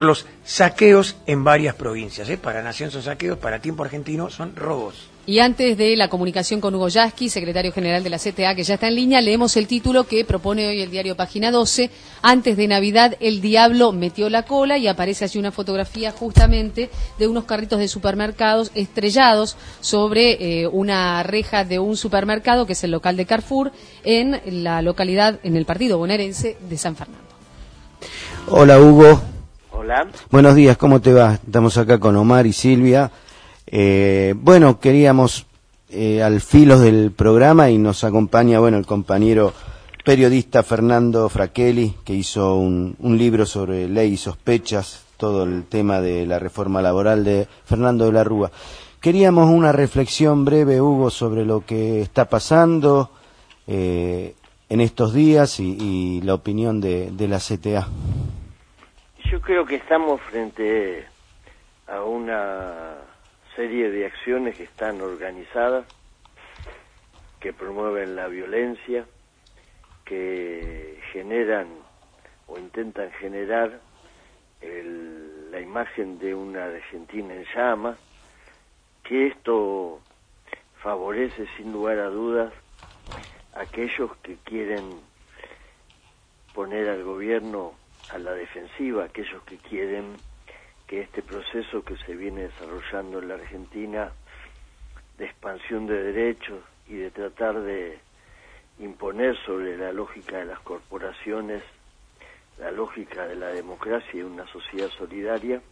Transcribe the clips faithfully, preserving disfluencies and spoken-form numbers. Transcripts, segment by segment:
los saqueos en varias provincias, ¿eh? Para Nación son saqueos, para Tiempo Argentino son robos. Y antes de la comunicación con Hugo Yasky, secretario general de la C T A, que ya está en línea, leemos el título que propone hoy el diario Página doce. Antes de Navidad, el diablo metió la cola, y aparece allí una fotografía justamente de unos carritos de supermercados estrellados sobre eh, una reja de un supermercado, que es el local de Carrefour, en la localidad, en el partido bonaerense de San Fernando. Hola, Hugo. Hola. Buenos días, ¿cómo te va? Estamos acá con Omar y Silvia. Eh, bueno, queríamos eh, al filo del programa, y nos acompaña, bueno, el compañero periodista Fernando Fraquelli, que hizo un, un libro sobre ley y sospechas, todo el tema de la reforma laboral de Fernando de la Rúa. Queríamos una reflexión breve, Hugo, sobre lo que está pasando eh, en estos días y, y la opinión de, de la C T A. Yo creo que estamos frente a una serie de acciones que están organizadas, que promueven la violencia, que generan o intentan generar el, la imagen de una Argentina en llamas, que esto favorece sin lugar a dudas a aquellos que quieren poner al gobierno a la defensiva, aquellos que quieren que este proceso que se viene desarrollando en la Argentina de expansión de derechos y de tratar de imponer sobre la lógica de las corporaciones la lógica de la democracia y una sociedad solidaria,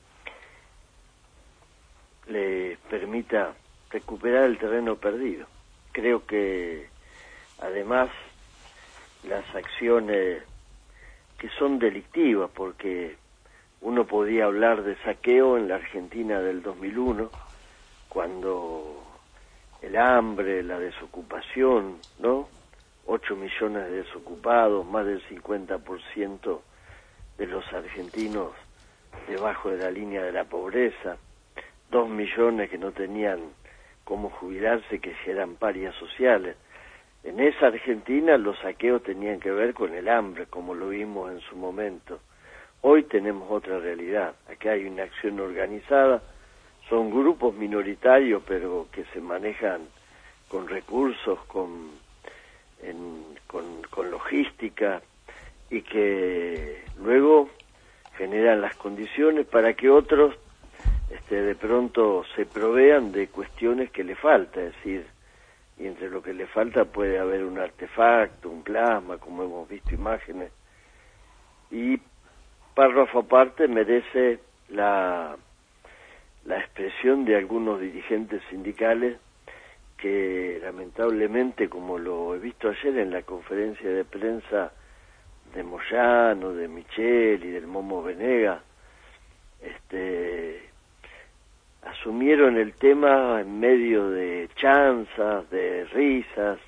le permita recuperar el terreno perdido. Creo que además las acciones que son delictivas, porque uno podía hablar de saqueo en la Argentina del dos mil uno, cuando el hambre, la desocupación, ¿no? ocho millones de desocupados, más del cincuenta por ciento de los argentinos debajo de la línea de la pobreza, dos millones que no tenían cómo jubilarse, que eran parias sociales. En esa Argentina los saqueos tenían que ver con el hambre, como lo vimos en su momento. Hoy tenemos otra realidad. Aquí hay una acción organizada, son grupos minoritarios, pero que se manejan con recursos, con, en, con, con logística, y que luego generan las condiciones para que otros este, de pronto se provean de cuestiones que le falta, es decir, y entre lo que le falta puede haber un artefacto, un plasma, como hemos visto imágenes. Y párrafo aparte merece la, la expresión de algunos dirigentes sindicales que lamentablemente, como lo he visto ayer en la conferencia de prensa de Moyano, de Michel y del Momo Venega, este... asumieron el tema en medio de chanzas, de risas,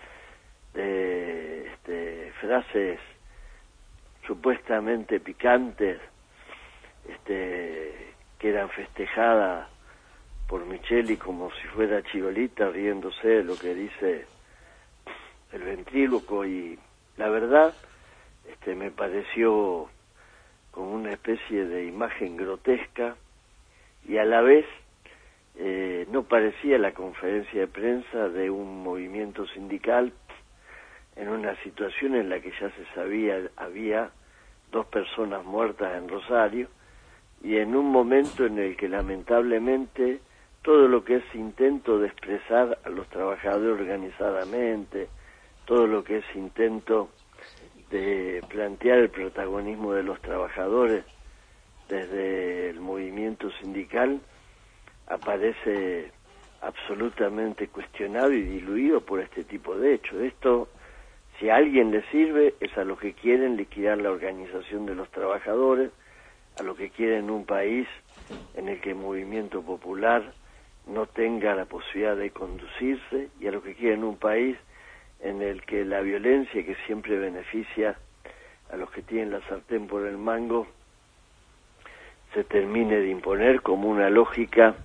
de este, frases supuestamente picantes, este, que eran festejadas por Micheli como si fuera chibolita, riéndose de lo que dice el ventríloco, y la verdad este, me pareció como una especie de imagen grotesca, y a la vez eh, no parecía la conferencia de prensa de un movimiento sindical en una situación en la que ya se sabía había dos personas muertas en Rosario, y en un momento en el que lamentablemente todo lo que es intento de expresar a los trabajadores organizadamente, todo lo que es intento de plantear el protagonismo de los trabajadores desde el movimiento sindical, aparece absolutamente cuestionado y diluido por este tipo de hechos. Esto, si a alguien le sirve, es a los que quieren liquidar la organización de los trabajadores, a los que quieren un país en el que el movimiento popular no tenga la posibilidad de conducirse, y a los que quieren un país en el que la violencia, que siempre beneficia a los que tienen la sartén por el mango, se termine de imponer como una lógica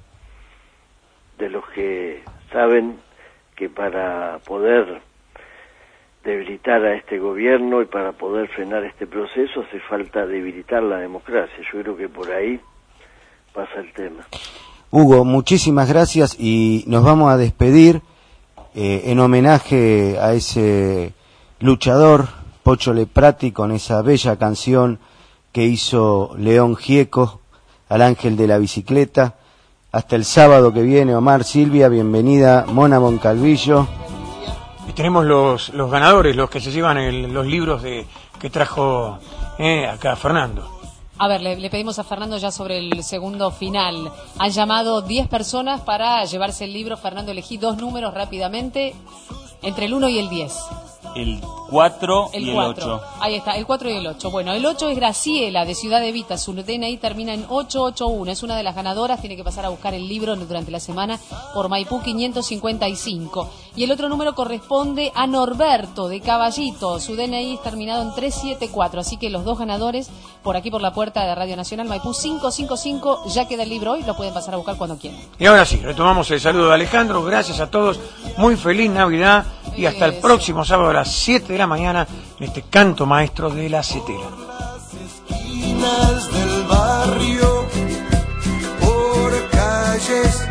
de los que saben que para poder debilitar a este gobierno, y para poder frenar este proceso hace falta debilitar la democracia. Yo creo que por ahí pasa el tema. Hugo, muchísimas gracias y nos vamos a despedir eh, en homenaje a ese luchador, Pocho Leprati, con esa bella canción que hizo León Gieco, Al Ángel de la Bicicleta. Hasta el sábado que viene, Omar, Silvia, bienvenida, Mona Moncalvillo. Y tenemos los, los ganadores, los que se llevan el, los libros de que trajo eh, acá Fernando. A ver, le, le pedimos a Fernando ya sobre el segundo final. Han llamado diez personas para llevarse el libro. Fernando, elegí dos números rápidamente, entre el uno y el diez. El cuatro el y cuatro. el ocho. Ahí está, el cuatro y el ocho. Bueno, el ocho es Graciela, de Ciudad Evita. Su D N I termina en ocho ocho uno. Es una de las ganadoras. Tiene que pasar a buscar el libro durante la semana por Maipú quinientos cincuenta y cinco. Y el otro número corresponde a Norberto, de Caballito. Su D N I es terminado en trescientos setenta y cuatro. Así que los dos ganadores, por aquí por la puerta de Radio Nacional, Maipú quinientos cincuenta y cinco. Ya queda el libro hoy, lo pueden pasar a buscar cuando quieran. Y ahora sí, retomamos el saludo de Alejandro. Gracias a todos. Muy feliz Navidad. Y hasta el próximo sábado a las siete de la mañana en este canto maestro de la setera. Las esquinas del barrio, por calles,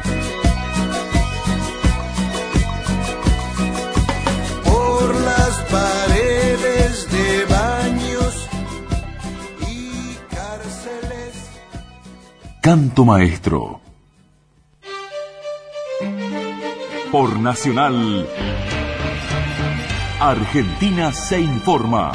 por las paredes de baños y cárceles. Canto maestro. Por Nacional. Argentina se informa.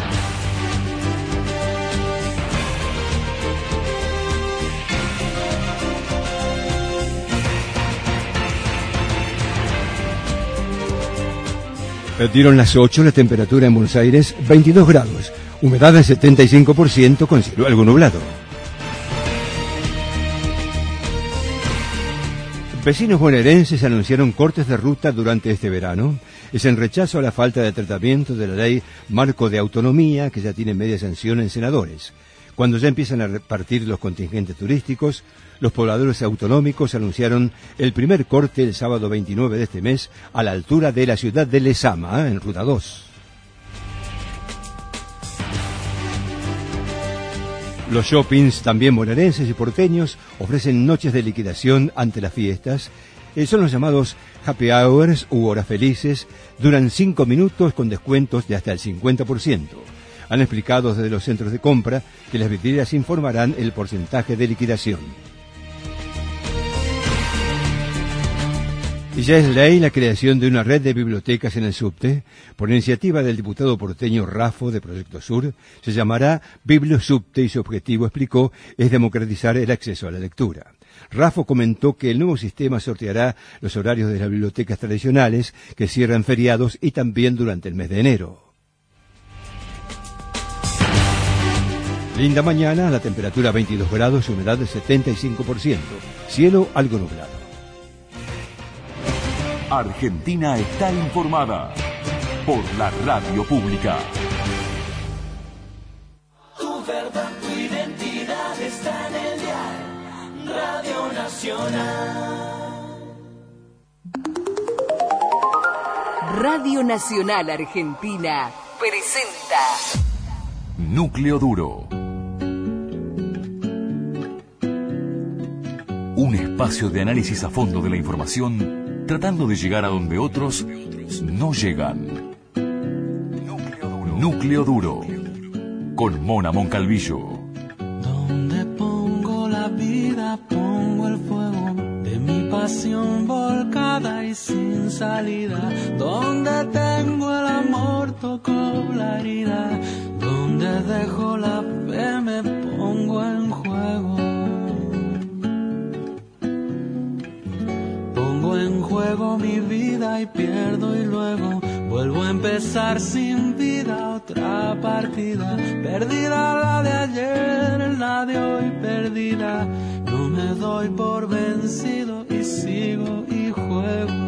Dieron las ocho, la temperatura en Buenos Aires veintidós grados, humedad del setenta y cinco por ciento con cielo algo nublado. Vecinos bonaerenses anunciaron cortes de ruta durante este verano. Es en rechazo a la falta de tratamiento de la ley Marco de Autonomía, que ya tiene media sanción en senadores. Cuando ya empiezan a repartir los contingentes turísticos, los pobladores autonómicos anunciaron el primer corte el sábado veintinueve de este mes a la altura de la ciudad de Lezama, en Ruta dos. Los shoppings, también bonaerenses y porteños, ofrecen noches de liquidación ante las fiestas. Eh, son los llamados happy hours u horas felices. Duran cinco minutos con descuentos de hasta el cincuenta por ciento. Han explicado desde los centros de compra que las vidrieras informarán el porcentaje de liquidación. Y ya es ley la creación de una red de bibliotecas en el subte. Por iniciativa del diputado porteño Rafo de Proyecto Sur, se llamará Bibliosubte y su objetivo, explicó, es democratizar el acceso a la lectura. Rafo comentó que el nuevo sistema sorteará los horarios de las bibliotecas tradicionales que cierran feriados y también durante el mes de enero. Linda mañana, la temperatura veintidós grados, humedad del setenta y cinco por ciento, cielo algo nublado. Argentina está informada por la radio pública. Tu verdad, tu identidad está en el dial Radio Nacional. Radio Nacional Argentina presenta Núcleo Duro. Un espacio de análisis a fondo de la información, tratando de llegar a donde otros no llegan. Núcleo Duro. Núcleo Duro. Con Mona Moncalvillo. Donde pongo la vida, pongo el fuego de mi pasión volcada y sin salida. Donde tengo el amor, toco la herida. Donde dejo la fe, me pongo en juego. Pongo en juego mi vida y pierdo y luego vuelvo a empezar sin vida otra partida. Perdida la de ayer, la de hoy perdida. No me doy por vencido y sigo y juego.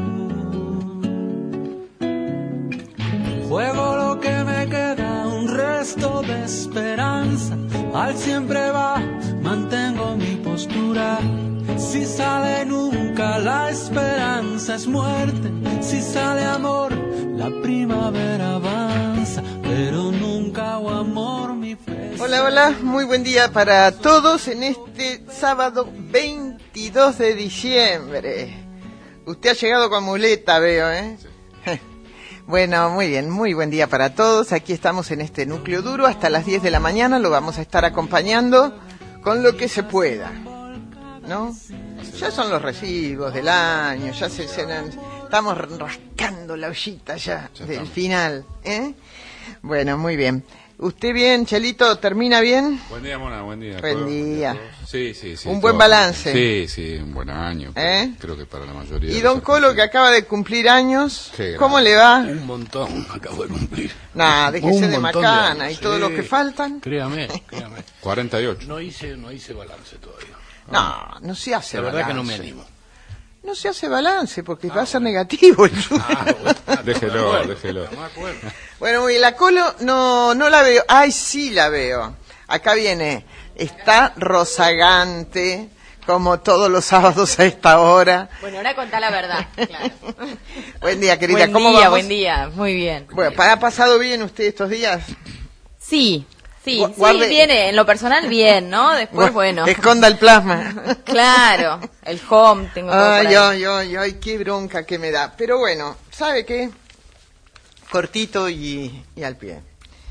Juego lo que me queda, un resto de esperanza. Al siempre va, mantengo mi postura. Si sale nunca la esperanza es muerte, si sale amor La primavera avanza, pero nunca hubo amor mi fe. Hola, hola, muy buen día para todos en este sábado veintidós de diciembre. Usted ha llegado con muleta, veo, ¿eh? Sí. Bueno, muy bien, muy buen día para todos. Aquí estamos en este núcleo duro hasta las diez de la mañana. Lo vamos a estar acompañando con lo que se pueda, ¿no? Ya son los recibos del año, ya se, se estamos rascando la ollita ya, ya del final, ¿eh? Bueno, muy bien. ¿Usted bien, Chelito? ¿Termina bien? Buen día, Mona, buen día. Buen día. Sí, sí, sí. Un buen balance. Sí, sí, un buen año. ¿Eh? Creo que para la mayoría. Y don Colo, que acaba de cumplir años, ¿cómo le va? Un montón, acabo de cumplir. Nah, déjese de macana y todos los que faltan. Créame, créame. cuarenta y ocho. No hice, no hice balance todavía. No, no se hace la balance. La verdad que no me animo. No se hace balance porque ah, va a ser bueno. negativo el ah, bueno. Déjelo, no déjelo. Bueno, y la Colo no, no la veo. Ay, sí la veo. Acá viene. Está rozagante, como todos los sábados a esta hora. Bueno, ahora contá la verdad, claro. Buen día, querida. Buen ¿Cómo día, vamos? Buen día, muy bien. Bueno, ¿ha pasado bien usted estos días? Sí. Sí, Guarde... sí, viene, en lo personal bien, ¿no? Después, bueno. Esconda el plasma. Claro, el home, tengo todo ay, por ahí. ay, ay, ay, qué bronca que me da. Pero bueno, ¿sabe qué? Cortito y, y al pie.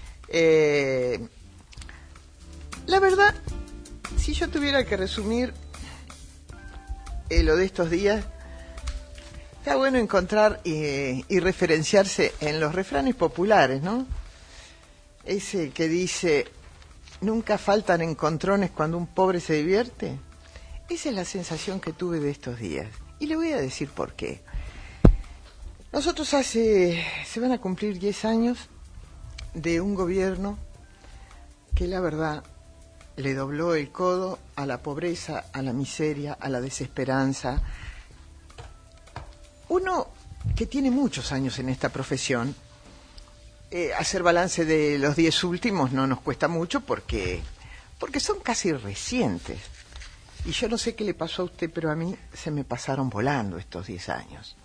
Eh, la verdad, si yo tuviera que resumir eh, lo de estos días, está bueno encontrar eh, y referenciarse en los refranes populares, ¿no? Ese que dice, nunca faltan encontrones cuando un pobre se divierte. Esa es la sensación que tuve de estos días. Y le voy a decir por qué. Nosotros hace, se van a cumplir diez años de un gobierno que la verdad le dobló el codo a la pobreza, a la miseria, a la desesperanza. Uno que tiene muchos años en esta profesión, Eh, hacer balance de los diez últimos no nos cuesta mucho porque, porque son casi recientes. Y yo no sé qué le pasó a usted, pero a mí se me pasaron volando estos diez años.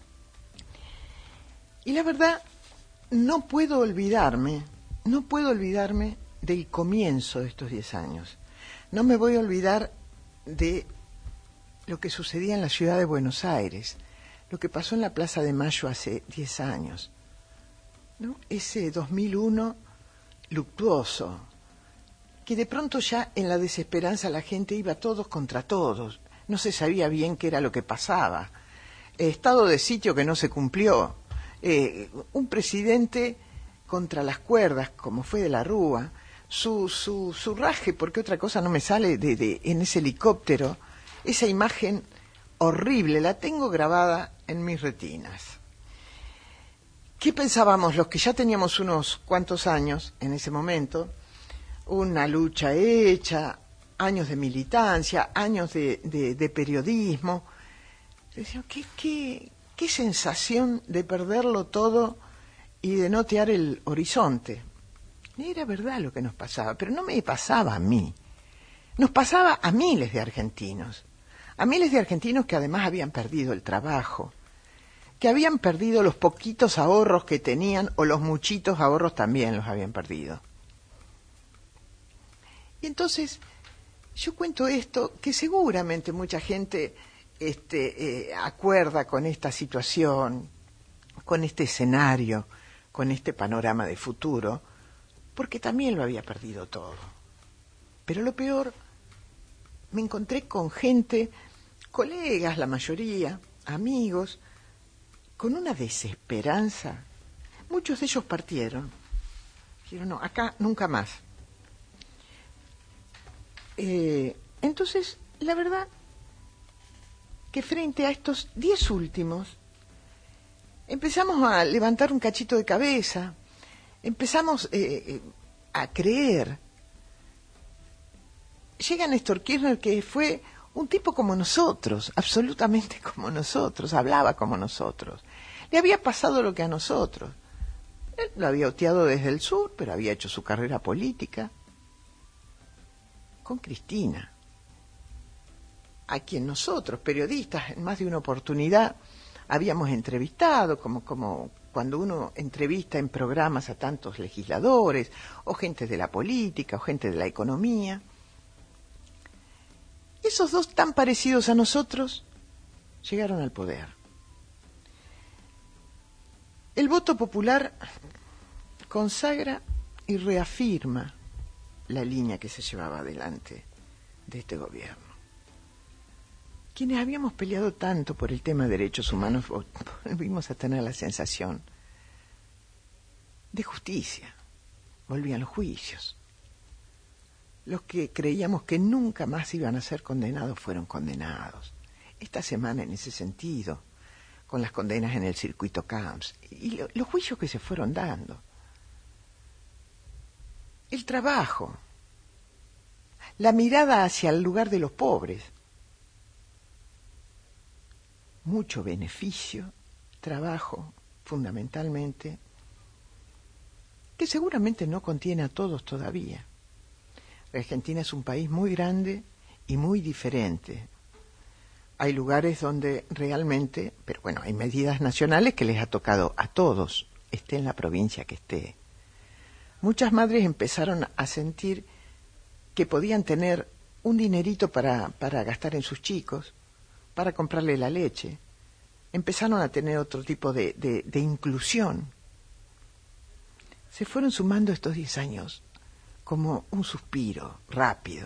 Y la verdad, no puedo olvidarme, no puedo olvidarme del comienzo de estos diez años. No me voy a olvidar de lo que sucedía en la ciudad de Buenos Aires, lo que pasó en la Plaza de Mayo hace diez años. ¿No? Ese dos mil uno luctuoso, que de pronto ya en la desesperanza la gente iba todos contra todos, no se sabía bien qué era lo que pasaba, eh, estado de sitio que no se cumplió, eh, un presidente contra las cuerdas, como fue de la Rúa, su, su, su raje, porque otra cosa no me sale, de, de, en ese helicóptero, esa imagen horrible, la tengo grabada en mis retinas. ¿Qué pensábamos los que ya teníamos unos cuantos años en ese momento? Una lucha hecha, años de militancia, años de, de, de periodismo. Decíamos, ¿qué, qué, qué sensación de perderlo todo y de no tear el horizonte? Era verdad lo que nos pasaba, pero no me pasaba a mí. Nos pasaba a miles de argentinos. A miles de argentinos que además habían perdido el trabajo, que habían perdido los poquitos ahorros que tenían, o los muchitos ahorros también los habían perdido. Y entonces, yo cuento esto, que seguramente mucha gente este, eh, acuerda con esta situación, con este escenario, con este panorama de futuro, porque también lo había perdido todo. Pero lo peor, me encontré con gente, colegas, la mayoría, amigos, con una desesperanza. Muchos de ellos partieron. Dijeron, no, acá nunca más. Eh, entonces, la verdad que frente a estos diez últimos, empezamos a levantar un cachito de cabeza, empezamos eh, a creer. Llega Néstor Kirchner, que fue un tipo como nosotros, absolutamente como nosotros, hablaba como nosotros. Le había pasado lo que a nosotros. Él lo había oteado desde el sur, pero había hecho su carrera política con Cristina, a quien nosotros, periodistas, en más de una oportunidad habíamos entrevistado como, como cuando uno entrevista en programas a tantos legisladores, o gente de la política, o gente de la economía, esos dos tan parecidos a nosotros llegaron al poder. El voto popular consagra y reafirma la línea que se llevaba adelante de este gobierno. Quienes habíamos peleado tanto por el tema de derechos humanos volvimos a tener la sensación de justicia. Volvían los juicios. Los que creíamos que nunca más iban a ser condenados fueron condenados. Esta semana, en ese sentido, con las condenas en el circuito Camps y lo, los juicios que se fueron dando. El trabajo, la mirada hacia el lugar de los pobres. Mucho beneficio, trabajo, fundamentalmente, que seguramente no contiene a todos todavía. Argentina es un país muy grande y muy diferente. Hay lugares donde realmente, pero bueno, hay medidas nacionales que les ha tocado a todos, esté en la provincia que esté. Muchas madres empezaron a sentir que podían tener un dinerito para, para gastar en sus chicos, para comprarle la leche. Empezaron a tener otro tipo de, de, de inclusión. Se fueron sumando estos diez años como un suspiro rápido.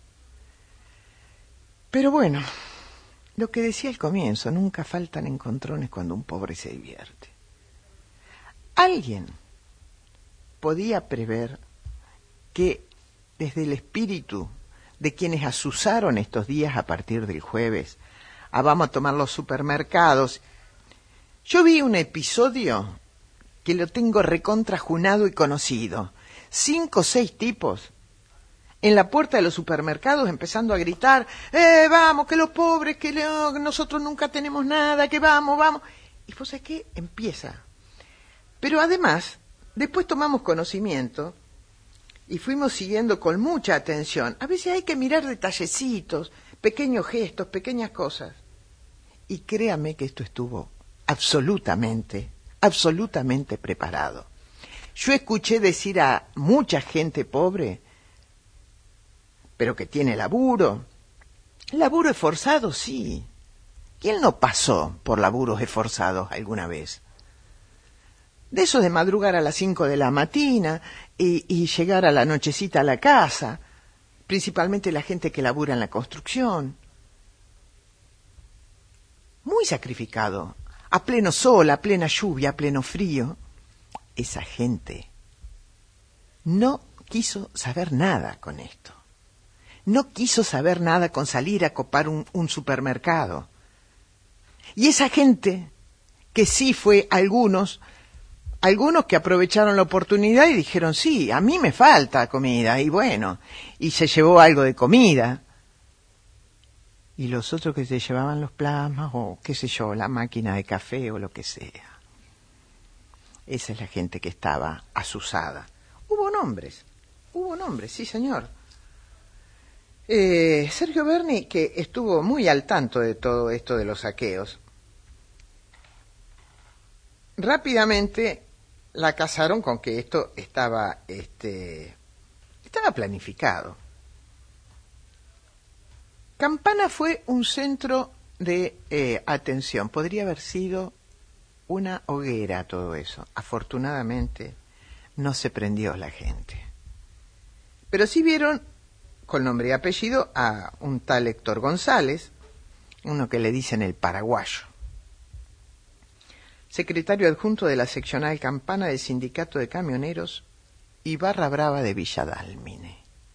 Pero bueno, lo que decía al comienzo, nunca faltan encontrones cuando un pobre se divierte. Alguien podía prever que desde el espíritu de quienes asusaron estos días a partir del jueves, a vamos a tomar los supermercados. Yo vi un episodio que lo tengo recontrajunado y conocido. Cinco o seis tipos en la puerta de los supermercados empezando a gritar, eh, vamos, que los pobres, que le, nosotros nunca tenemos nada, que vamos, vamos. Y pues es que empieza. Pero además, después tomamos conocimiento y fuimos siguiendo con mucha atención. A veces hay que mirar detallecitos, pequeños gestos, pequeñas cosas. Y créame que esto estuvo absolutamente, absolutamente preparado. Yo escuché decir a mucha gente pobre, pero que tiene laburo. Laburo esforzado, sí. ¿Quién no pasó por laburos esforzados alguna vez? De eso de madrugar a las cinco de la mañana y, y llegar a la nochecita a la casa, principalmente la gente que labura en la construcción. Muy sacrificado, a pleno sol, a plena lluvia, a pleno frío. Esa gente no quiso saber nada con esto. No quiso saber nada con salir a copar un, un supermercado. Y esa gente, que sí fue algunos, algunos que aprovecharon la oportunidad y dijeron, sí, a mí me falta comida, y bueno, y se llevó algo de comida. Y los otros que se llevaban los plasmas, o qué sé yo, la máquina de café o lo que sea. Esa es la gente que estaba asusada. Hubo nombres, hubo nombres, sí señor. Eh, Sergio Berni, que estuvo muy al tanto de todo esto de los saqueos, rápidamente la casaron con que esto estaba, este, estaba planificado. Campana fue un centro de eh, atención. Podría haber sido una hoguera todo eso. Afortunadamente no se prendió la gente. Pero sí vieron con nombre y apellido a un tal Héctor González, uno que le dicen el paraguayo, secretario adjunto de la seccional Campana del Sindicato de Camioneros y Barra Brava de Villa Dálmine.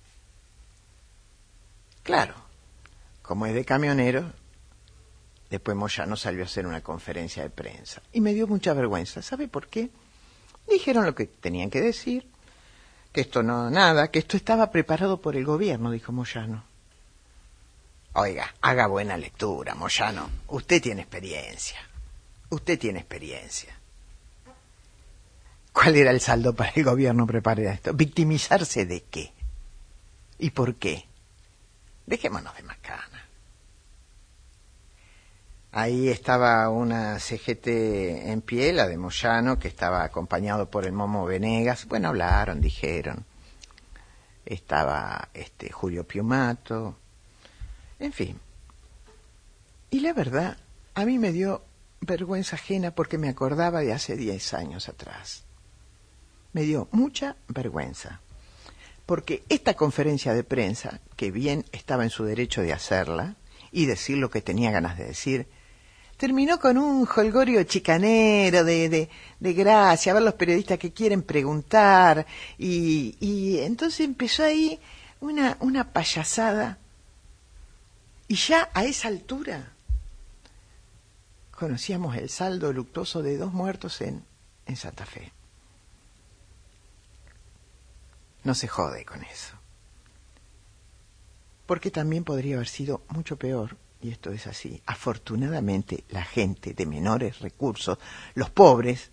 Claro, como es de camioneros, después Moyano salió a hacer una conferencia de prensa. Y me dio mucha vergüenza. ¿Sabe por qué? Dijeron lo que tenían que decir, que esto no nada, que esto estaba preparado por el gobierno, dijo Moyano. Oiga, haga buena lectura, Moyano. Usted tiene experiencia. Usted tiene experiencia. ¿Cuál era el saldo para el gobierno preparar esto? ¿Victimizarse de qué? ¿Y por qué? Dejémonos de macana. Ahí estaba una C G T en pie, la de Moyano, que estaba acompañado por el Momo Venegas. Bueno, hablaron, dijeron. Estaba este Julio Piumato, en fin. Y la verdad, a mí me dio vergüenza ajena porque me acordaba de hace diez años atrás. Me dio mucha vergüenza. Porque esta conferencia de prensa, que bien estaba en su derecho de hacerla y decir lo que tenía ganas de decir, terminó con un jolgorio chicanero de, de, de gracia, a ver los periodistas que quieren preguntar, y, y entonces empezó ahí una, una payasada, y ya a esa altura conocíamos el saldo luctuoso de dos muertos en, en Santa Fe. No se jode con eso. Porque también podría haber sido mucho peor, y esto es así. Afortunadamente, la gente de menores recursos, los pobres,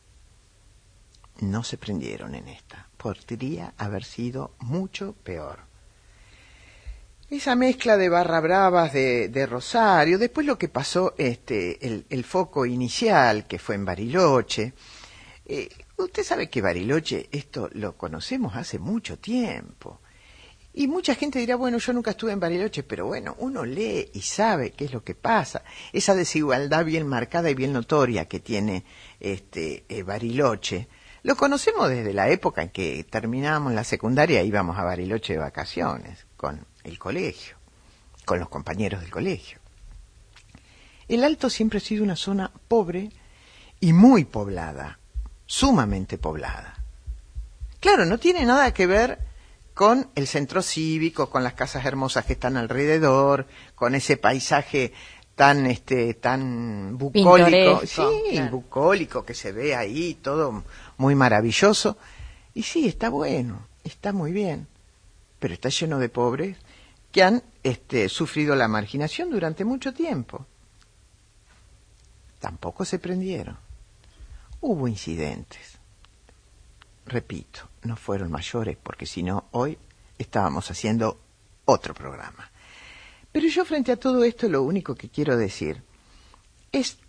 no se prendieron en esta. Podría haber sido mucho peor. Esa mezcla de barra bravas de, de Rosario, después lo que pasó, este, el, el foco inicial, que fue en Bariloche. Eh, usted sabe que Bariloche, esto lo conocemos hace mucho tiempo. Y mucha gente dirá, bueno, yo nunca estuve en Bariloche, pero bueno, uno lee y sabe qué es lo que pasa. Esa desigualdad bien marcada y bien notoria que tiene este eh, Bariloche, lo conocemos desde la época en que terminábamos la secundaria e íbamos a Bariloche de vacaciones, con el colegio, con los compañeros del colegio. El Alto siempre ha sido una zona pobre y muy poblada, sumamente poblada. Claro, no tiene nada que ver con el centro cívico, con las casas hermosas que están alrededor, con ese paisaje tan este tan bucólico, sí, claro. bucólico que se ve ahí, todo muy maravilloso. Y sí, está bueno, está muy bien, pero está lleno de pobres que han este sufrido la marginación durante mucho tiempo. Tampoco se prendieron. Hubo incidentes. Repito, no fueron mayores, porque si no, hoy estábamos haciendo otro programa. Pero yo frente a todo esto lo único que quiero decir es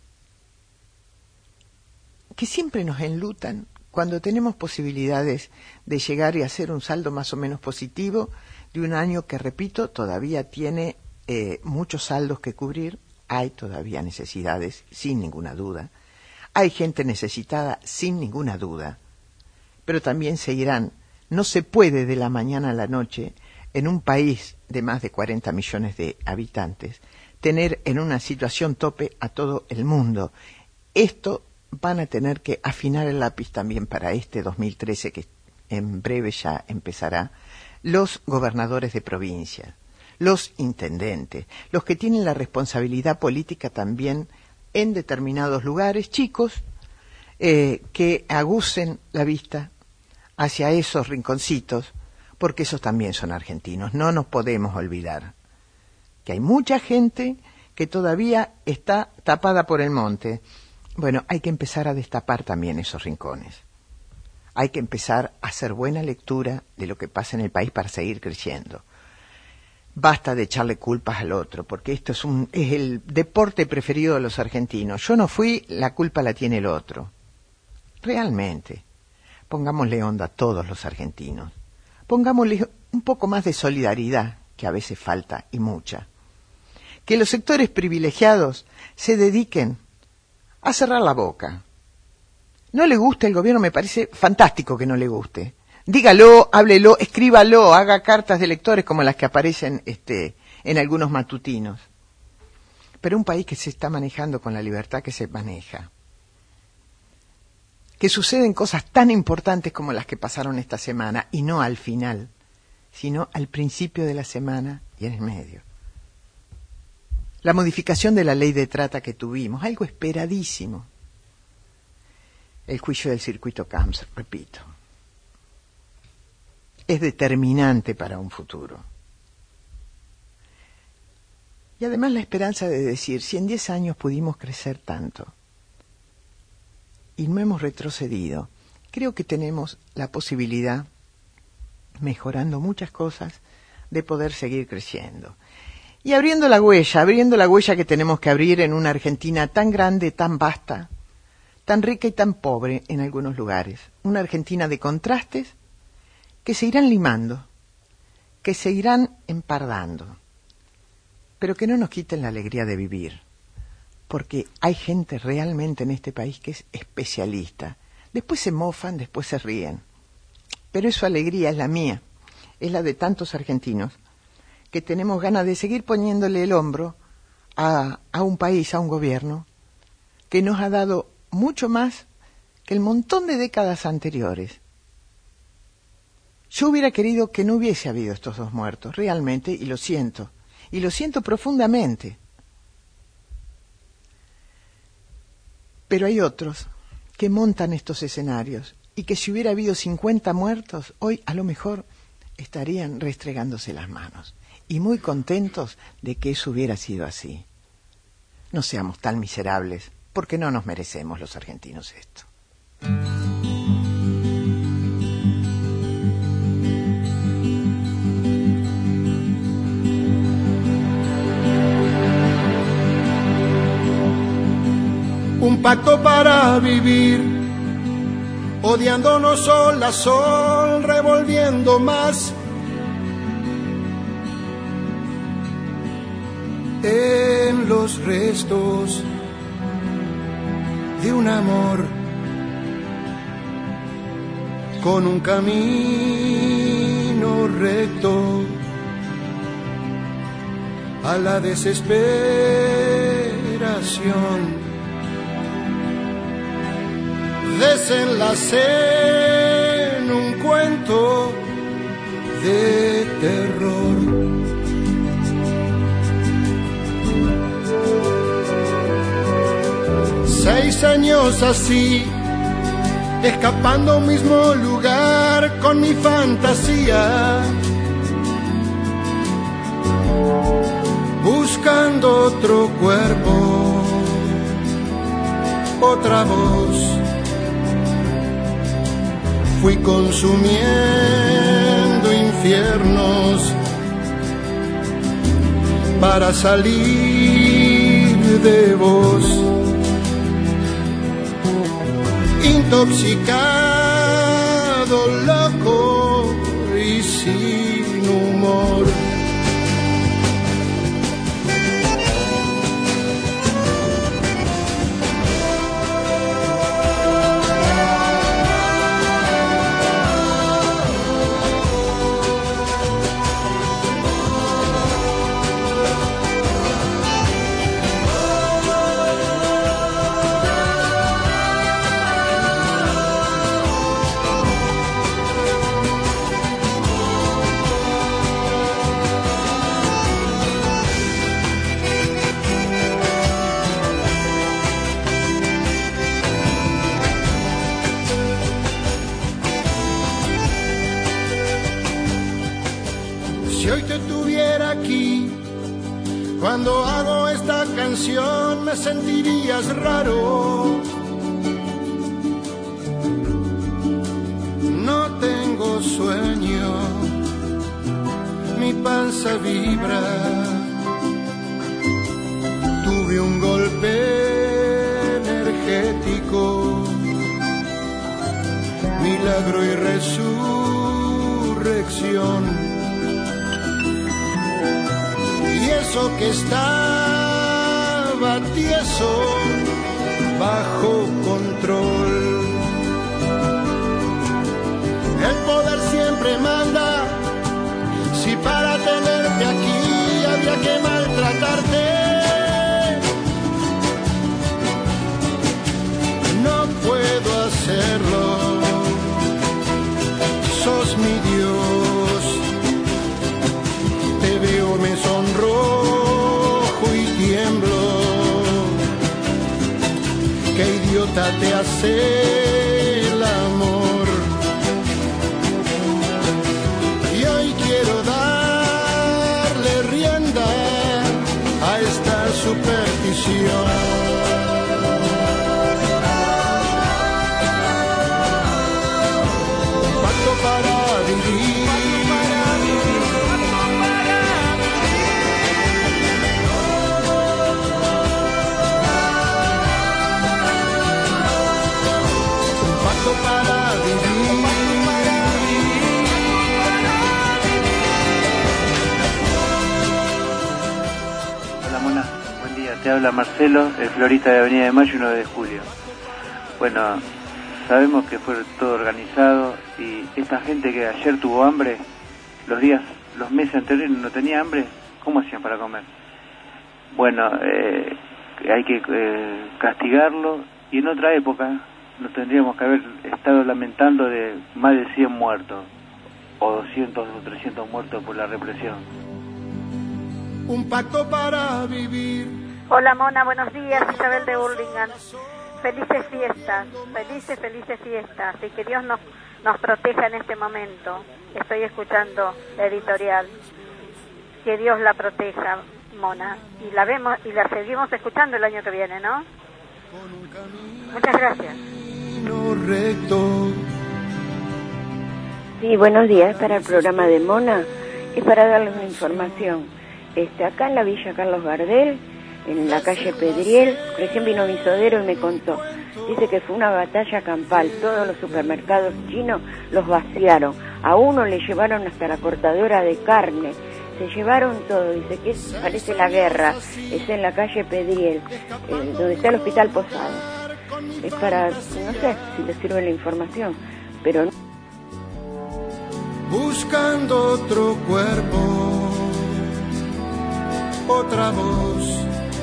que siempre nos enlutan cuando tenemos posibilidades de llegar y hacer un saldo más o menos positivo de un año que, repito, todavía tiene eh, muchos saldos que cubrir. Hay todavía necesidades, sin ninguna duda. Hay gente necesitada, sin ninguna duda. Pero también seguirán. No se puede de la mañana a la noche, en un país de más de cuarenta millones de habitantes, tener en una situación tope a todo el mundo. Esto van a tener que afinar el lápiz también para este dos mil trece, que en breve ya empezará, los gobernadores de provincia, los intendentes, los que tienen la responsabilidad política también en determinados lugares, chicos, eh, que agucen la vista hacia esos rinconcitos, porque esos también son argentinos. No nos podemos olvidar que hay mucha gente que todavía está tapada por el monte. Bueno, hay que empezar a destapar también esos rincones. Hay que empezar a hacer buena lectura de lo que pasa en el país para seguir creciendo. Basta de echarle culpas al otro, porque esto es, un, es el deporte preferido de los argentinos. Yo no fui, la culpa la tiene el otro. Realmente. Pongámosle onda a todos los argentinos. Pongámosle un poco más de solidaridad, que a veces falta, y mucha. Que los sectores privilegiados se dediquen a cerrar la boca. No le gusta el gobierno, me parece fantástico que no le guste. Dígalo, háblelo, escríbalo, haga cartas de lectores como las que aparecen este, en algunos matutinos. Pero un país que se está manejando con la libertad que se maneja, que suceden cosas tan importantes como las que pasaron esta semana, y no al final, sino al principio de la semana y en el medio. La modificación de la ley de trata que tuvimos, algo esperadísimo. El juicio del circuito Camps, repito, es determinante para un futuro. Y además la esperanza de decir, si en diez años pudimos crecer tanto, y no hemos retrocedido, creo que tenemos la posibilidad, mejorando muchas cosas, de poder seguir creciendo. y abriendo la huella, abriendo la huella que tenemos que abrir en una Argentina tan grande, tan vasta, tan rica y tan pobre en algunos lugares. Una Argentina de contrastes que se irán limando, que se irán empardando, pero que no nos quiten la alegría de vivir, porque hay gente realmente en este país que es especialista. Después se mofan, después se ríen, pero es su alegría, es la mía, es la de tantos argentinos, que tenemos ganas de seguir poniéndole el hombro a, a un país, a un gobierno, que nos ha dado mucho más que el montón de décadas anteriores. Yo hubiera querido que no hubiese habido estos dos muertos, realmente, y lo siento, y lo siento profundamente. Pero hay otros que montan estos escenarios, y que si hubiera habido cincuenta muertos, hoy a lo mejor estarían restregándose las manos, y muy contentos de que eso hubiera sido así. No seamos tan miserables, porque no nos merecemos los argentinos esto. Un pacto para vivir, odiándonos sol a sol, revolviendo más en los restos de un amor, con un camino recto a la desesperación. Desenlace en un cuento de terror. Seis años así, escapando a un mismo lugar con mi fantasía, buscando otro cuerpo, otra voz. Fui consumiendo infiernos para salir de vos, intoxicado, loco y sin humor. Si hoy te tuviera aquí, cuando hago esta canción me sentirías raro. No tengo sueño, mi panza vibra. Tuve un golpe energético, milagro y resurrección. Y eso que estaba tieso, bajo control. El poder siempre manda, si para tenerte aquí había que maltratarte. No puedo hacerlo, sos mi Dios. Te veo, me sonrojo y tiemblo. Qué idiota te hace el amor. Y hoy quiero darle rienda a esta superstición. Pacto para vivir. Hola Mona, buen día. Te habla Marcelo, el florista de Avenida de Mayo y nueve de julio. Bueno, sabemos que fue todo organizado y esta gente que ayer tuvo hambre, los días, los meses anteriores no tenía hambre, ¿cómo hacían para comer? Bueno, eh, hay que eh, castigarlo y en otra época nos tendríamos que haber estado lamentando de más de cien muertos o doscientos o trescientos muertos por la represión. Un pacto para vivir. Hola Mona, buenos días, Isabel de Burlingame. Felices fiestas, felices, felices fiestas y que Dios nos, nos proteja en este momento. Estoy escuchando la editorial. Que Dios la proteja, Mona, y la vemos y la seguimos escuchando el año que viene, ¿no? Muchas gracias. Sí, buenos días, para el programa de Mona y para darles una información. Este, acá en la Villa Carlos Gardel, en la calle Pedriel, recién vino mi sodero y me contó. Dice que fue una batalla campal, todos los supermercados chinos los vaciaron. A uno le llevaron hasta la cortadora de carne, se llevaron todo, dice que es, parece la guerra, es en la calle Pedriel, eh, donde está el Hospital Posadas. Es para, no sé si les sirve la información, pero no. Buscando otro cuerpo, otra voz.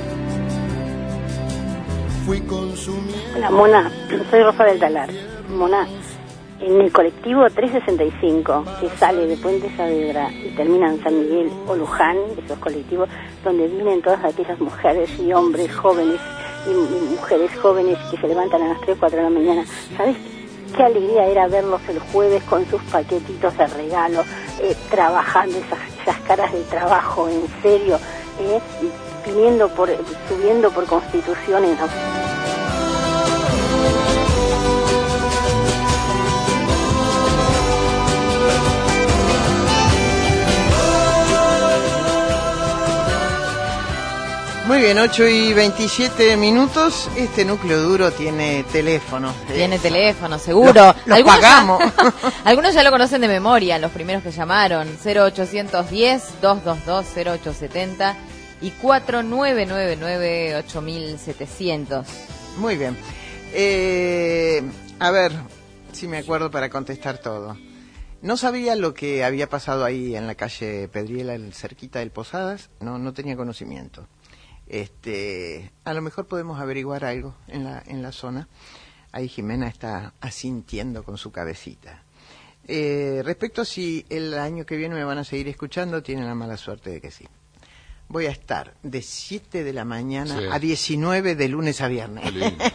Fui consumiendo. Hola Mona, soy Rosa del Talar. Mona, en el colectivo trescientos sesenta y cinco, que sale de Puente Saavedra y termina en San Miguel o Luján, esos colectivos donde vienen todas aquellas mujeres y hombres jóvenes y, y mujeres jóvenes que se levantan a las tres o cuatro de la mañana, ¿sabes qué alegría era verlos el jueves con sus paquetitos de regalo, eh, trabajando, esas, esas caras de trabajo en serio, eh, viniendo por, subiendo por Constituciones, ¿no? Muy bien, ocho y veintisiete minutos. Este núcleo duro tiene teléfono. ¿eh? Tiene teléfono, seguro. Los, los algunos pagamos. Ya, algunos ya lo conocen de memoria, los primeros que llamaron. cero ochocientos diez, doscientos veintidós, cero ochocientos setenta y cuatro nueve nueve nueve, ocho mil setecientos. Muy bien. Eh, a ver si me acuerdo para contestar todo. No sabía lo que había pasado ahí en la calle Pedriela, cerquita del Posadas. No, no tenía conocimiento. Este, a lo mejor podemos averiguar algo en la en la zona. Ahí Jimena está asintiendo con su cabecita. Eh, respecto a si el año que viene me van a seguir escuchando, tienen la mala suerte de que sí. Voy a estar de siete de la mañana sí. a diecinueve de lunes a viernes.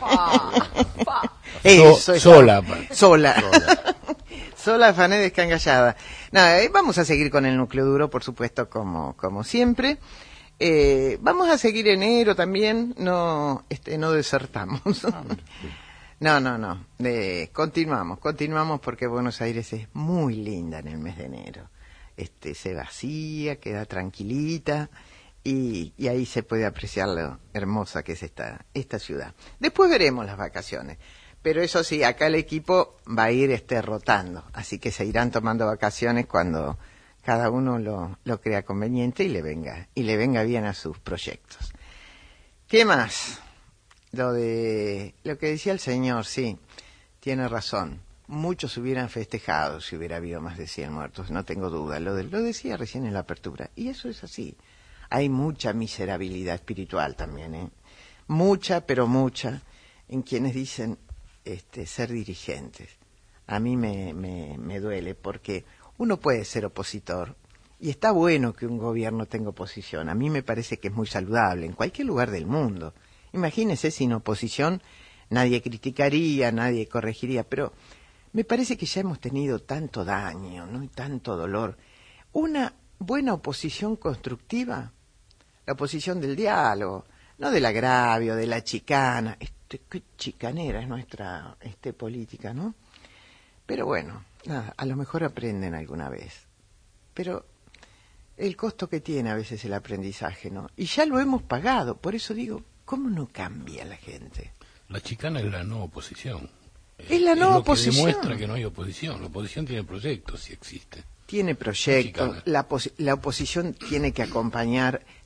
Eso es sola, sola, sola, sola, fané descangallada. Nada, eh, vamos a seguir con el núcleo duro, por supuesto, como como siempre. Eh, vamos a seguir enero también, no este no desertamos. No, no, no, eh, continuamos, continuamos porque Buenos Aires es muy linda en el mes de enero. Este se vacía, queda tranquilita y, y ahí se puede apreciar lo hermosa que es esta esta ciudad. Después veremos las vacaciones, pero eso sí, acá el equipo va a ir este rotando, así que se irán tomando vacaciones cuando cada uno lo, lo crea conveniente y le venga y le venga bien a sus proyectos. ¿Qué más? Lo de lo que decía el señor, sí, tiene razón. Muchos hubieran festejado si hubiera habido más de cien muertos, no tengo duda. Lo, de, lo decía recién en la apertura. Y eso es así. Hay mucha miserabilidad espiritual también, ¿eh? Mucha, pero mucha, en quienes dicen este, ser dirigentes. A mí me, me, me duele porque uno puede ser opositor y está bueno que un gobierno tenga oposición. A mí me parece que es muy saludable en cualquier lugar del mundo. Imagínese, sin oposición nadie criticaría, nadie corregiría, pero me parece que ya hemos tenido tanto daño, ¿no? Y tanto dolor. Una buena oposición constructiva, la oposición del diálogo, no del agravio, de la chicana. Este, qué chicanera es nuestra este, política, ¿no? Pero bueno, nada, a lo mejor aprenden alguna vez. Pero el costo que tiene a veces el aprendizaje, ¿no? Y ya lo hemos pagado, por eso digo, ¿cómo no cambia la gente? La chicana es la no oposición. Es la no es lo oposición. Que demuestra que no hay oposición. La oposición tiene proyectos, si existe. Tiene proyectos. La, la oposición tiene que acompañar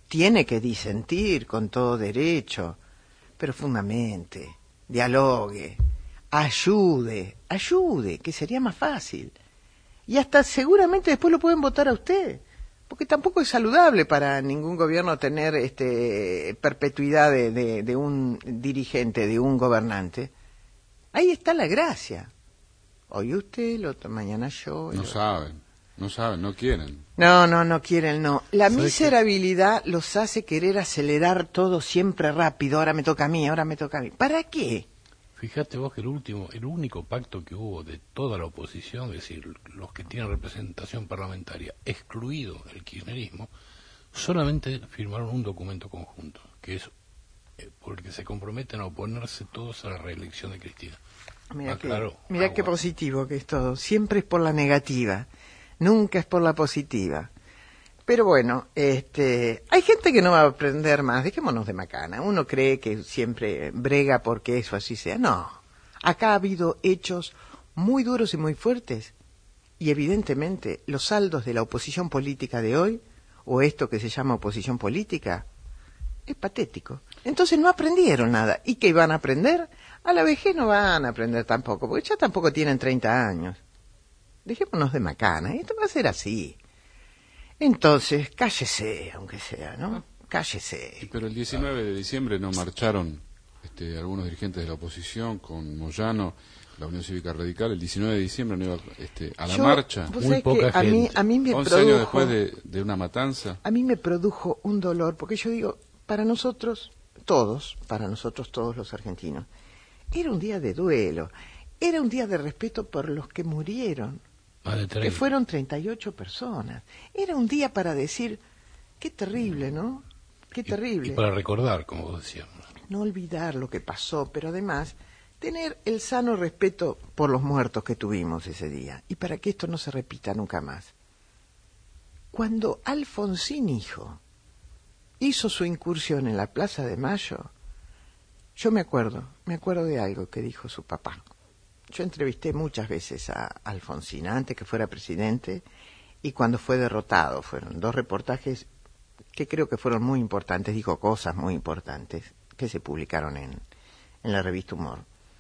tiene que disentir con todo derecho, pero fundamente, dialogue, ayude, ayude, que sería más fácil. Y hasta seguramente después lo pueden votar a usted, porque tampoco es saludable para ningún gobierno tener este perpetuidad de, de, de un dirigente, de un gobernante. Ahí está la gracia. Hoy usted, el otro, mañana yo. No otro. saben, no saben, no quieren. No, no, no quieren, no. La ¿Sabe miserabilidad qué? Los hace querer acelerar todo siempre rápido. Ahora me toca a mí, ahora me toca a mí. ¿Para qué? Fíjate vos que el último, el único pacto que hubo de toda la oposición, es decir, los que tienen representación parlamentaria, excluido el kirchnerismo, solamente firmaron un documento conjunto, que es eh, por el que se comprometen a oponerse todos a la reelección de Cristina. Mira, ah, que, claro, mira agua. qué positivo que es todo. Siempre es por la negativa, nunca es por la positiva. Pero bueno, este, hay gente que no va a aprender más. Dejémonos de macana. Uno cree que siempre brega porque eso así sea. No. Acá ha habido hechos muy duros y muy fuertes. Y evidentemente los saldos de la oposición política de hoy, o esto que se llama oposición política, es patético. Entonces no aprendieron nada. ¿Y qué van a aprender? A la vejez no van a aprender tampoco, porque ya tampoco tienen treinta años. Dejémonos de macana. Esto va a ser así. Entonces, cállese, aunque sea, ¿no? Cállese. Pero el diecinueve de diciembre no marcharon este, algunos dirigentes de la oposición con Moyano, la Unión Cívica Radical. El diecinueve de diciembre no iba este, a la Yo, marcha. Muy poca gente. A mí, a mí me once produjo, años después de, de una matanza. A mí me produjo un dolor, porque yo digo, para nosotros, todos, para nosotros todos los argentinos, era un día de duelo, era un día de respeto por los que murieron. Que fueron treinta y ocho personas. Era un día para decir, qué terrible, ¿no? Qué terrible. Y, y para recordar, como vos decías. No olvidar lo que pasó, pero además tener el sano respeto por los muertos que tuvimos ese día. Y para que esto no se repita nunca más. Cuando Alfonsín hijo hizo su incursión en la Plaza de Mayo, yo me acuerdo, me acuerdo de algo que dijo su papá. Yo entrevisté muchas veces a Alfonsín antes que fuera presidente y cuando fue derrotado. Fueron dos reportajes que creo que fueron muy importantes, dijo cosas muy importantes que se publicaron en, en la revista Humor.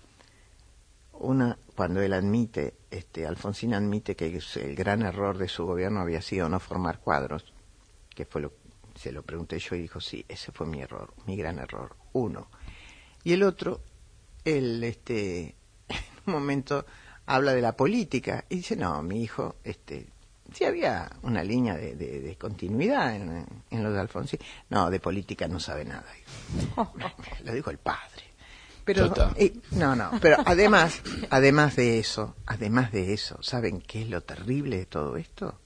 Una, cuando él admite, este, Alfonsín admite que el gran error de su gobierno había sido no formar cuadros, que fue lo, se lo pregunté yo y dijo, sí, ese fue mi error, mi gran error, uno. Y el otro, él, este... un momento habla de la política y dice, no, mi hijo, este, sí había una línea de, de, de continuidad en, en lo de Alfonsín. No, de política no sabe nada. Lo dijo el padre. Pero, eh, no, no, pero además, además de eso, además de eso, ¿saben qué es lo terrible de todo esto?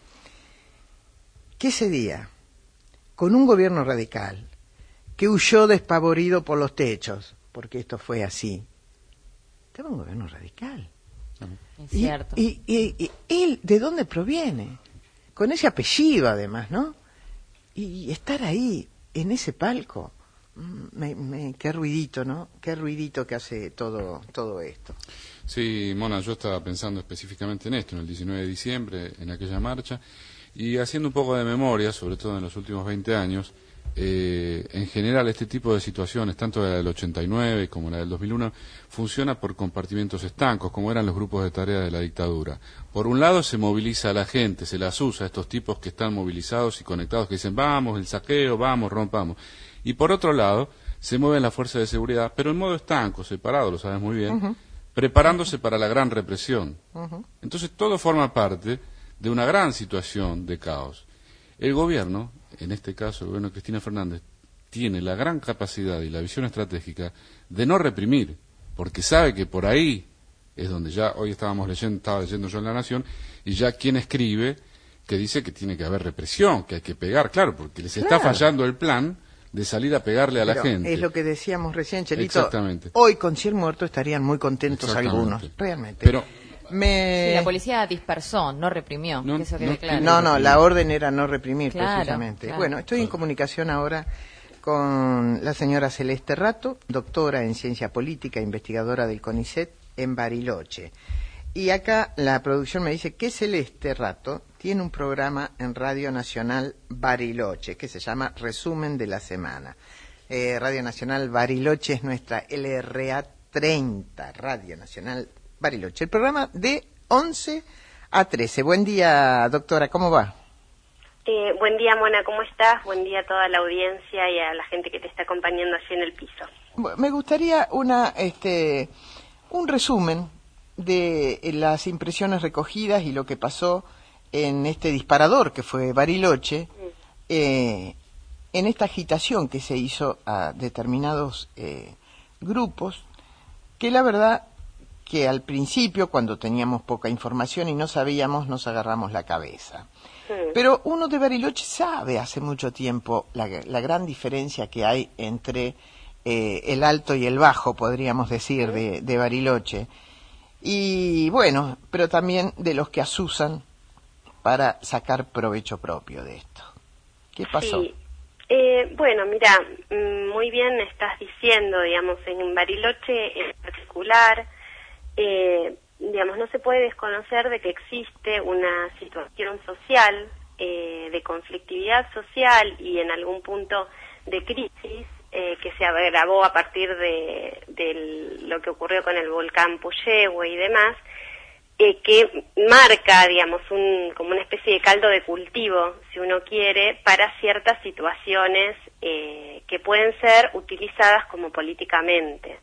Que ese día, con un gobierno radical, que huyó despavorido por los techos, porque esto fue así, estaba un gobierno radical. Es cierto. Y, y, y, y él, ¿de dónde proviene? Con ese apellido, además, ¿no? Y, y estar ahí, en ese palco, me, me, qué ruidito, ¿no? Qué ruidito que hace todo, todo esto. Sí, Mona, yo estaba pensando específicamente en esto, en el diecinueve de diciembre, en aquella marcha, y haciendo un poco de memoria, sobre todo en los últimos veinte años, Eh, en general este tipo de situaciones, tanto la del ochenta y nueve como la del dos mil uno, funciona por compartimentos estancos, como eran los grupos de tareas de la dictadura. Por un lado se moviliza a la gente, se las usa a estos tipos que están movilizados y conectados, que dicen vamos, el saqueo, vamos, rompamos. Y por otro lado se mueven las fuerzas de seguridad, pero en modo estanco, separado, lo sabes muy bien, uh-huh. preparándose para la gran represión. Uh-huh. Entonces todo forma parte de una gran situación de caos. El gobierno, en este caso el gobierno de Cristina Fernández, tiene la gran capacidad y la visión estratégica de no reprimir, porque sabe que por ahí es donde ya hoy estábamos leyendo, estaba leyendo yo en La Nación, y ya quien escribe que dice que tiene que haber represión, que hay que pegar, claro, porque les claro. está fallando el plan de salir a pegarle a Pero la gente. Es lo que decíamos recién, Chelito. Exactamente. Hoy con cien muertos estarían muy contentos algunos, realmente. Pero Me... Sí, la policía dispersó, no reprimió, no, que eso quede no, claro. No, no, la orden era no reprimir, claro, precisamente. Claro. Bueno, estoy en comunicación ahora con la señora Celeste Rato, doctora en Ciencia Política, investigadora del CONICET en Bariloche. Y acá la producción me dice que Celeste Rato tiene un programa en Radio Nacional Bariloche que se llama Resumen de la Semana. Eh, Radio Nacional Bariloche es nuestra L R A treinta, Radio Nacional Bariloche. El programa de once a trece. Buen día, doctora, ¿cómo va? Eh, buen día, Mona, ¿cómo estás? Buen día a toda la audiencia y a la gente que te está acompañando allí en el piso. Me gustaría una, este, un resumen de las impresiones recogidas y lo que pasó en este disparador que fue Bariloche, mm. eh, en esta agitación que se hizo a determinados eh, grupos, que la verdad que al principio, cuando teníamos poca información y no sabíamos, nos agarramos la cabeza. Mm. Pero uno de Bariloche sabe hace mucho tiempo la, la gran diferencia que hay entre eh, el alto y el bajo, podríamos decir, mm. de, de Bariloche. Y bueno, pero también de los que asusan para sacar provecho propio de esto. ¿Qué pasó? Sí. Eh, bueno, mira, muy bien estás diciendo, digamos, en Bariloche en particular, eh, digamos, no se puede desconocer de que existe una situación social, eh, de conflictividad social y en algún punto de crisis, Eh, que se agravó a partir de, de lo que ocurrió con el volcán Puyehue y demás, eh, que marca, digamos, un, como una especie de caldo de cultivo, si uno quiere, para ciertas situaciones eh, que pueden ser utilizadas como políticamente.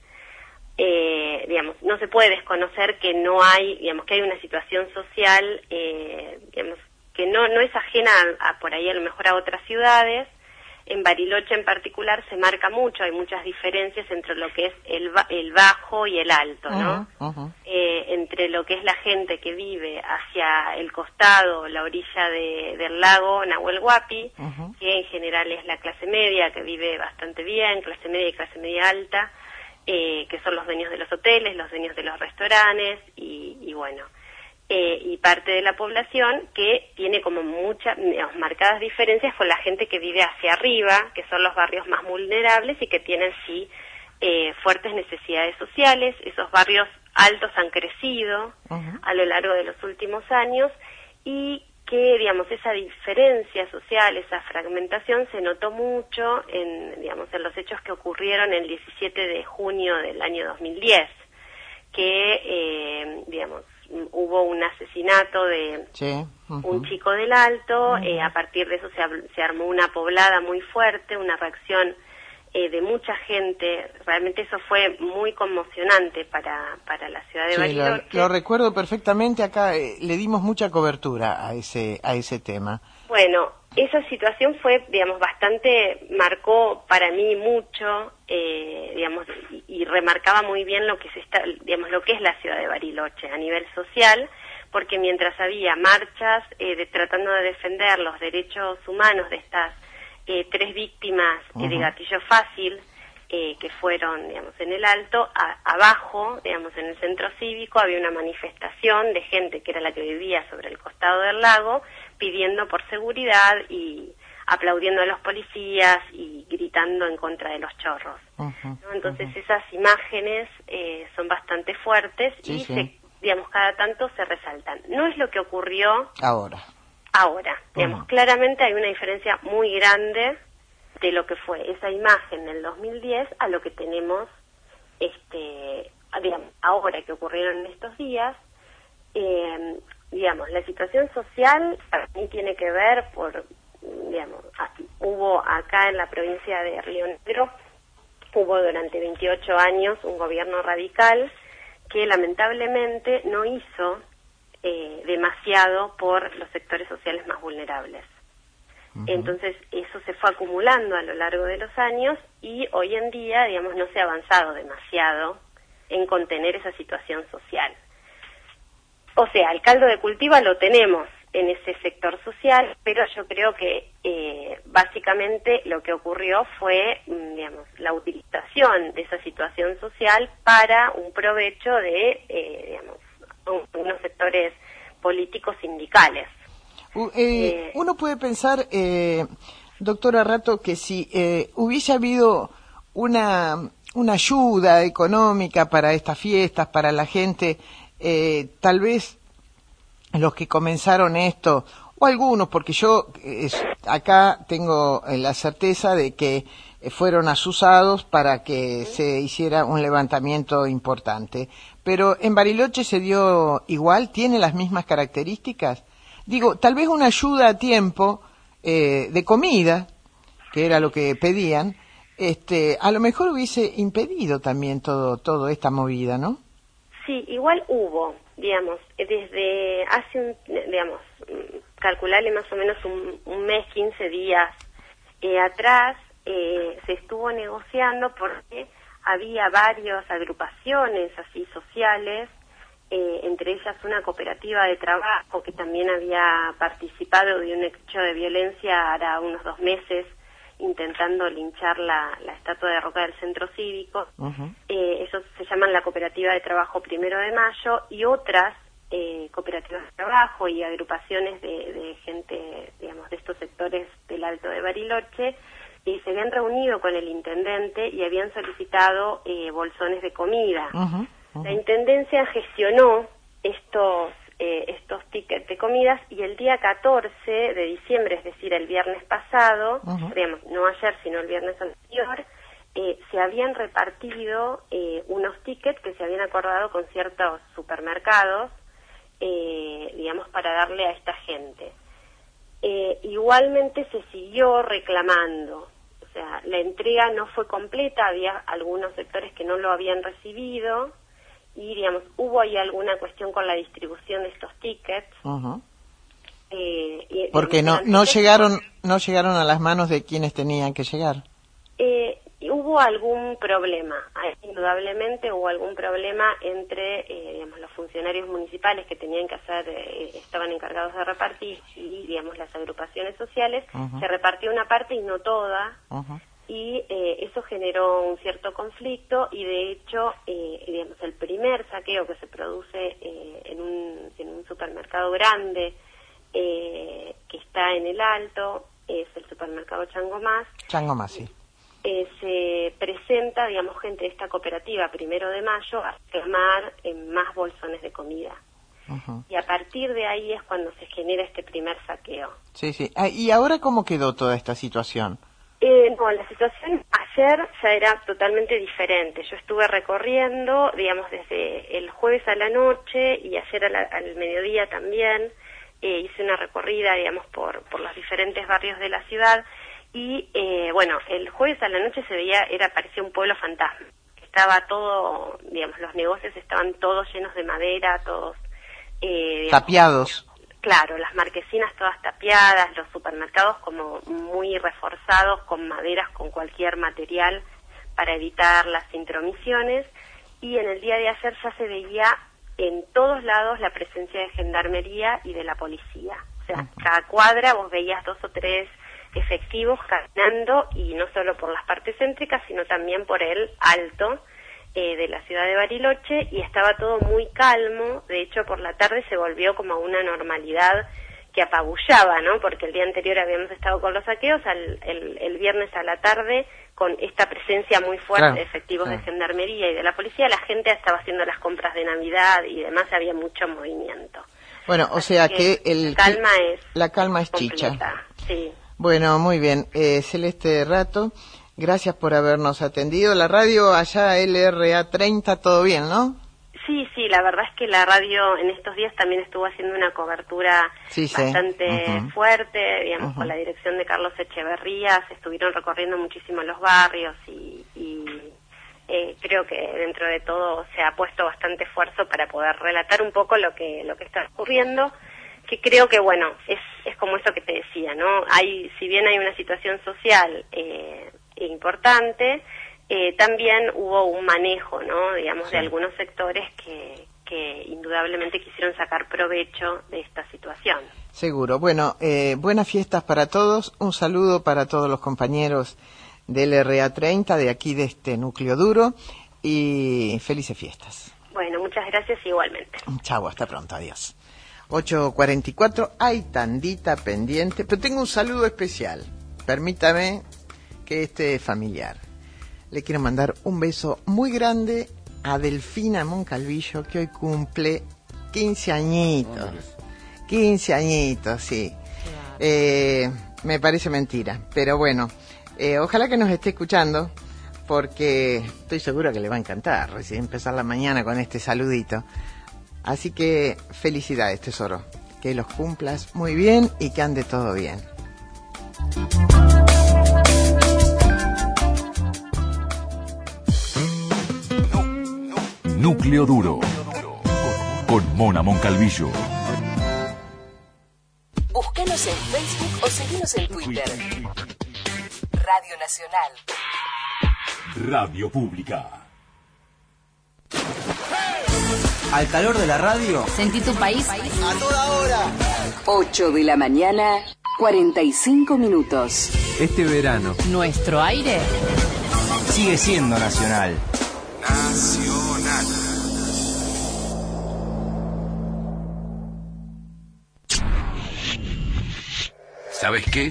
Eh, digamos, no se puede desconocer que no hay, digamos, que hay una situación social, eh, digamos, que no, no es ajena a, a por ahí a lo mejor a otras ciudades. En Bariloche en particular se marca mucho, hay muchas diferencias entre lo que es el, ba el bajo y el alto, ¿no? Uh-huh, uh-huh. Eh, entre lo que es la gente que vive hacia el costado, la orilla de, del lago Nahuel Huapi, uh-huh. que en general es la clase media, que vive bastante bien, clase media y clase media alta, eh, que son los dueños de los hoteles, los dueños de los restaurantes y, y bueno... Eh, y parte de la población que tiene como muchas, digamos, marcadas diferencias con la gente que vive hacia arriba, que son los barrios más vulnerables y que tienen sí eh, fuertes necesidades sociales. Esos barrios altos han crecido uh-huh. a lo largo de los últimos años y que, digamos, esa diferencia social, esa fragmentación se notó mucho en, digamos, en los hechos que ocurrieron el diecisiete de junio del año dos mil diez, que, eh, digamos, hubo un asesinato de sí. uh-huh. un chico del Alto, uh-huh. eh, a partir de eso se, se armó una poblada muy fuerte, una reacción eh, de mucha gente, realmente eso fue muy conmocionante para, para la ciudad de sí, Bariloche. Lo, lo recuerdo perfectamente, acá eh, le dimos mucha cobertura a ese, a ese tema. Bueno, esa situación fue, digamos, bastante, marcó para mí mucho, eh, digamos, y, y remarcaba muy bien lo que se está, digamos, lo que es la ciudad de Bariloche a nivel social, porque mientras había marchas eh, de, tratando de defender los derechos humanos de estas eh, tres víctimas uh-huh. eh, de gatillo fácil, eh, que fueron, digamos, en el Alto, a, abajo, digamos, en el centro cívico había una manifestación de gente que era la que vivía sobre el costado del lago, pidiendo por seguridad y aplaudiendo a los policías y gritando en contra de los chorros. Uh-huh, ¿no? Entonces uh-huh. esas imágenes eh, son bastante fuertes sí, y, sí. Se, digamos, cada tanto se resaltan. No es lo que ocurrió ahora. Ahora, digamos, uh-huh. claramente hay una diferencia muy grande de lo que fue esa imagen del dos mil diez a lo que tenemos, este, digamos, ahora que ocurrieron en estos días. Eh, digamos, la situación social para mí tiene que ver por, digamos, hubo acá en la provincia de Río Negro, hubo durante veintiocho años un gobierno radical que lamentablemente no hizo eh, demasiado por los sectores sociales más vulnerables. Uh-huh. Entonces eso se fue acumulando a lo largo de los años y hoy en día, digamos, no se ha avanzado demasiado en contener esa situación social. O sea, el caldo de cultivo lo tenemos en ese sector social, pero yo creo que eh, básicamente lo que ocurrió fue, digamos, la utilización de esa situación social para un provecho de, eh, digamos, un, unos sectores políticos sindicales. Uh, eh, eh, uno puede pensar, eh, doctora Rato, que si eh, hubiese habido una, una ayuda económica para estas fiestas, para la gente, eh, tal vez los que comenzaron esto, o algunos, porque yo eh, acá tengo la certeza de que fueron asusados para que se hiciera un levantamiento importante. Pero en Bariloche se dio igual, tiene las mismas características. Digo, tal vez una ayuda a tiempo eh, de comida, que era lo que pedían, este, a lo mejor hubiese impedido también todo, todo esta movida, ¿no? Sí, igual hubo, digamos, desde hace, un, digamos, calcularle más o menos un, un mes, quince días eh, atrás, eh, se estuvo negociando porque había varias agrupaciones así sociales, eh, entre ellas una cooperativa de trabajo que también había participado de un hecho de violencia hará unos dos meses, intentando linchar la, la estatua de Roca del Centro Cívico. Uh-huh. Eh, ellos se llaman la Cooperativa de Trabajo Primero de Mayo, y otras eh, cooperativas de trabajo y agrupaciones de, de gente, digamos, de estos sectores del Alto de Bariloche, y se habían reunido con el intendente y habían solicitado eh, bolsones de comida. Uh-huh. Uh-huh. La intendencia gestionó estos eh, estos tickets de comidas, y el día catorce de diciembre, es decir, el viernes pasado, uh-huh. digamos, no ayer, sino el viernes anterior, eh, se habían repartido eh, unos tickets que se habían acordado con ciertos supermercados, eh, digamos, para darle a esta gente. Eh, igualmente se siguió reclamando, o sea, la entrega no fue completa, había algunos sectores que no lo habían recibido, y, digamos, hubo ahí alguna cuestión con la distribución de estos tickets. Uh-huh. eh, y, Porque no no llegaron no llegaron a las manos de quienes tenían que llegar. Eh, hubo algún problema, indudablemente hubo algún problema entre eh, digamos, los funcionarios municipales que tenían que hacer, eh, estaban encargados de repartir, y, digamos, las agrupaciones sociales. Uh-huh. Se repartió una parte y no toda. Uh-huh. Y eh, eso generó un cierto conflicto, y de hecho, eh, digamos, el primer saqueo que se produce eh, en, un, en un supermercado grande eh, que está en el Alto, es el supermercado Chango Más. Chango Más, sí. Eh, se presenta, digamos, gente de esta cooperativa Primero de Mayo a reclamar en más bolsones de comida. Uh-huh. Y a partir de ahí es cuando se genera este primer saqueo. Sí, sí. Ah, ¿y ahora cómo quedó toda esta situación? Eh, no, la situación ayer ya era totalmente diferente. Yo estuve recorriendo, digamos, desde el jueves a la noche y ayer a la, al mediodía también. Eh, hice una recorrida, digamos, por, por los diferentes barrios de la ciudad. Y, eh, bueno, el jueves a la noche se veía, era parecía un pueblo fantasma. Estaba todo, digamos, los negocios estaban todos llenos de madera, todos... Eh, digamos, tapiados. Claro, las marquesinas todas tapiadas, los supermercados como muy reforzados con maderas, con cualquier material para evitar las intromisiones, y en el día de ayer ya se veía en todos lados la presencia de gendarmería y de la policía. O sea, cada cuadra vos veías dos o tres efectivos caminando, y no solo por las partes céntricas, sino también por el Alto Eh, de la ciudad de Bariloche, y estaba todo muy calmo. De hecho, por la tarde se volvió como una normalidad que apabullaba, ¿no? Porque el día anterior habíamos estado con los saqueos, al, el, el viernes a la tarde, con esta presencia muy fuerte claro, de efectivos claro. de gendarmería y de la policía, la gente estaba haciendo las compras de Navidad y demás, había mucho movimiento. Bueno, o sea que, que el, la calma es la calma es completa, chicha. Sí. Bueno, muy bien. Eh, Celeste Rato, gracias por habernos atendido. La radio allá, L R A treinta, todo bien, ¿no? Sí, sí, la verdad es que la radio en estos días también estuvo haciendo una cobertura sí, sí. bastante uh-huh. fuerte, digamos, uh-huh. con la dirección de Carlos Echeverría. Se estuvieron recorriendo muchísimo los barrios, y, y eh, creo que dentro de todo se ha puesto bastante esfuerzo para poder relatar un poco lo que lo que está ocurriendo, que creo que, bueno, es, es como eso que te decía, ¿no? Hay, si bien hay una situación social eh, importante, eh, también hubo un manejo, ¿no? Digamos, sí. de algunos sectores que, que indudablemente quisieron sacar provecho de esta situación. Seguro. Bueno, eh, buenas fiestas para todos. Un saludo para todos los compañeros del L R A treinta, de aquí de este núcleo duro, y felices fiestas. Bueno, muchas gracias igualmente. Chau, hasta pronto, adiós. ocho cuarenta y cuatro, hay tandita pendiente, pero tengo un saludo especial. Permítame que este es familiar. Le quiero mandar un beso muy grande a Delfina Moncalvillo, que hoy cumple quince añitos. quince añitos, sí. Eh, me parece mentira, pero bueno, eh, ojalá que nos esté escuchando, porque estoy segura que le va a encantar recién empezar la mañana con este saludito. Así que felicidades, tesoro, que los cumplas muy bien y que ande todo bien. Núcleo Duro, con Mona Moncalvillo. Búscanos en Facebook o seguinos en Twitter. Radio Nacional. Radio Pública. Al calor de la radio. Sentí tu país. A toda hora. ocho de la mañana, cuarenta y cinco minutos. Este verano. Nuestro aire sigue siendo nacional. Nacional. ¿Sabes qué?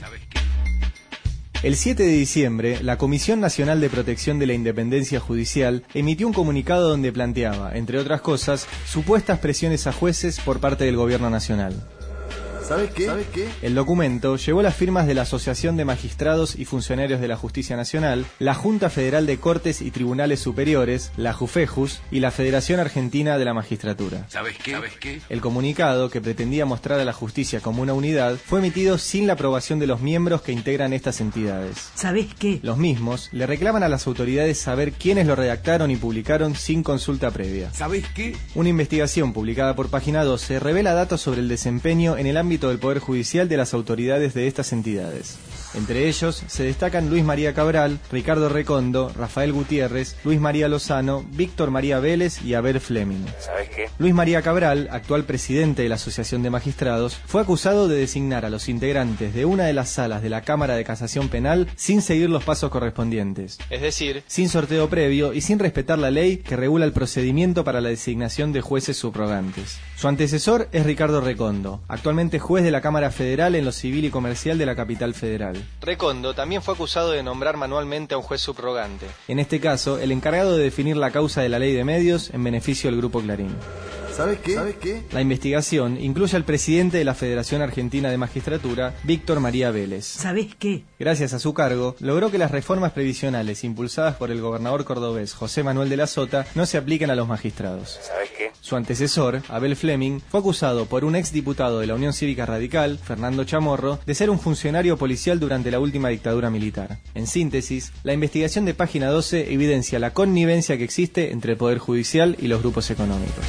El siete de diciembre, la Comisión Nacional de Protección de la Independencia Judicial emitió un comunicado donde planteaba, entre otras cosas, supuestas presiones a jueces por parte del Gobierno Nacional. ¿Sabes qué? ¿Sabes qué? El documento llevó las firmas de la Asociación de Magistrados y Funcionarios de la Justicia Nacional, la Junta Federal de Cortes y Tribunales Superiores, la JUFEJUS y la Federación Argentina de la Magistratura. ¿Sabes qué? ¿Sabes qué? El comunicado, que pretendía mostrar a la justicia como una unidad, fue emitido sin la aprobación de los miembros que integran estas entidades. ¿Sabes qué? Los mismos le reclaman a las autoridades saber quiénes lo redactaron y publicaron sin consulta previa. ¿Sabes qué? Una investigación publicada por Página doce revela datos sobre el desempeño en el ámbito del Poder Judicial de las autoridades de estas entidades. Entre ellos se destacan Luis María Cabral, Ricardo Recondo, Rafael Gutiérrez, Luis María Lozano, Víctor María Vélez y Abel Fleming. ¿Sabes qué? Luis María Cabral, actual presidente de la Asociación de Magistrados, fue acusado de designar a los integrantes de una de las salas de la Cámara de Casación Penal sin seguir los pasos correspondientes, es decir, sin sorteo previo y sin respetar la ley que regula el procedimiento para la designación de jueces subrogantes. Su antecesor es Ricardo Recondo, actualmente juez de la Cámara Federal en lo civil y comercial de la capital federal. Recondo también fue acusado de nombrar manualmente a un juez subrogante, en este caso el encargado de definir la causa de la ley de medios en beneficio del Grupo Clarín. ¿Sabes qué? ¿Sabes qué? La investigación incluye al presidente de la Federación Argentina de Magistratura, Víctor María Vélez. ¿Sabes qué? Gracias a su cargo, logró que las reformas previsionales impulsadas por el gobernador cordobés José Manuel de la Sota no se apliquen a los magistrados. ¿Sabes qué? Su antecesor, Abel Fleming, fue acusado por un exdiputado de la Unión Cívica Radical, Fernando Chamorro, de ser un funcionario policial durante la última dictadura militar. En síntesis, la investigación de Página doce evidencia la connivencia que existe entre el Poder Judicial y los grupos económicos.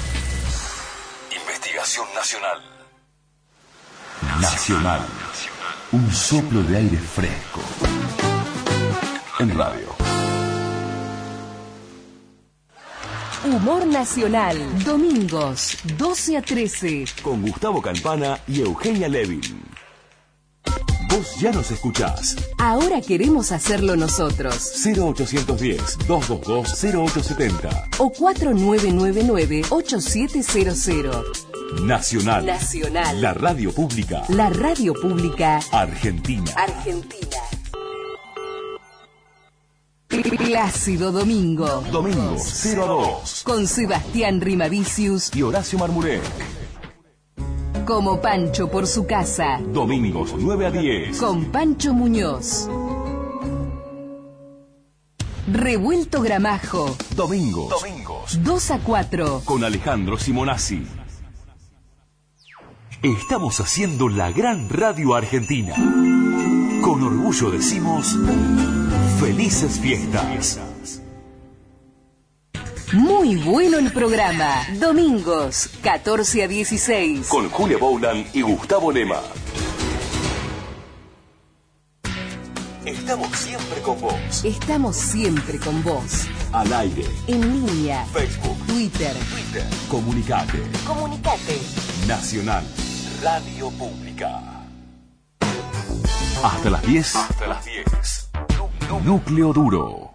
Investigación Nacional. Nacional. Un soplo de aire fresco. En radio. Humor Nacional, domingos, doce a trece. Con Gustavo Campana y Eugenia Levin. Vos ya nos escuchás. Ahora queremos hacerlo nosotros. cero ochocientos diez, doscientos veintidós, cero ochocientos setenta. O cuatro nueve nueve nueve, ocho siete cero cero. Nacional. Nacional. La radio pública. La radio pública. Argentina. Argentina. Plácido Domingo. Domingo cero a dos. Con Sebastián Rimavicius y Horacio Marmurek. Como Pancho por su casa. Domingos nueve a diez. Con Pancho Muñoz. Revuelto Gramajo. Domingos. Domingos. dos a cuatro. Con Alejandro Simonazzi. Estamos haciendo la gran radio argentina. Con orgullo decimos: ¡felices fiestas! Muy bueno el programa. Domingos, catorce a dieciséis. Con Julia Boulan y Gustavo Lema. Estamos siempre con vos. Estamos siempre con vos. Al aire. En línea. Facebook. Twitter. Twitter. Comunicate. Comunicate. Nacional. Radio Pública. Hasta las diez. Hasta las diez. Núcleo Duro.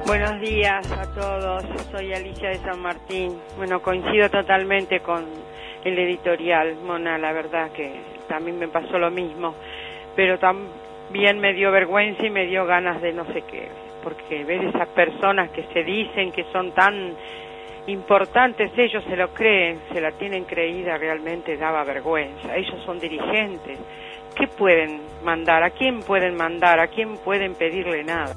Buenos días a todos, soy Alicia de San Martín. Bueno, coincido totalmente con el editorial, Mona, la verdad que también me pasó lo mismo, pero también me dio vergüenza y me dio ganas de no sé qué, porque ver esas personas que se dicen que son tan importantes, ellos se lo creen, se la tienen creída, realmente daba vergüenza. Ellos son dirigentes, ¿qué pueden mandar? ¿A quién pueden mandar? ¿A quién pueden pedirle nada?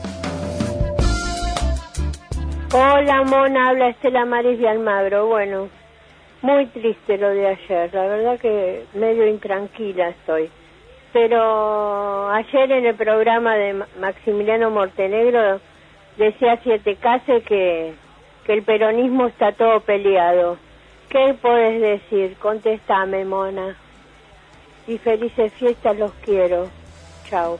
Hola, Mona, habla Estela Maris de Almagro. Bueno, muy triste lo de ayer, la verdad que medio intranquila estoy. Pero ayer en el programa de Maximiliano Montenegro decía Siete Case que, que el peronismo está todo peleado. ¿Qué podés decir? Contestame, Mona. Y felices fiestas, los quiero. Chao.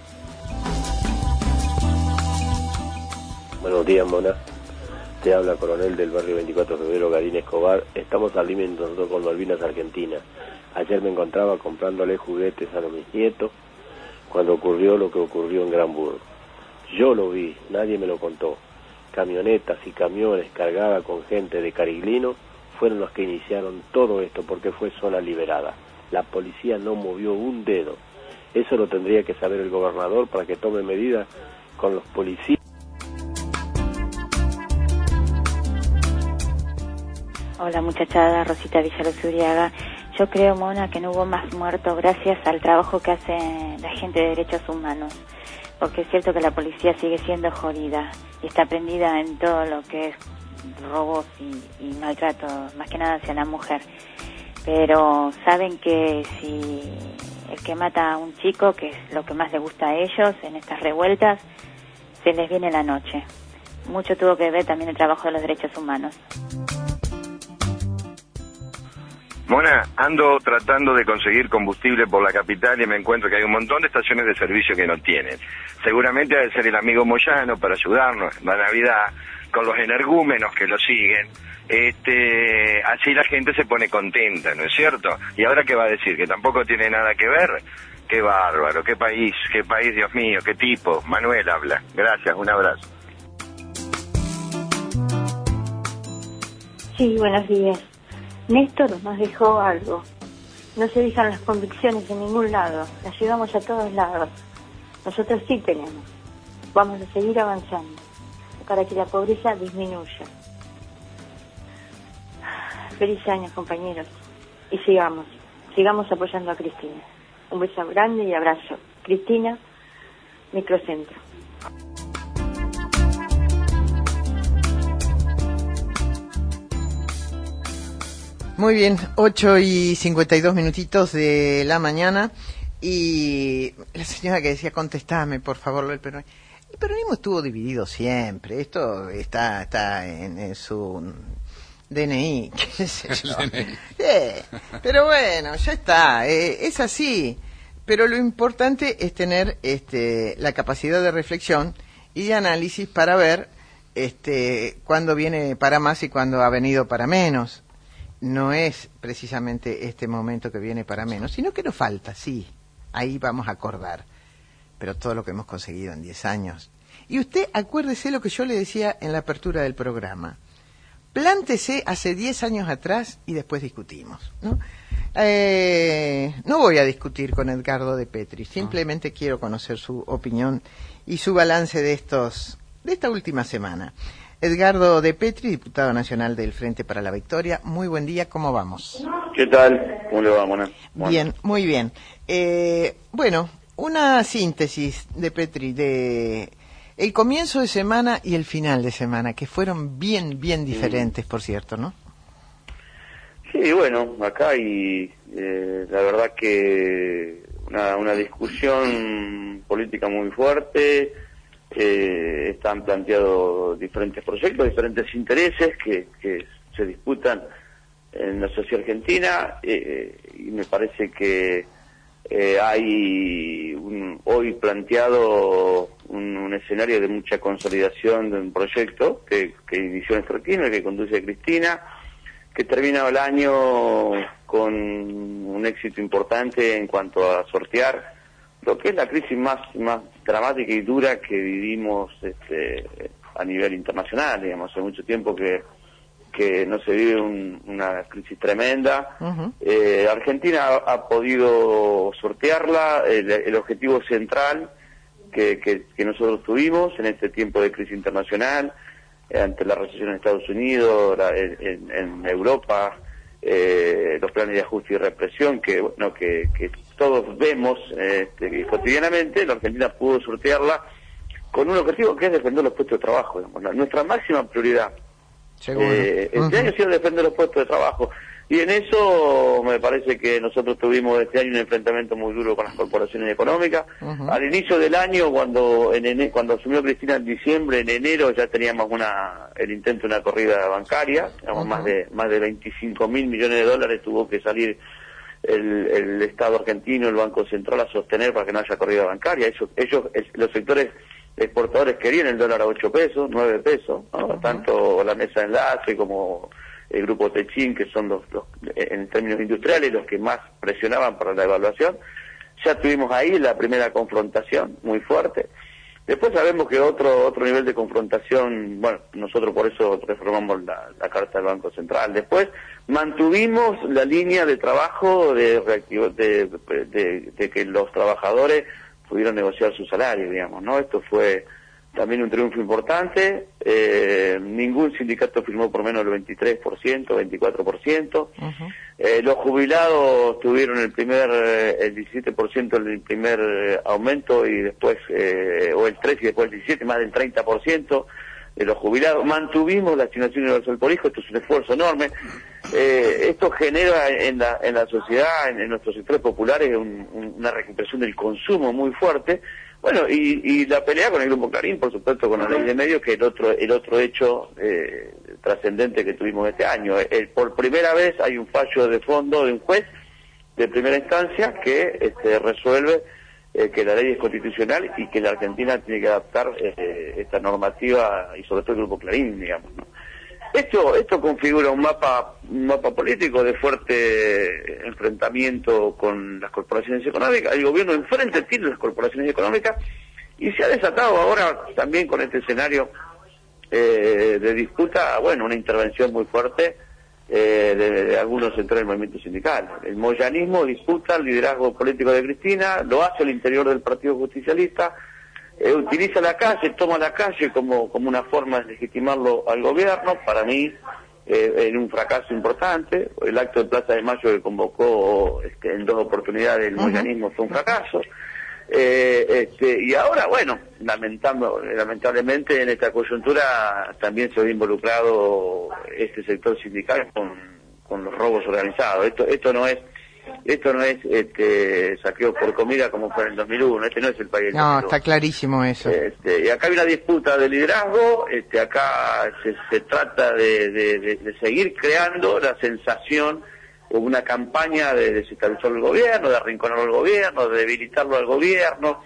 Buenos días, Mona. Te habla Coronel del barrio veinticuatro de febrero, Garín Escobar. Estamos al límite nosotros con Malvinas Argentina. Ayer me encontraba comprándole juguetes a los mis nietos cuando ocurrió lo que ocurrió en Granburgo. Yo lo vi, nadie me lo contó. Camionetas y camiones cargadas con gente de Cariglino fueron los que iniciaron todo esto porque fue zona liberada. La policía no movió un dedo. Eso lo tendría que saber el gobernador para que tome medidas con los policías. Hola muchachada, Rosita Villaluzuriaga. Yo creo, Mona, que no hubo más muertos gracias al trabajo que hace la gente de derechos humanos. Porque es cierto que la policía sigue siendo jodida y está prendida en todo lo que es robos y, y maltrato, más que nada hacia la mujer. Pero saben que si el que mata a un chico, que es lo que más les gusta a ellos en estas revueltas, se les viene la noche. Mucho tuvo que ver también el trabajo de los derechos humanos. Mona, ando tratando de conseguir combustible por la capital y me encuentro que hay un montón de estaciones de servicio que no tienen. Seguramente ha de ser el amigo Moyano para ayudarnos en la Navidad con los energúmenos que lo siguen. Este, así la gente se pone contenta, ¿no es cierto? ¿Y ahora qué va a decir? ¿Que tampoco tiene nada que ver? Qué bárbaro, qué país, qué país, Dios mío, qué tipo. Manuel habla. Gracias, un abrazo. Sí, buenos días. Néstor nos dejó algo. No se dejan las convicciones en ningún lado. Las llevamos a todos lados. Nosotros sí tenemos. Vamos a seguir avanzando para que la pobreza disminuya. Feliz año, compañeros. Y sigamos. Sigamos apoyando a Cristina. Un beso grande y abrazo. Cristina, Microcentro. Muy bien, ocho y cincuenta y dos minutitos de la mañana y la señora que decía, contestame por favor, el peronismo. El peronismo estuvo dividido siempre, esto está está en, en su D N I, qué sé yo. eh, pero bueno, ya está, eh, es así, pero lo importante es tener este, la capacidad de reflexión y de análisis para ver este, cuándo viene para más y cuándo ha venido para menos. No es precisamente este momento que viene para menos, sino que nos falta, sí, ahí vamos a acordar, pero todo lo que hemos conseguido en diez años. Y usted acuérdese lo que yo le decía en la apertura del programa, plántese hace diez años atrás y después discutimos, ¿no? Eh, no voy a discutir con Edgardo de Petri, simplemente quiero conocer su opinión y su balance de estos, de esta última semana. Edgardo de Petri, diputado nacional del Frente para la Victoria. Muy buen día, ¿cómo vamos? ¿Qué tal? ¿Cómo le va, Mona? Bueno. Bien, muy bien. Eh, bueno, una síntesis de Petri de el comienzo de semana y el final de semana, que fueron bien, bien diferentes, por cierto, ¿no? Sí, bueno, acá hay, eh, la verdad que una, una discusión política muy fuerte. Eh, están planteados diferentes proyectos, diferentes intereses que, que se disputan en la sociedad argentina eh, y me parece que eh, hay un, hoy planteado un, un escenario de mucha consolidación de un proyecto que, que inició Néstor Kirchner, que conduce Cristina, que termina el año con un éxito importante en cuanto a sortear lo que es la crisis más más dramática y dura que vivimos este, a nivel internacional, digamos, hace mucho tiempo que que no se vive un, una crisis tremenda. Uh-huh. eh, Argentina ha, ha podido sortearla, el, el objetivo central que, que, que nosotros tuvimos en este tiempo de crisis internacional, eh, ante la recesión en Estados Unidos, la, en, en Europa, eh, los planes de ajuste y represión que, bueno, que, que todos vemos este, cotidianamente, la Argentina pudo sortearla con un objetivo que es defender los puestos de trabajo, digamos, la, nuestra máxima prioridad. Eh, este uh-huh. año ha sido defender los puestos de trabajo, y en eso me parece que nosotros tuvimos este año un enfrentamiento muy duro con las corporaciones económicas. Uh-huh. Al inicio del año, cuando en ene, cuando asumió Cristina en diciembre, en enero ya teníamos una el intento de una corrida bancaria, digamos, uh-huh. más de más de veinticinco mil millones de dólares tuvo que salir el, el Estado argentino, el Banco Central, a sostener para que no haya corrida bancaria. Ellos, ellos los sectores exportadores querían el dólar a ocho pesos, nueve pesos, ¿no? Uh-huh. Tanto la mesa de enlace como el grupo Techín, que son los, los, en términos industriales, los que más presionaban para la evaluación. Ya tuvimos ahí la primera confrontación muy fuerte. Después sabemos que otro otro nivel de confrontación, bueno, nosotros por eso reformamos la, la Carta del Banco Central. Después mantuvimos la línea de trabajo de, de, de, de, de que los trabajadores pudieron negociar su salario, digamos, ¿no? Esto fue también un triunfo importante. Eh, ningún sindicato firmó por menos del veintitrés por ciento, veinticuatro por ciento. Uh-huh. Eh, los jubilados tuvieron el primer, eh, el diecisiete por ciento el primer eh, aumento, y después, eh, o el tres y después el diecisiete, más del treinta por ciento de los jubilados. Mantuvimos la asignación universal por hijo, esto es un esfuerzo enorme. Eh, esto genera en la, en la sociedad, en, en nuestros sectores populares, un, un, una recuperación del consumo muy fuerte. Bueno, y, y la pelea con el Grupo Clarín, por supuesto, con la ley de medios, que es el otro, el otro hecho eh, trascendente que tuvimos este año. El, por primera vez hay un fallo de fondo de un juez de primera instancia que este, resuelve eh, que la ley es constitucional y que la Argentina tiene que adaptar eh, esta normativa, y sobre todo el Grupo Clarín, digamos, ¿no? Esto, esto configura un mapa, un mapa político de fuerte enfrentamiento con las corporaciones económicas. El gobierno enfrente tiene las corporaciones económicas, y se ha desatado ahora también con este escenario eh, de disputa, bueno, una intervención muy fuerte eh, de, de algunos sectores del movimiento sindical. El moyanismo disputa el liderazgo político de Cristina, lo hace al interior del Partido Justicialista. Eh, utiliza la calle, toma la calle como, como una forma de legitimarlo al gobierno. Para mí, eh, en un fracaso importante. El acto de Plaza de Mayo que convocó este, en dos oportunidades el moyanismo fue un fracaso. Eh, este, y ahora, bueno, lamentando, lamentablemente en esta coyuntura también se ve involucrado este sector sindical con, con los robos organizados. Esto, esto no es Esto no es este, saqueo por comida como fue en el dos mil uno, este no es el país del No, dos mil uno. Está clarísimo eso. Este, y acá hay una disputa de liderazgo, este, acá se, se trata de, de, de, de seguir creando la sensación, o una campaña de desestabilizar el gobierno, de arrinconar al gobierno, de debilitarlo al gobierno,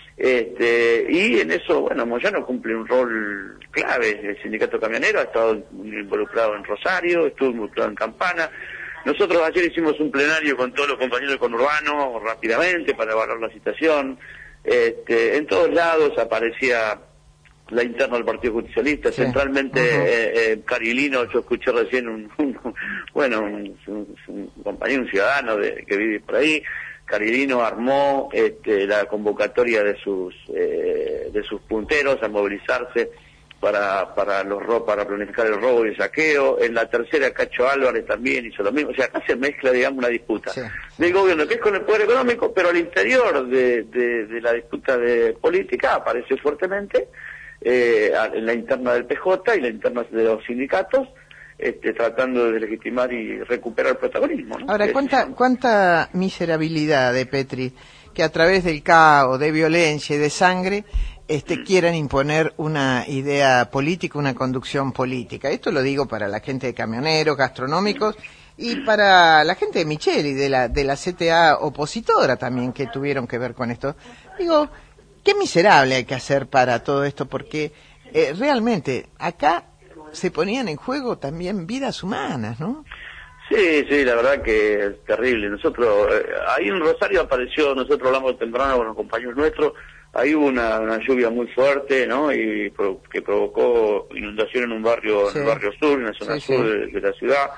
este, y en eso, bueno, Moyano cumple un rol clave. El sindicato camionero ha estado involucrado en Rosario, estuvo involucrado en Campana. Nosotros ayer hicimos un plenario con todos los compañeros del conurbano rápidamente para evaluar la situación. Este, en todos lados aparecía la interna del Partido Justicialista, sí. Centralmente uh-huh. eh, eh, Carilino. Yo escuché recién un, un bueno, un, un, un compañero, un ciudadano de, que vive por ahí. Carilino armó este, la convocatoria de sus eh, de sus punteros a movilizarse para para los ro para planificar el robo y el saqueo. En la tercera, Cacho Álvarez también hizo lo mismo. O sea, acá se mezcla, digamos, una disputa sí. del gobierno, que es con el poder económico, pero al interior de, de, de la disputa de política apareció fuertemente eh, en la interna del P J y la interna de los sindicatos, este, tratando de legitimar y recuperar protagonismo, ¿no? Ahora, ¿cuánta, cuánta miserabilidad de Petri que a través del caos, de violencia y de sangre este, quieran imponer una idea política, una conducción política? Esto lo digo para la gente de camioneros, gastronómicos, y para la gente de Micheli, de la, de la C T A opositora también, que tuvieron que ver con esto. Digo, qué miserable hay que hacer para todo esto, porque eh, realmente acá se ponían en juego también vidas humanas, ¿no? Sí, sí, la verdad que es terrible. Nosotros, eh, ahí en Rosario apareció, nosotros hablamos temprano con los compañeros nuestros, ahí hubo una, una lluvia muy fuerte, ¿no? Y pro, que provocó inundación en un barrio, sí. en el barrio sur, en la zona sí, sur sí. De, de la ciudad.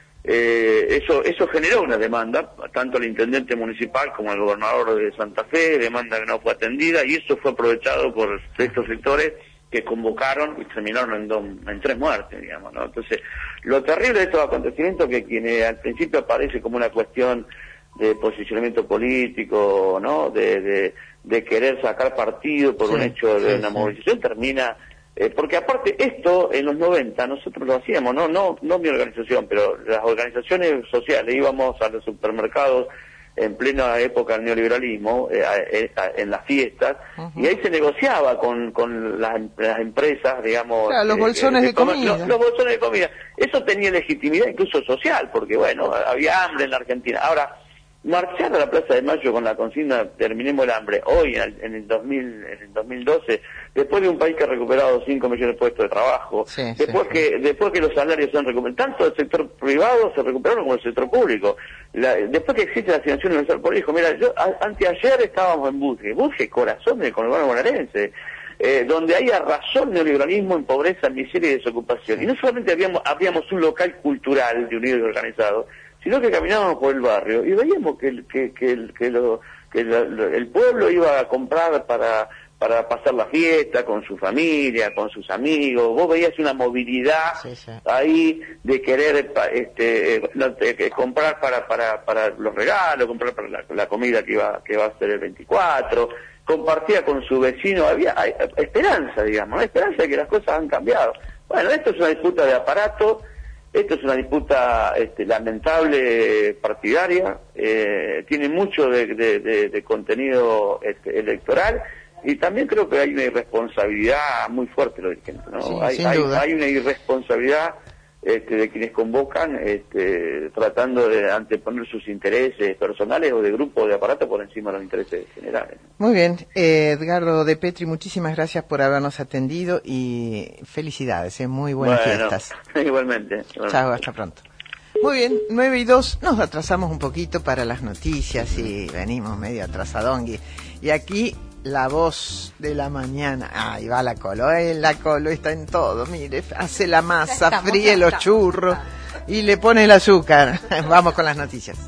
Eh, eso eso generó una demanda, tanto al intendente municipal como al gobernador de Santa Fe, demanda que no fue atendida, y eso fue aprovechado por estos sectores que convocaron y terminaron en, dos, en tres muertes, digamos, ¿no? Entonces, lo terrible de estos acontecimientos que quienes al principio aparece como una cuestión de posicionamiento político, ¿no? De, de, de querer sacar partido por sí, un hecho de sí, una movilización, sí. termina... Eh, porque aparte esto en los noventa nosotros lo hacíamos, no no no mi organización, pero las organizaciones sociales íbamos a los supermercados en plena época del neoliberalismo, eh, eh, en las fiestas, uh-huh. y ahí se negociaba con con las, las empresas, digamos... Claro, los bolsones eh, de, de comida. Los, los bolsones de comida. Eso tenía legitimidad incluso social, porque bueno, había hambre en la Argentina. Ahora, marchar a la Plaza de Mayo con la consigna terminemos el hambre hoy en el, en el dos mil en el dos mil doce, después de un país que ha recuperado cinco millones de puestos de trabajo, sí, después sí, que sí. después que los salarios se han recuperado, tanto el sector privado se recuperaron como el sector público, la, después que existe la asignación universal por hijo. Mira, yo a, anteayer estábamos en Budge, Budge, corazón del conurbano bonaerense, eh, donde hay arrasó el neoliberalismo en pobreza, miseria y desocupación, y no solamente habíamos habíamos un local cultural de unido y organizado, sino que caminábamos por el barrio y veíamos que el, que, que el, que lo, que lo, lo, el pueblo iba a comprar para, para pasar la fiesta con su familia, con sus amigos. Vos veías una movilidad sí, sí. ahí de querer este, eh, comprar para, para, para los regalos, comprar para la, la comida que iba, que va a ser el veinticuatro, compartía con su vecino, había hay, esperanza, digamos, ¿no? Esperanza de que las cosas han cambiado. Bueno, esto es una disputa de aparato. Esto es una disputa este, lamentable partidaria, eh, tiene mucho de, de, de, de contenido este, electoral, y también creo que hay una irresponsabilidad muy fuerte, lo dije, ¿no? Sí, hay, sin hay, duda. hay una irresponsabilidad este, de quienes convocan, este, tratando de anteponer sus intereses personales o de grupo o de aparato por encima de los intereses generales. Muy bien, eh, Edgardo De Petri, muchísimas gracias por habernos atendido y felicidades, eh, muy buenas bueno, fiestas. Igualmente, igualmente. Chao, hasta pronto. Muy bien, nueve y dos, nos atrasamos un poquito para las noticias y venimos medio atrasadongui. Y aquí la voz de la mañana. Ahí va la Colo, eh, la Colo está en todo, mire, hace la masa, estamos, fríe los churros y le pone el azúcar. Vamos con las noticias.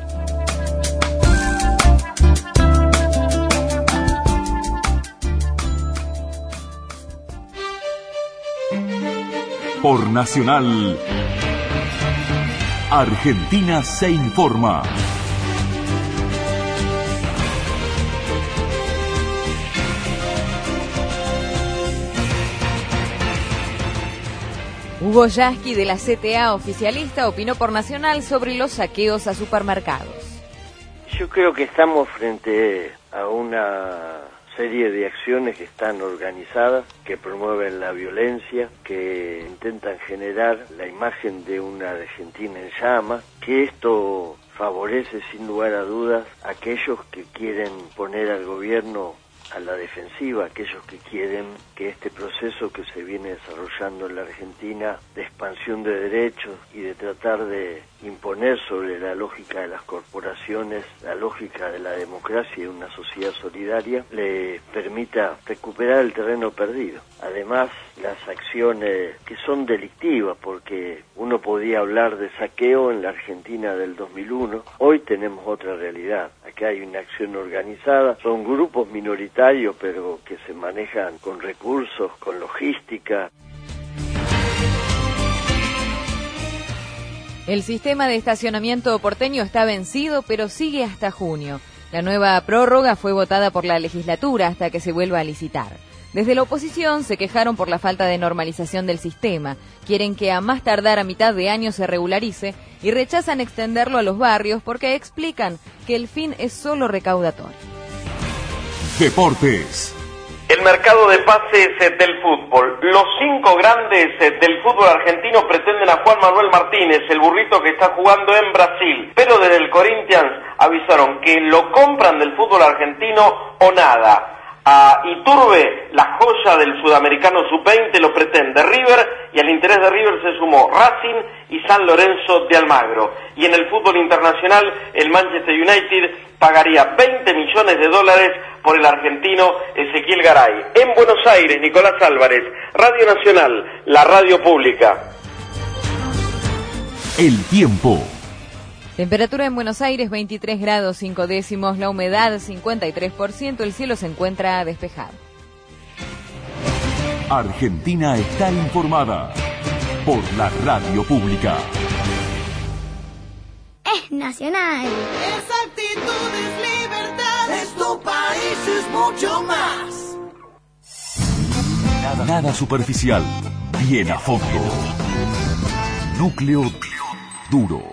Por Nacional, Argentina se informa. Hugo Yasky de la C T A oficialista opinó por Nacional sobre los saqueos a supermercados. Yo creo que estamos frente a una serie de acciones que están organizadas, que promueven la violencia, que intentan generar la imagen de una Argentina en llamas, que esto favorece sin lugar a dudas a aquellos que quieren poner al gobierno a la defensiva, aquellos que quieren que este proceso que se viene desarrollando en la Argentina de expansión de derechos y de tratar de imponer sobre la lógica de las corporaciones, la lógica de la democracia y de una sociedad solidaria, le permita recuperar el terreno perdido. Además, las acciones que son delictivas, porque uno podía hablar de saqueo en la Argentina del dos mil uno, hoy tenemos otra realidad. Acá hay una acción organizada, son grupos minoritarios, pero que se manejan con recursos, con logística. El sistema de estacionamiento porteño está vencido, pero sigue hasta junio. La nueva prórroga fue votada por la legislatura hasta que se vuelva a licitar. Desde la oposición se quejaron por la falta de normalización del sistema. Quieren que a más tardar a mitad de año se regularice y rechazan extenderlo a los barrios porque explican que el fin es solo recaudatorio. Deportes. El mercado de pases del fútbol. Los cinco grandes del fútbol argentino pretenden a Juan Manuel Martínez, el burrito que está jugando en Brasil. Pero desde el Corinthians avisaron que lo compran del fútbol argentino o nada. A Iturbe, la joya del sudamericano sub veinte, lo pretende River, y al interés de River se sumó Racing y San Lorenzo de Almagro. Y en el fútbol internacional, el Manchester United pagaría veinte millones de dólares por el argentino Ezequiel Garay. En Buenos Aires, Nicolás Álvarez, Radio Nacional, la radio pública. El tiempo. Temperatura en Buenos Aires veintitrés grados cinco décimos, la humedad cincuenta y tres por ciento, el cielo se encuentra despejado. Argentina está informada por la radio pública. Es nacional. Esa actitud es libertad. Es tu país, es mucho más. Nada, nada superficial, bien a fondo. Núcleo duro.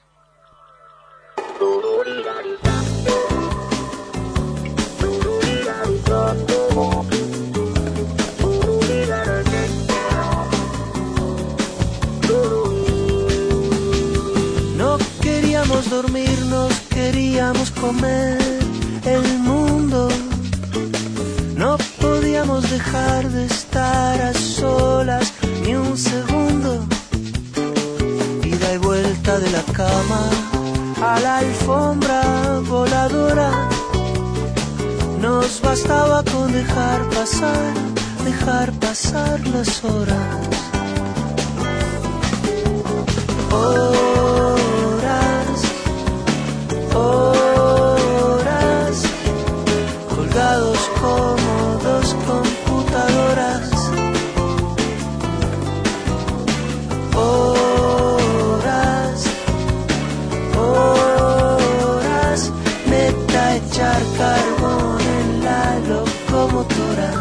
No queríamos dormirnos, queríamos comer el mundo. No podíamos dejar de estar a solas ni un segundo. Ida y vuelta de la cama a la alfombra voladora. Nos bastaba con dejar pasar, dejar pasar las horas. Horas, horas, colgados como dos computadoras. Horas, horas, meta echar carbón en la locomotora.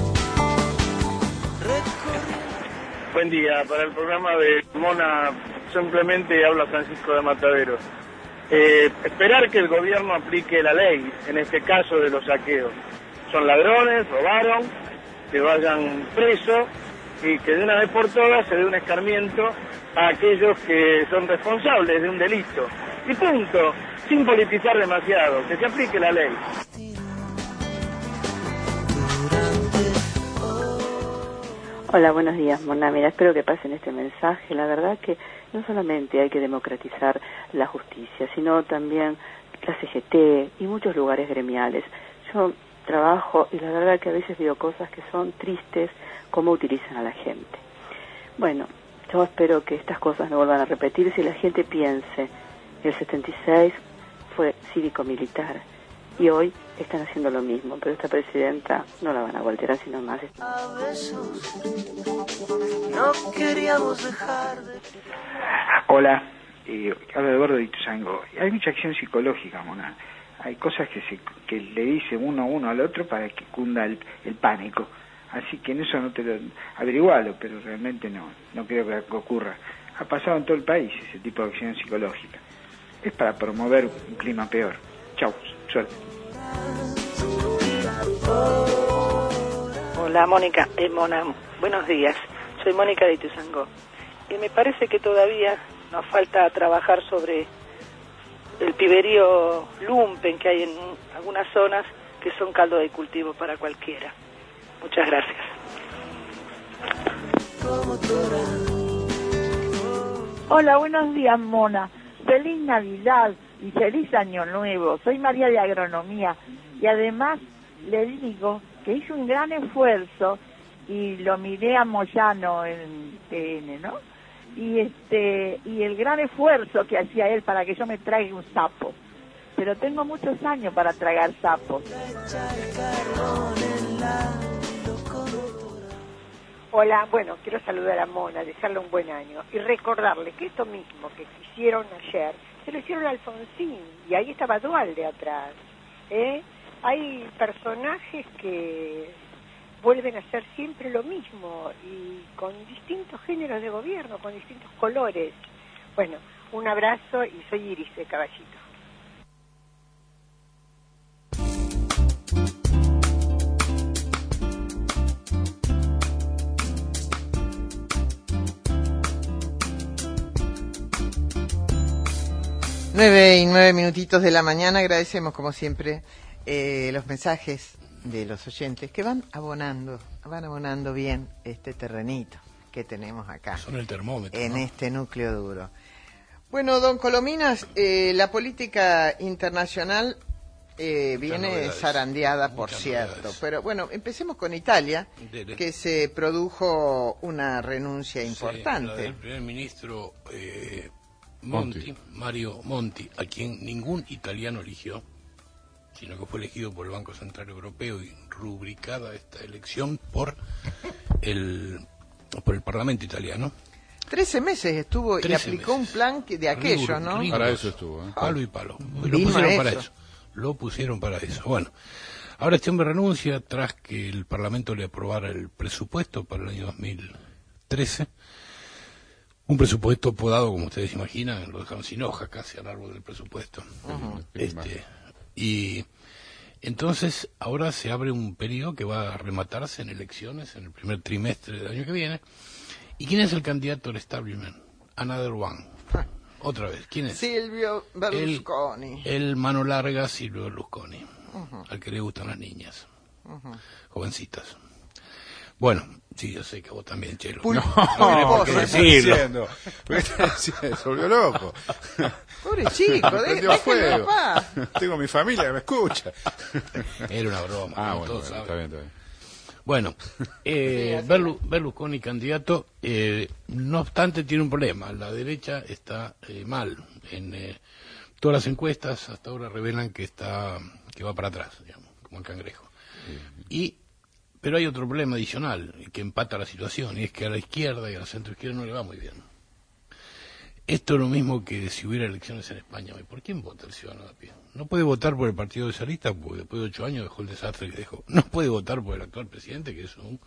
Buen día, para el programa de Mona simplemente habla Francisco de Mataderos. Eh, esperar que el gobierno aplique la ley, en este caso de los saqueos. Son ladrones, robaron, que vayan presos y que de una vez por todas se dé un escarmiento a aquellos que son responsables de un delito. Y punto, sin politizar demasiado, que se aplique la ley. Hola, buenos días, Mona. Mira, espero que pasen este mensaje. La verdad que no solamente hay que democratizar la justicia, sino también la C G T y muchos lugares gremiales. Yo trabajo y la verdad que a veces veo cosas que son tristes, cómo utilizan a la gente. Bueno, yo espero que estas cosas no vuelvan a repetirse y la gente piense, el setenta y seis fue cívico-militar y hoy están haciendo lo mismo, pero esta presidenta no la van a voltear sino más. A besos, no queríamos dejar de... Hola, eh, habla Eduardo de Ituzaingó. Hay mucha acción psicológica, Mona. Hay cosas que se que le dice uno a uno al otro para que cunda el, el pánico. Así que en eso no te lo... averigualo, pero realmente no, no creo que ocurra. Ha pasado en todo el país ese tipo de acción psicológica. Es para promover un clima peor. Chau, suerte. Hola, Mónica, eh, Mona, buenos días. Soy Mónica de Ituzaingó. Y me parece que todavía nos falta trabajar sobre el piberío lumpen que hay en algunas zonas que son caldo de cultivo para cualquiera. Muchas gracias. Hola, buenos días, Mona. Feliz Navidad y feliz Año Nuevo. Soy María de Agronomía y además le digo que hizo un gran esfuerzo y lo miré a Moyano en T N, ¿no? Y este y el gran esfuerzo que hacía él para que yo me traiga un sapo. Pero tengo muchos años para tragar sapos. Hola, bueno, quiero saludar a Mona, desearle un buen año y recordarle que esto mismo que hicieron ayer, se lo hicieron a Alfonsín y ahí estaba Duhalde atrás. ¿eh? Hay personajes que vuelven a hacer siempre lo mismo y con distintos géneros de gobierno, con distintos colores. Bueno, un abrazo y soy Iris de Caballito. Nueve y nueve minutitos de la mañana. Agradecemos como siempre eh, los mensajes de los oyentes que van abonando, van abonando bien este terrenito que tenemos acá. Son el termómetro, en ¿no? este núcleo duro. Bueno, don Colominas, eh, la política internacional eh, viene novedades, zarandeada, por cierto. Novedades. Pero bueno, empecemos con Italia, Dele. que se produjo una renuncia importante. Sí, la del primer ministro eh, Monti, Monti. Mario Monti, a quien ningún italiano eligió, sino que fue elegido por el Banco Central Europeo y rubricada esta elección por el por el Parlamento italiano. Trece meses estuvo y Trece aplicó meses. un plan que, de aquello, Rigor- ¿no? riguroso. Para eso estuvo, ¿eh? Palo y palo. Lo Vino pusieron a para eso. eso. Lo pusieron para eso. Bueno, ahora este hombre renuncia tras que el Parlamento le aprobara el presupuesto para el año dos mil trece. Un presupuesto podado, como ustedes imaginan, lo dejaron sin hoja casi al árbol del presupuesto. Ujú. Este, y entonces ahora se abre un periodo que va a rematarse en elecciones en el primer trimestre del año que viene. ¿Y quién es el candidato al establishment? Another one. Otra vez, ¿quién es? Silvio Berlusconi. El, el mano larga Silvio Berlusconi, Ujú. al que le gustan las niñas, Ujú. jovencitas. Bueno, sí, yo sé que vos también, Chelo. Pul- No, no tenés por qué pulposo, decirlo. diciendo? ¿Qué está diciendo? Se volvió loco. Pobre chico, de, Prendió déjenlo fuego. en paz. Tengo mi familia que me escucha. Era una broma. Ah, como bueno, todos bueno, saben. está bien, está bien. Bueno, eh, Berlu- Berlusconi candidato, eh, no obstante tiene un problema. La derecha está eh, mal. En eh, todas las encuestas hasta ahora revelan que está que va para atrás, digamos, como el cangrejo. Y pero hay otro problema adicional que empata la situación, y es que a la izquierda y a la centroizquierda no le va muy bien. Esto es lo mismo que si hubiera elecciones en España. ¿Por quién vota el ciudadano de a pie? No puede votar por el Partido Socialista porque después de ocho años dejó el desastre que dejó. No puede votar por el actual presidente, que es un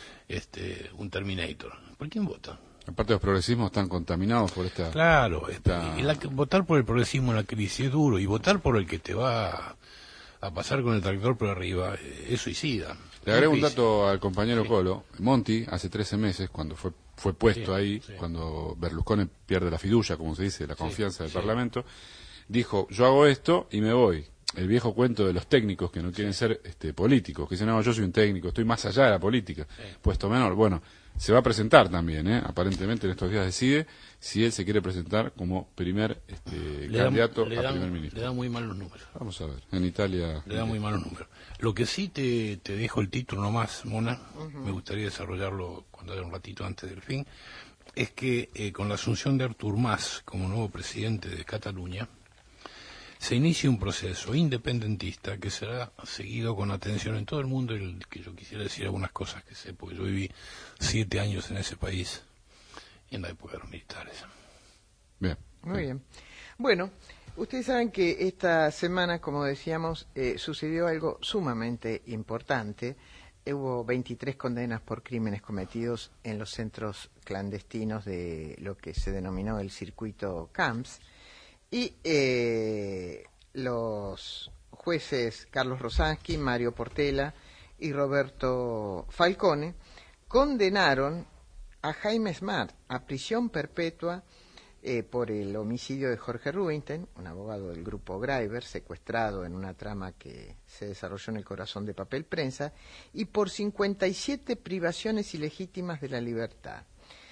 este un Terminator. ¿Por quién vota? Aparte los progresismos están contaminados por esta... Claro, esta... y la, votar por el progresismo en la crisis es duro, y votar por el que te va a, a pasar con el tractor por arriba eh, es suicida. Le agrego un Difícil. dato al compañero Sí. Colo. Monti, hace trece meses, cuando fue fue puesto Sí, ahí, sí. cuando Berlusconi pierde la fiducia, como se dice, la confianza del sí. Parlamento, dijo, yo hago esto y me voy. El viejo cuento de los técnicos que no quieren ser este, políticos, que dicen, no, yo soy un técnico, estoy más allá de la política, puesto menor. Bueno, se va a presentar también, ¿eh? Aparentemente en estos días decide si él se quiere presentar como primer este, Le dan- candidato le a dan- primer ministro. Le da muy malos números. Vamos a ver, en Italia... Le da muy malos números. Lo que sí te, te dejo el título nomás, Mona, Ujú. me gustaría desarrollarlo cuando haya un ratito antes del fin, es que eh, con la asunción de Artur Mas como nuevo presidente de Cataluña, se inicia un proceso independentista que será seguido con atención en todo el mundo, y el que yo quisiera decir algunas cosas que sé, porque yo viví siete años en ese país, y en la época de los militares. Bien. Muy bien. Bueno, ustedes saben que esta semana, como decíamos, eh, sucedió algo sumamente importante. Eh, hubo veintitrés condenas por crímenes cometidos en los centros clandestinos de lo que se denominó el circuito Camps. Y eh, los jueces Carlos Rosansky, Mario Portela y Roberto Falcone condenaron a Jaime Smart a prisión perpetua eh, por el homicidio de Jorge Rubinstein, un abogado del grupo Greiber, secuestrado en una trama que se desarrolló en el corazón de Papel Prensa, y por cincuenta y siete privaciones ilegítimas de la libertad.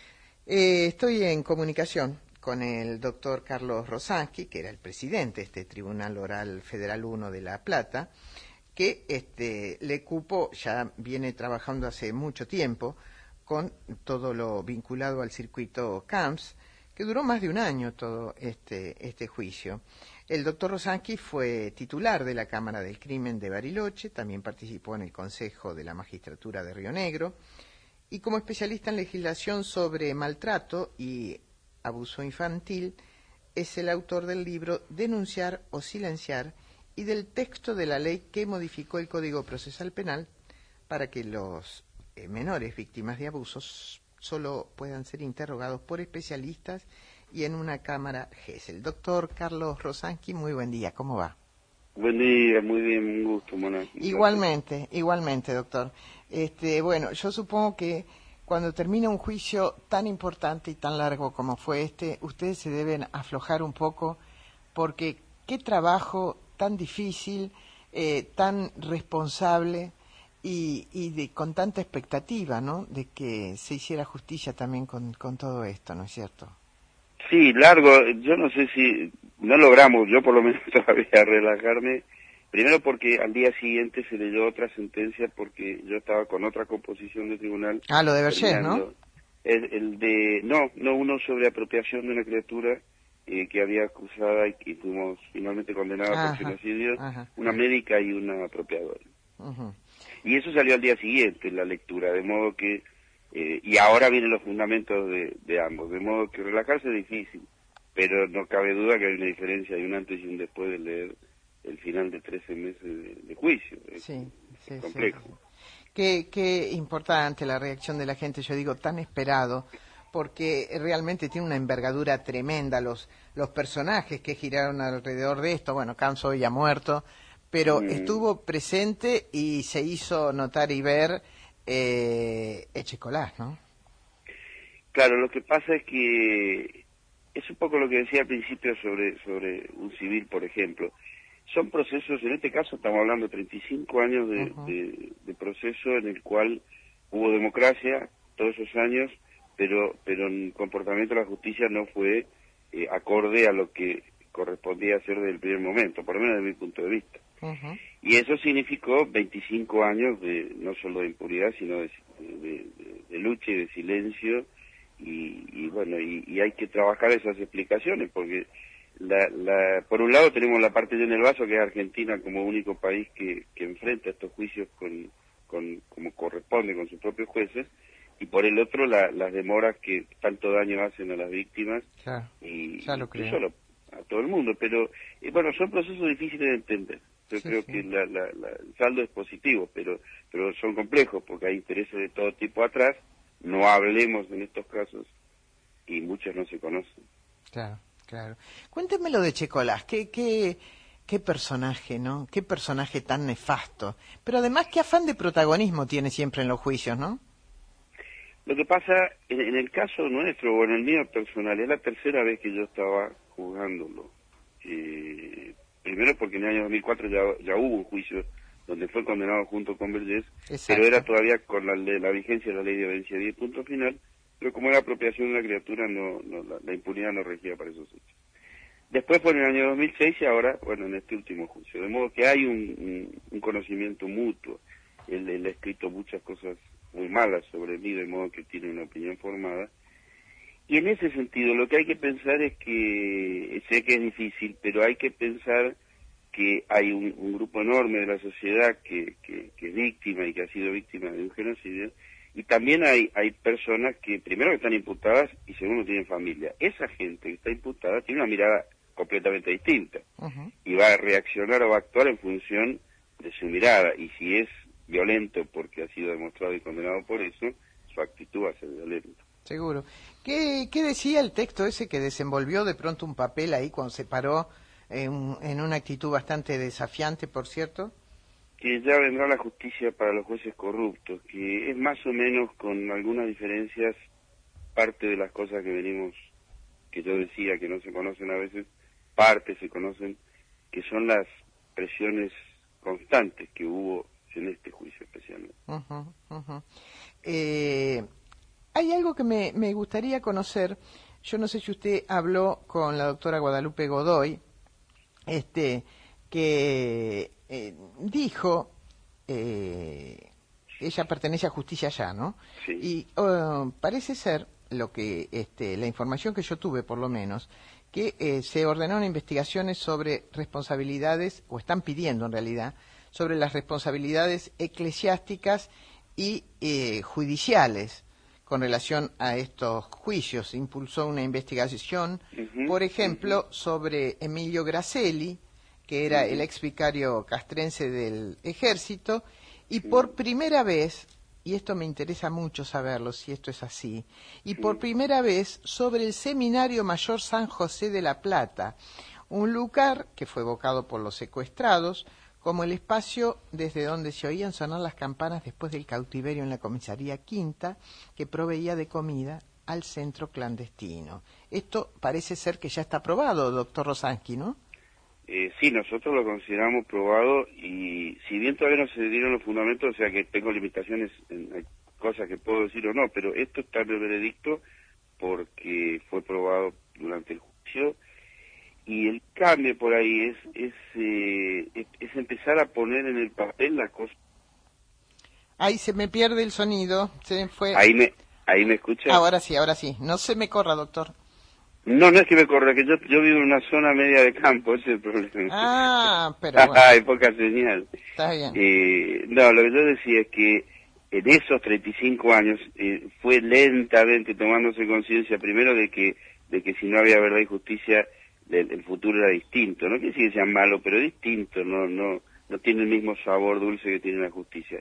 Eh, estoy en comunicación con el doctor Carlos Rosansky, que era el presidente de este Tribunal Oral Federal uno de La Plata, que este, le cupo, ya viene trabajando hace mucho tiempo con todo lo vinculado al circuito Camps, que duró más de un año todo este, este juicio. El doctor Rosansky fue titular de la Cámara del Crimen de Bariloche, también participó en el Consejo de la Magistratura de Río Negro, y como especialista en legislación sobre maltrato y abuso infantil, es el autor del libro Denunciar o Silenciar y del texto de la ley que modificó el Código Procesal Penal para que los eh, menores víctimas de abusos solo puedan ser interrogados por especialistas y en una cámara GESEL. Doctor Carlos Rosansky, muy buen día, ¿cómo va? Buen día, muy bien, un gusto, Mona. Igualmente, igualmente, doctor. Este, bueno, yo supongo que cuando termina un juicio tan importante y tan largo como fue este, ustedes se deben aflojar un poco, porque qué trabajo tan difícil, eh, tan responsable y, y de, con tanta expectativa, ¿no?, de que se hiciera justicia también con, con todo esto, ¿no es cierto? Sí, largo. Yo no sé si no logramos, yo por lo menos todavía relajarme. Primero porque al día siguiente se leyó otra sentencia porque yo estaba con otra composición de tribunal. Ah, lo de Vergés, ¿no? El, el de, no, no uno sobre apropiación de una criatura eh, que había acusada y que fuimos finalmente condenados por genocidio, una médica y una apropiadora. Ajá. Y eso salió al día siguiente, la lectura, de modo que, eh, y ahora vienen los fundamentos de, de ambos, de modo que relajarse es difícil, pero no cabe duda que hay una diferencia, hay un antes y un después de leer el final de trece meses de, de juicio. Es, sí, sí, es complejo. Sí, sí. Qué, qué importante la reacción de la gente, yo digo, tan esperado, porque realmente tiene una envergadura tremenda los, los personajes que giraron alrededor de esto. Bueno, Canso ya muerto, pero mm. estuvo presente y se hizo notar y ver eh, Echecolás, ¿no? Claro, lo que pasa es que es un poco lo que decía al principio sobre, sobre un civil, por ejemplo. Son procesos, en este caso estamos hablando de treinta y cinco años de, uh-huh. de, de proceso en el cual hubo democracia todos esos años, pero pero el comportamiento de la justicia no fue eh, acorde a lo que correspondía hacer desde el primer momento, por lo menos desde mi punto de vista. Uh-huh. Y eso significó veinticinco años de no solo de impunidad, sino de, de, de, de lucha y de silencio, y, y bueno, y, y hay que trabajar esas explicaciones, porque La, la, por un lado tenemos la parte llena del vaso, que es Argentina como único país que, que enfrenta estos juicios con, con como corresponde con sus propios jueces, y por el otro la, las demoras que tanto daño hacen a las víctimas ya, y, ya lo y solo a todo el mundo, pero eh, bueno, son procesos difíciles de entender. Yo sí, creo sí. que la, la, la, el saldo es positivo, pero pero son complejos porque hay intereses de todo tipo atrás. No hablemos en estos casos y muchos no se conocen. Claro. Claro. Cuénteme lo de Echecolás, qué, qué, qué personaje, ¿no? Qué personaje tan nefasto. Pero además, qué afán de protagonismo tiene siempre en los juicios, ¿no? Lo que pasa, en, en el caso nuestro, o en el mío personal, es la tercera vez que yo estaba juzgándolo. Eh, primero porque en el año dos mil cuatro ya, ya hubo un juicio donde fue condenado junto con Vergés, pero era todavía con la, la vigencia de la ley de audiencia diez, punto final. Pero como era apropiación de una criatura, no, no la, la impunidad no regía para esos hechos. Después fue en el año dos mil seis y ahora, bueno, en este último juicio. De modo que hay un, un, un conocimiento mutuo. Él, él ha escrito muchas cosas muy malas sobre mí, de modo que tiene una opinión formada. Y en ese sentido, lo que hay que pensar es que, sé que es difícil, pero hay que pensar que hay un, un grupo enorme de la sociedad que, que, que es víctima y que ha sido víctima de un genocidio. Y también hay hay personas que, primero, que están imputadas y segundo, tienen familia. Esa gente que está imputada tiene una mirada completamente distinta. Uh-huh. Y va a reaccionar o va a actuar en función de su mirada. Y si es violento porque ha sido demostrado y condenado por eso, su actitud va a ser violenta. Seguro. ¿Qué, qué decía el texto ese que desenvolvió de pronto un papel ahí cuando se paró en, en una actitud bastante desafiante, por cierto? Que ya vendrá la justicia para los jueces corruptos, que es más o menos, con algunas diferencias, parte de las cosas que venimos, que yo decía que no se conocen a veces, parte se conocen, que son las presiones constantes que hubo en este juicio especialmente. Uh-huh, uh-huh. Eh, hay algo que me, me gustaría conocer, yo no sé si usted habló con la doctora Guadalupe Godoy, este, que... Eh, dijo, eh, ella pertenece a Justicia Ya, ¿no? Sí. Y uh, parece ser, lo que este, la información que yo tuve por lo menos, que eh, se ordenaron investigaciones sobre responsabilidades, o están pidiendo en realidad, sobre las responsabilidades eclesiásticas y eh, judiciales con relación a estos juicios. Impulsó una investigación, uh-huh, por ejemplo, uh-huh. sobre Emilio Gracelli, que era el ex vicario castrense del ejército, y por primera vez, y esto me interesa mucho saberlo, si esto es así, y por primera vez sobre el Seminario Mayor San José de la Plata, un lugar que fue evocado por los secuestrados como el espacio desde donde se oían sonar las campanas después del cautiverio en la comisaría quinta, que proveía de comida al centro clandestino. Esto parece ser que ya está aprobado, doctor Rosansky, ¿no? eh, sí, nosotros lo consideramos probado y si bien todavía no se dieron los fundamentos, o sea que tengo limitaciones en hay cosas que puedo decir o no, pero esto está en el veredicto porque fue probado durante el juicio y el cambio por ahí es es, eh, es, es empezar a poner en el papel las cosas. Ahí se me pierde el sonido, se me fue. Ahí me, ahí me escucha. Ahora sí, ahora sí. No se me corra, doctor. No, no es que me corra, que yo, yo vivo en una zona media de campo, ese es el problema. Ah, pero bueno. Hay poca señal. Está bien. Eh, no, lo que yo decía es que en esos treinta y cinco años eh, fue lentamente tomándose conciencia primero de que de que si no había verdad y justicia el, el futuro era distinto. No quiere decir que sea malo, pero distinto, no no no tiene el mismo sabor dulce que tiene la justicia.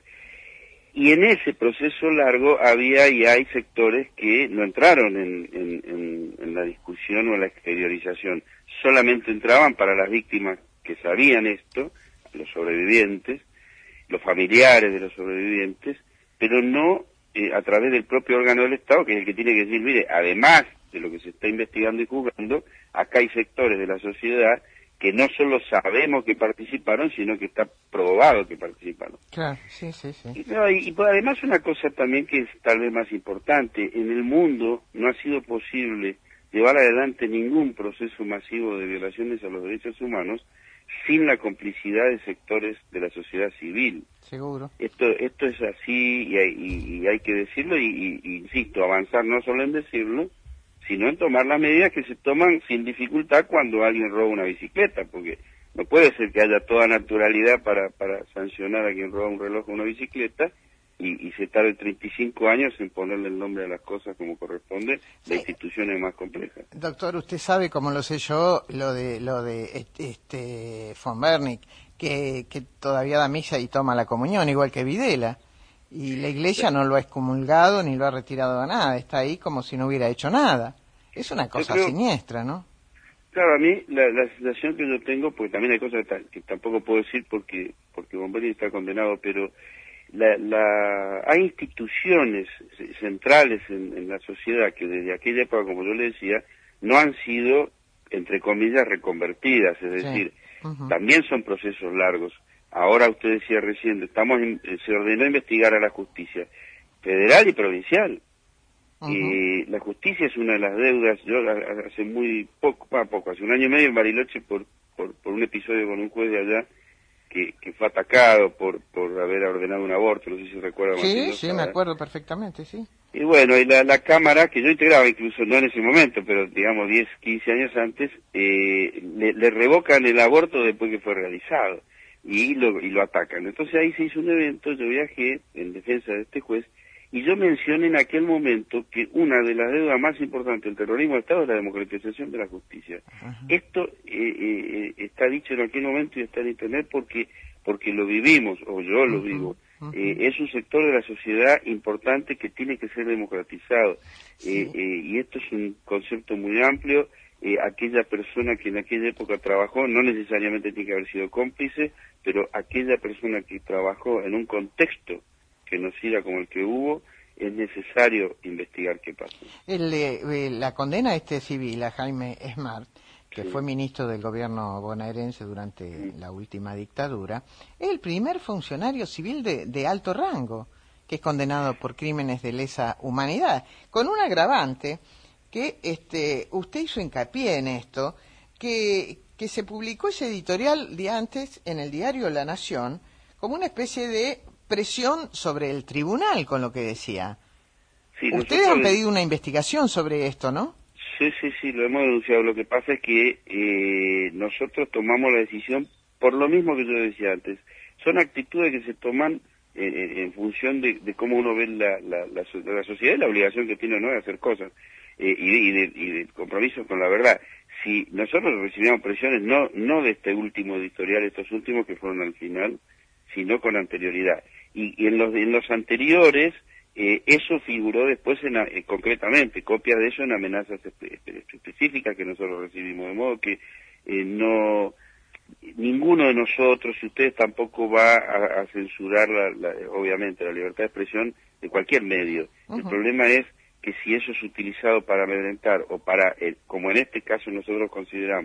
Y en ese proceso largo había y hay sectores que no entraron en, en, en, en la discusión o en la exteriorización. Solamente entraban para las víctimas que sabían esto, los sobrevivientes, los familiares de los sobrevivientes, pero no eh, a través del propio órgano del Estado, que es el que tiene que decir, mire, además de lo que se está investigando y juzgando, acá hay sectores de la sociedad que no solo sabemos que participaron, sino que está probado que participaron. Claro, sí, sí, sí. Y, no, y, y pues, además una cosa también que es tal vez más importante, en el mundo no ha sido posible llevar adelante ningún proceso masivo de violaciones a los derechos humanos sin la complicidad de sectores de la sociedad civil. Seguro. Esto esto es así y hay, y, y hay que decirlo y, y, y insisto, avanzar no solo en decirlo, sino en tomar las medidas que se toman sin dificultad cuando alguien roba una bicicleta, porque no puede ser que haya toda naturalidad para, para sancionar a quien roba un reloj o una bicicleta y, y se tarde treinta y cinco años en ponerle el nombre a las cosas como corresponde, sí. De instituciones más complejas. Doctor, usted sabe, como lo sé yo, lo de lo de este, este von Bernick, que, que todavía da misa y toma la comunión, igual que Videla. Y la Iglesia no lo ha excomulgado ni lo ha retirado a nada, está ahí como si no hubiera hecho nada. Es una cosa creo, siniestra, ¿no? Claro, a mí la, la sensación que yo tengo, porque también hay cosas que, que tampoco puedo decir porque porque Bombelli está condenado, pero la, la, hay instituciones centrales en, en la sociedad que desde aquella época, como yo le decía, no han sido, entre comillas, reconvertidas, es decir, sí. uh-huh. También son procesos largos. Ahora usted decía recién, estamos en, se ordenó investigar a la justicia federal y provincial. Uh-huh. Y la justicia es una de las deudas. Yo hace muy poco, a poco, hace un año y medio en Bariloche por, por, por un episodio con un juez de allá que, que fue atacado por, por haber ordenado un aborto, no sé si se recuerda. Sí, Martín, sí, me acuerdo perfectamente, sí. Y bueno, y la, la Cámara, que yo integraba incluso, no en ese momento, pero digamos diez, quince años antes, eh, le, le revocan el aborto después que fue realizado. Y lo, y lo atacan. Entonces ahí se hizo un evento, yo viajé en defensa de este juez, y yo mencioné en aquel momento que una de las deudas más importantes del terrorismo de Estado es la democratización de la justicia. Uh-huh. Esto eh, eh, está dicho en aquel momento y está en Internet porque porque lo vivimos, o yo lo uh-huh. vivo. Uh-huh. Eh, es un sector de la sociedad importante que tiene que ser democratizado. Sí. Eh, eh, y esto es un concepto muy amplio. Eh, aquella persona que en aquella época trabajó, no necesariamente tiene que haber sido cómplice, pero aquella persona que trabajó en un contexto genocida como el que hubo, es necesario investigar qué pasó. El, eh, la condena a este civil, a Jaime Smart, que sí. fue ministro del gobierno bonaerense durante sí. la última dictadura, es el primer funcionario civil de, de alto rango que es condenado por crímenes de lesa humanidad, con un agravante que este usted hizo hincapié en esto, que, que se publicó ese editorial de antes en el diario La Nación como una especie de presión sobre el tribunal, con lo que decía. Sí, ustedes han pedido una investigación sobre esto, ¿no? Sí, sí, sí, lo hemos denunciado. Lo que pasa es que eh, nosotros tomamos la decisión por lo mismo que yo decía antes. Son actitudes que se toman eh, en función de, de cómo uno ve la, la, la, la sociedad y la obligación que tiene o no de hacer cosas. Eh, y, de, y, de, y de compromiso con la verdad. Si nosotros recibíamos presiones, no no de este último editorial, estos últimos que fueron al final, sino con anterioridad. Y, y en los en los anteriores, eh, eso figuró después en, eh, concretamente, copias de eso en amenazas espe específicas que nosotros recibimos, de modo que eh, no ninguno de nosotros, y ustedes tampoco va a, a censurar, la, la, obviamente, la libertad de expresión de cualquier medio. Uh-huh. El problema es que si eso es utilizado para amedrentar o para, eh, como en este caso nosotros consideramos,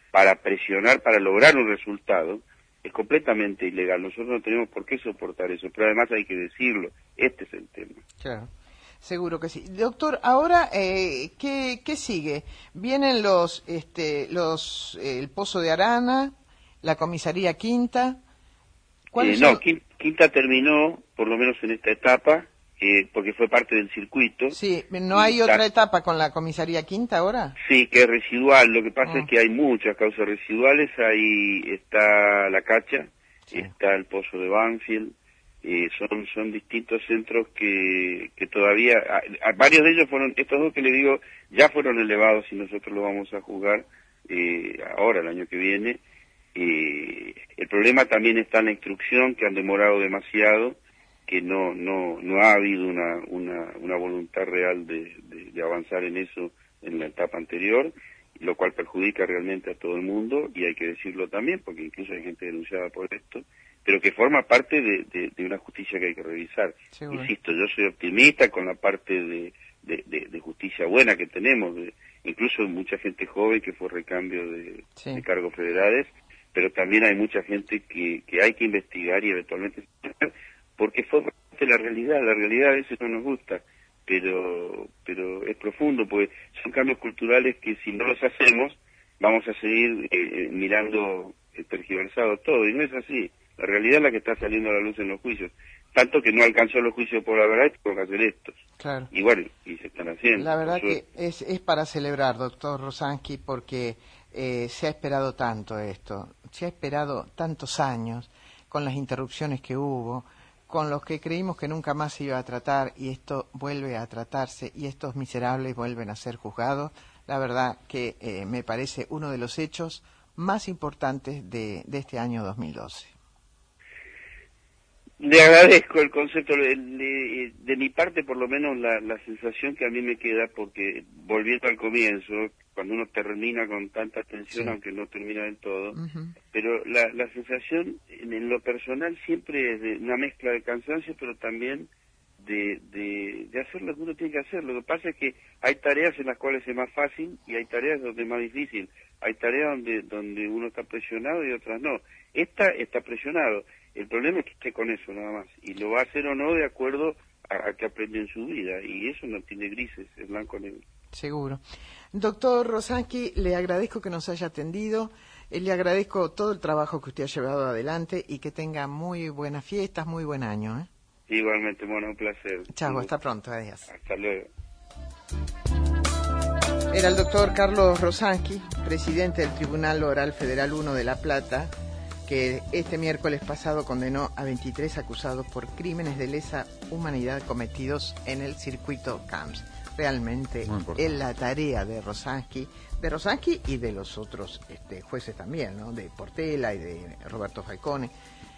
para presionar, para lograr un resultado, es completamente ilegal. Nosotros no tenemos por qué soportar eso, pero además hay que decirlo. Este es el tema. Claro. Seguro que sí. Doctor, ahora, eh, ¿qué, ¿qué sigue? Vienen los, este, los, eh, el Pozo de Arana, la comisaría Quinta. Eh, no, son? Quinta terminó, por lo menos en esta etapa, eh, porque fue parte del circuito. Sí, ¿no hay otra etapa con la comisaría Quinta ahora? Sí, que es residual. Lo que pasa oh. es que hay muchas causas residuales. Ahí está la Cacha, sí. está el Pozo de Banfield. Eh, son son distintos centros que, que todavía, a, a varios de ellos fueron, estos dos que le digo, ya fueron elevados y nosotros lo vamos a juzgar eh, ahora, el año que viene. Eh, el problema también está en la instrucción, que han demorado demasiado, que no no no ha habido una una, una voluntad real de, de, de avanzar en eso en la etapa anterior, lo cual perjudica realmente a todo el mundo, y hay que decirlo también, porque incluso hay gente denunciada por esto, pero que forma parte de, de, de una justicia que hay que revisar. Seguro. Insisto, yo soy optimista con la parte de, de, de, de justicia buena que tenemos, de, incluso mucha gente joven que fue recambio de, sí. de cargos federales, pero también hay mucha gente que, que hay que investigar y eventualmente porque forma parte de la realidad. La realidad a veces no nos gusta, pero pero es profundo, porque son cambios culturales que si no los hacemos vamos a seguir eh, mirando eh, tergiversado todo, y no es así. La realidad es la que está saliendo a la luz en los juicios, tanto que no alcanzó los juicios por la verdad y por hacer estos. Claro. Y bueno, y se están haciendo. La verdad que es, es para celebrar, doctor Rosansky, porque eh, se ha esperado tanto esto, se ha esperado tantos años con las interrupciones que hubo, con los que creímos que nunca más se iba a tratar, y esto vuelve a tratarse y estos miserables vuelven a ser juzgados. La verdad que eh, me parece uno de los hechos más importantes de, de este año dos mil doce. Le agradezco el concepto, de, de, de mi parte por lo menos la, la sensación que a mí me queda, porque volviendo al comienzo, cuando uno termina con tanta tensión, sí. aunque no termina del todo, uh-huh. pero la, la sensación en, en lo personal siempre es de una mezcla de cansancio, pero también de, de, de hacer lo que uno tiene que hacer. Lo que pasa es que hay tareas en las cuales es más fácil y hay tareas donde es más difícil. Hay tareas donde, donde uno está presionado y otras no. Esta está presionado. El problema es que esté con eso nada más, y lo va a hacer o no de acuerdo a, a que aprende en su vida, y eso no tiene grises, es blanco o negro. Seguro. Doctor Rosansky, le agradezco que nos haya atendido, eh, le agradezco todo el trabajo que usted ha llevado adelante y que tenga muy buenas fiestas, muy buen año. ¿eh? Igualmente, bueno, un placer. Chao, hasta pronto, adiós. Hasta luego. Era el doctor Carlos Rosansky, presidente del Tribunal Oral Federal uno de La Plata, que este miércoles pasado condenó a veintitrés acusados por crímenes de lesa humanidad cometidos en el circuito Camps. Realmente es la tarea de Rosansky, de Rosansky y de los otros este, jueces también, ¿no? De Portela y de Roberto Falcone.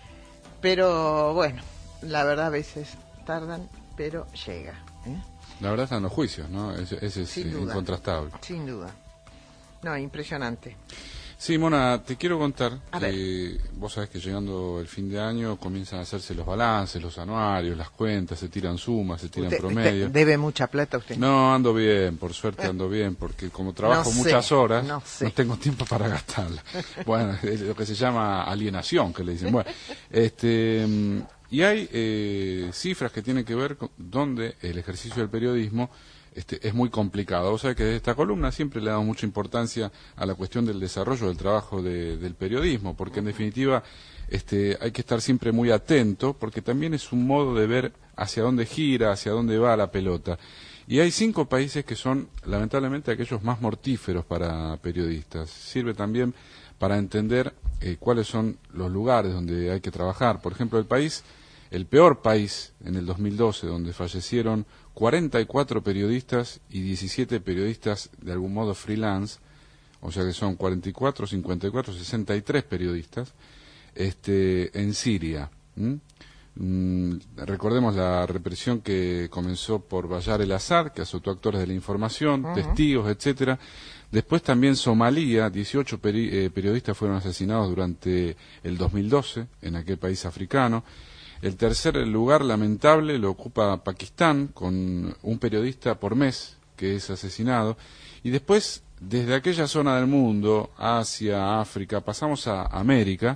Pero bueno, la verdad a veces tardan, pero llega. ¿eh? La verdad están los juicios, ¿no? Ese, ese es sin incontrastable. Sin duda. No, impresionante. Sí, Mona, te quiero contar que vos sabés que llegando el fin de año comienzan a hacerse los balances, los anuarios, las cuentas, se tiran sumas, se tiran usted, promedios. ¿Usted debe mucha plata usted? No, ando bien, por suerte ando bien, porque como trabajo no muchas sé, horas, no, no tengo tiempo para gastarla. Bueno, es lo que se llama alienación, que le dicen. Bueno, este, y hay eh, cifras que tienen que ver con donde el ejercicio del periodismo Este, es muy complicado. Vos sabés que desde esta columna siempre le damos mucha importancia a la cuestión del desarrollo del trabajo de, del periodismo, porque en definitiva este, hay que estar siempre muy atento, porque también es un modo de ver hacia dónde gira, hacia dónde va la pelota. Y hay cinco países que son lamentablemente aquellos más mortíferos para periodistas. Sirve también para entender eh, cuáles son los lugares donde hay que trabajar. Por ejemplo, el país, el peor país en el dos mil doce, donde fallecieron cuarenta y cuatro periodistas y diecisiete periodistas de algún modo freelance, o sea que son cuarenta y cuatro, cincuenta y cuatro, sesenta y tres periodistas, este, en Siria. ¿Mm? Mm, recordemos la represión que comenzó por Bashar el-Assad, que azotó actores de la información, uh-huh. testigos, etcétera. Después también Somalia, dieciocho peri- eh, periodistas fueron asesinados durante el dos mil doce en aquel país africano. El tercer lugar lamentable lo ocupa Pakistán, con un periodista por mes que es asesinado. Y después desde aquella zona del mundo, Asia, África, pasamos a América,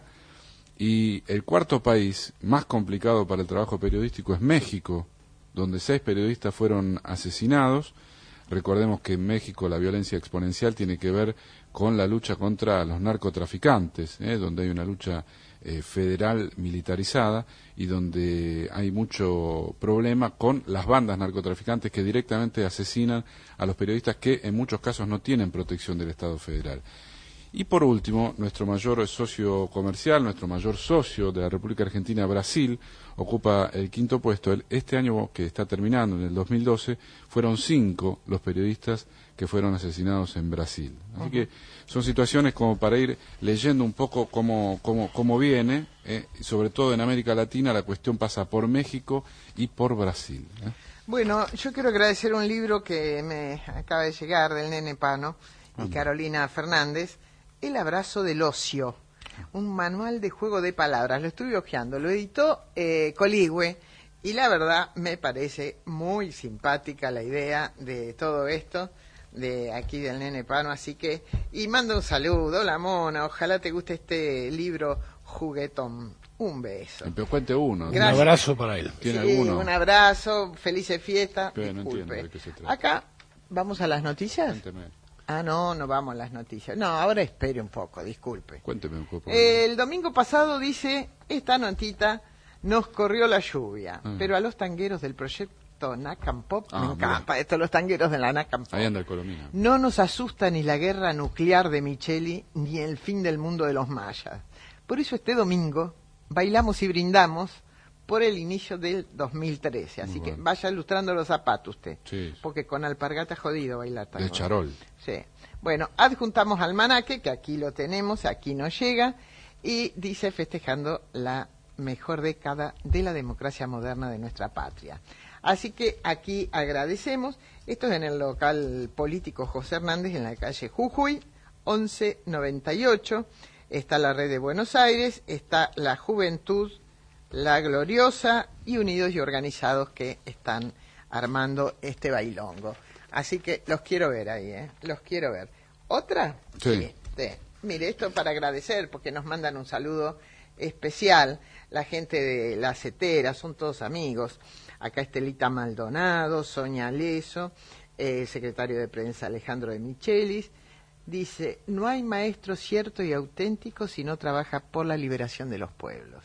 y el cuarto país más complicado para el trabajo periodístico es México, donde seis periodistas fueron asesinados. Recordemos que en México la violencia exponencial tiene que ver con la lucha contra los narcotraficantes, ¿eh? donde hay una lucha eh, federal militarizada y donde hay mucho problema con las bandas narcotraficantes que directamente asesinan a los periodistas que en muchos casos no tienen protección del Estado federal. Y por último, nuestro mayor socio comercial, nuestro mayor socio de la República Argentina, Brasil, ocupa el quinto puesto. Este año que está terminando, en el dos mil doce, fueron cinco los periodistas que fueron asesinados en Brasil. Así uh-huh. que son situaciones como para ir leyendo un poco cómo, cómo, cómo viene, eh, sobre todo en América Latina la cuestión pasa por México y por Brasil. ¿eh? Bueno, yo quiero agradecer un libro que me acaba de llegar del Nene Pano y uh-huh. Carolina Fernández, El abrazo del ocio, un manual de juego de palabras. Lo estuve hojeando, lo editó eh, Coligüe, y la verdad me parece muy simpática la idea de todo esto, de aquí del Nene Pano, así que, y mando un saludo, la Mona, ojalá te guste este libro juguetón. Un beso. Pero cuente uno. Gracias. Un abrazo para él. ¿Tiene sí, alguno? Un abrazo, felices fiestas. Pero no entiendo de qué se trata. Acá, ¿vamos a las noticias? Cuénteme. Ah, no, no vamos a las noticias. No, ahora espere un poco, disculpe. Cuénteme un poco. Eh, el domingo pasado, dice, esta notita, nos corrió la lluvia, ah. pero a los tangueros del proyecto Nakam Pop, ah, me encanta mira. esto, los tangueros de la Nakam Pop. Ahí anda el Colomina. No nos asusta ni la guerra nuclear de Micheli, ni el fin del mundo de los mayas. Por eso este domingo bailamos y brindamos por el inicio del dos mil trece, así Muy que bueno. vaya ilustrando los zapatos usted, sí. porque con alpargata jodido bailar tango. De charol. Sí. Bueno, adjuntamos almanaque, que aquí lo tenemos, aquí nos llega, y dice festejando la mejor década de la democracia moderna de nuestra patria. Así que aquí agradecemos, esto es en el local político José Hernández, en la calle Jujuy, once noventa y ocho, está la Red de Buenos Aires, está la Juventud, la Gloriosa y Unidos y Organizados que están armando este bailongo. Así que los quiero ver ahí, ¿eh? Los quiero ver. ¿Otra? Sí. sí. Mire, esto para agradecer, porque nos mandan un saludo especial. La gente de La Cetera, son todos amigos. Acá Estelita Maldonado, Sonia Leso, eh, el secretario de prensa Alejandro de Michelis. Dice, no hay maestro cierto y auténtico si no trabaja por la liberación de los pueblos.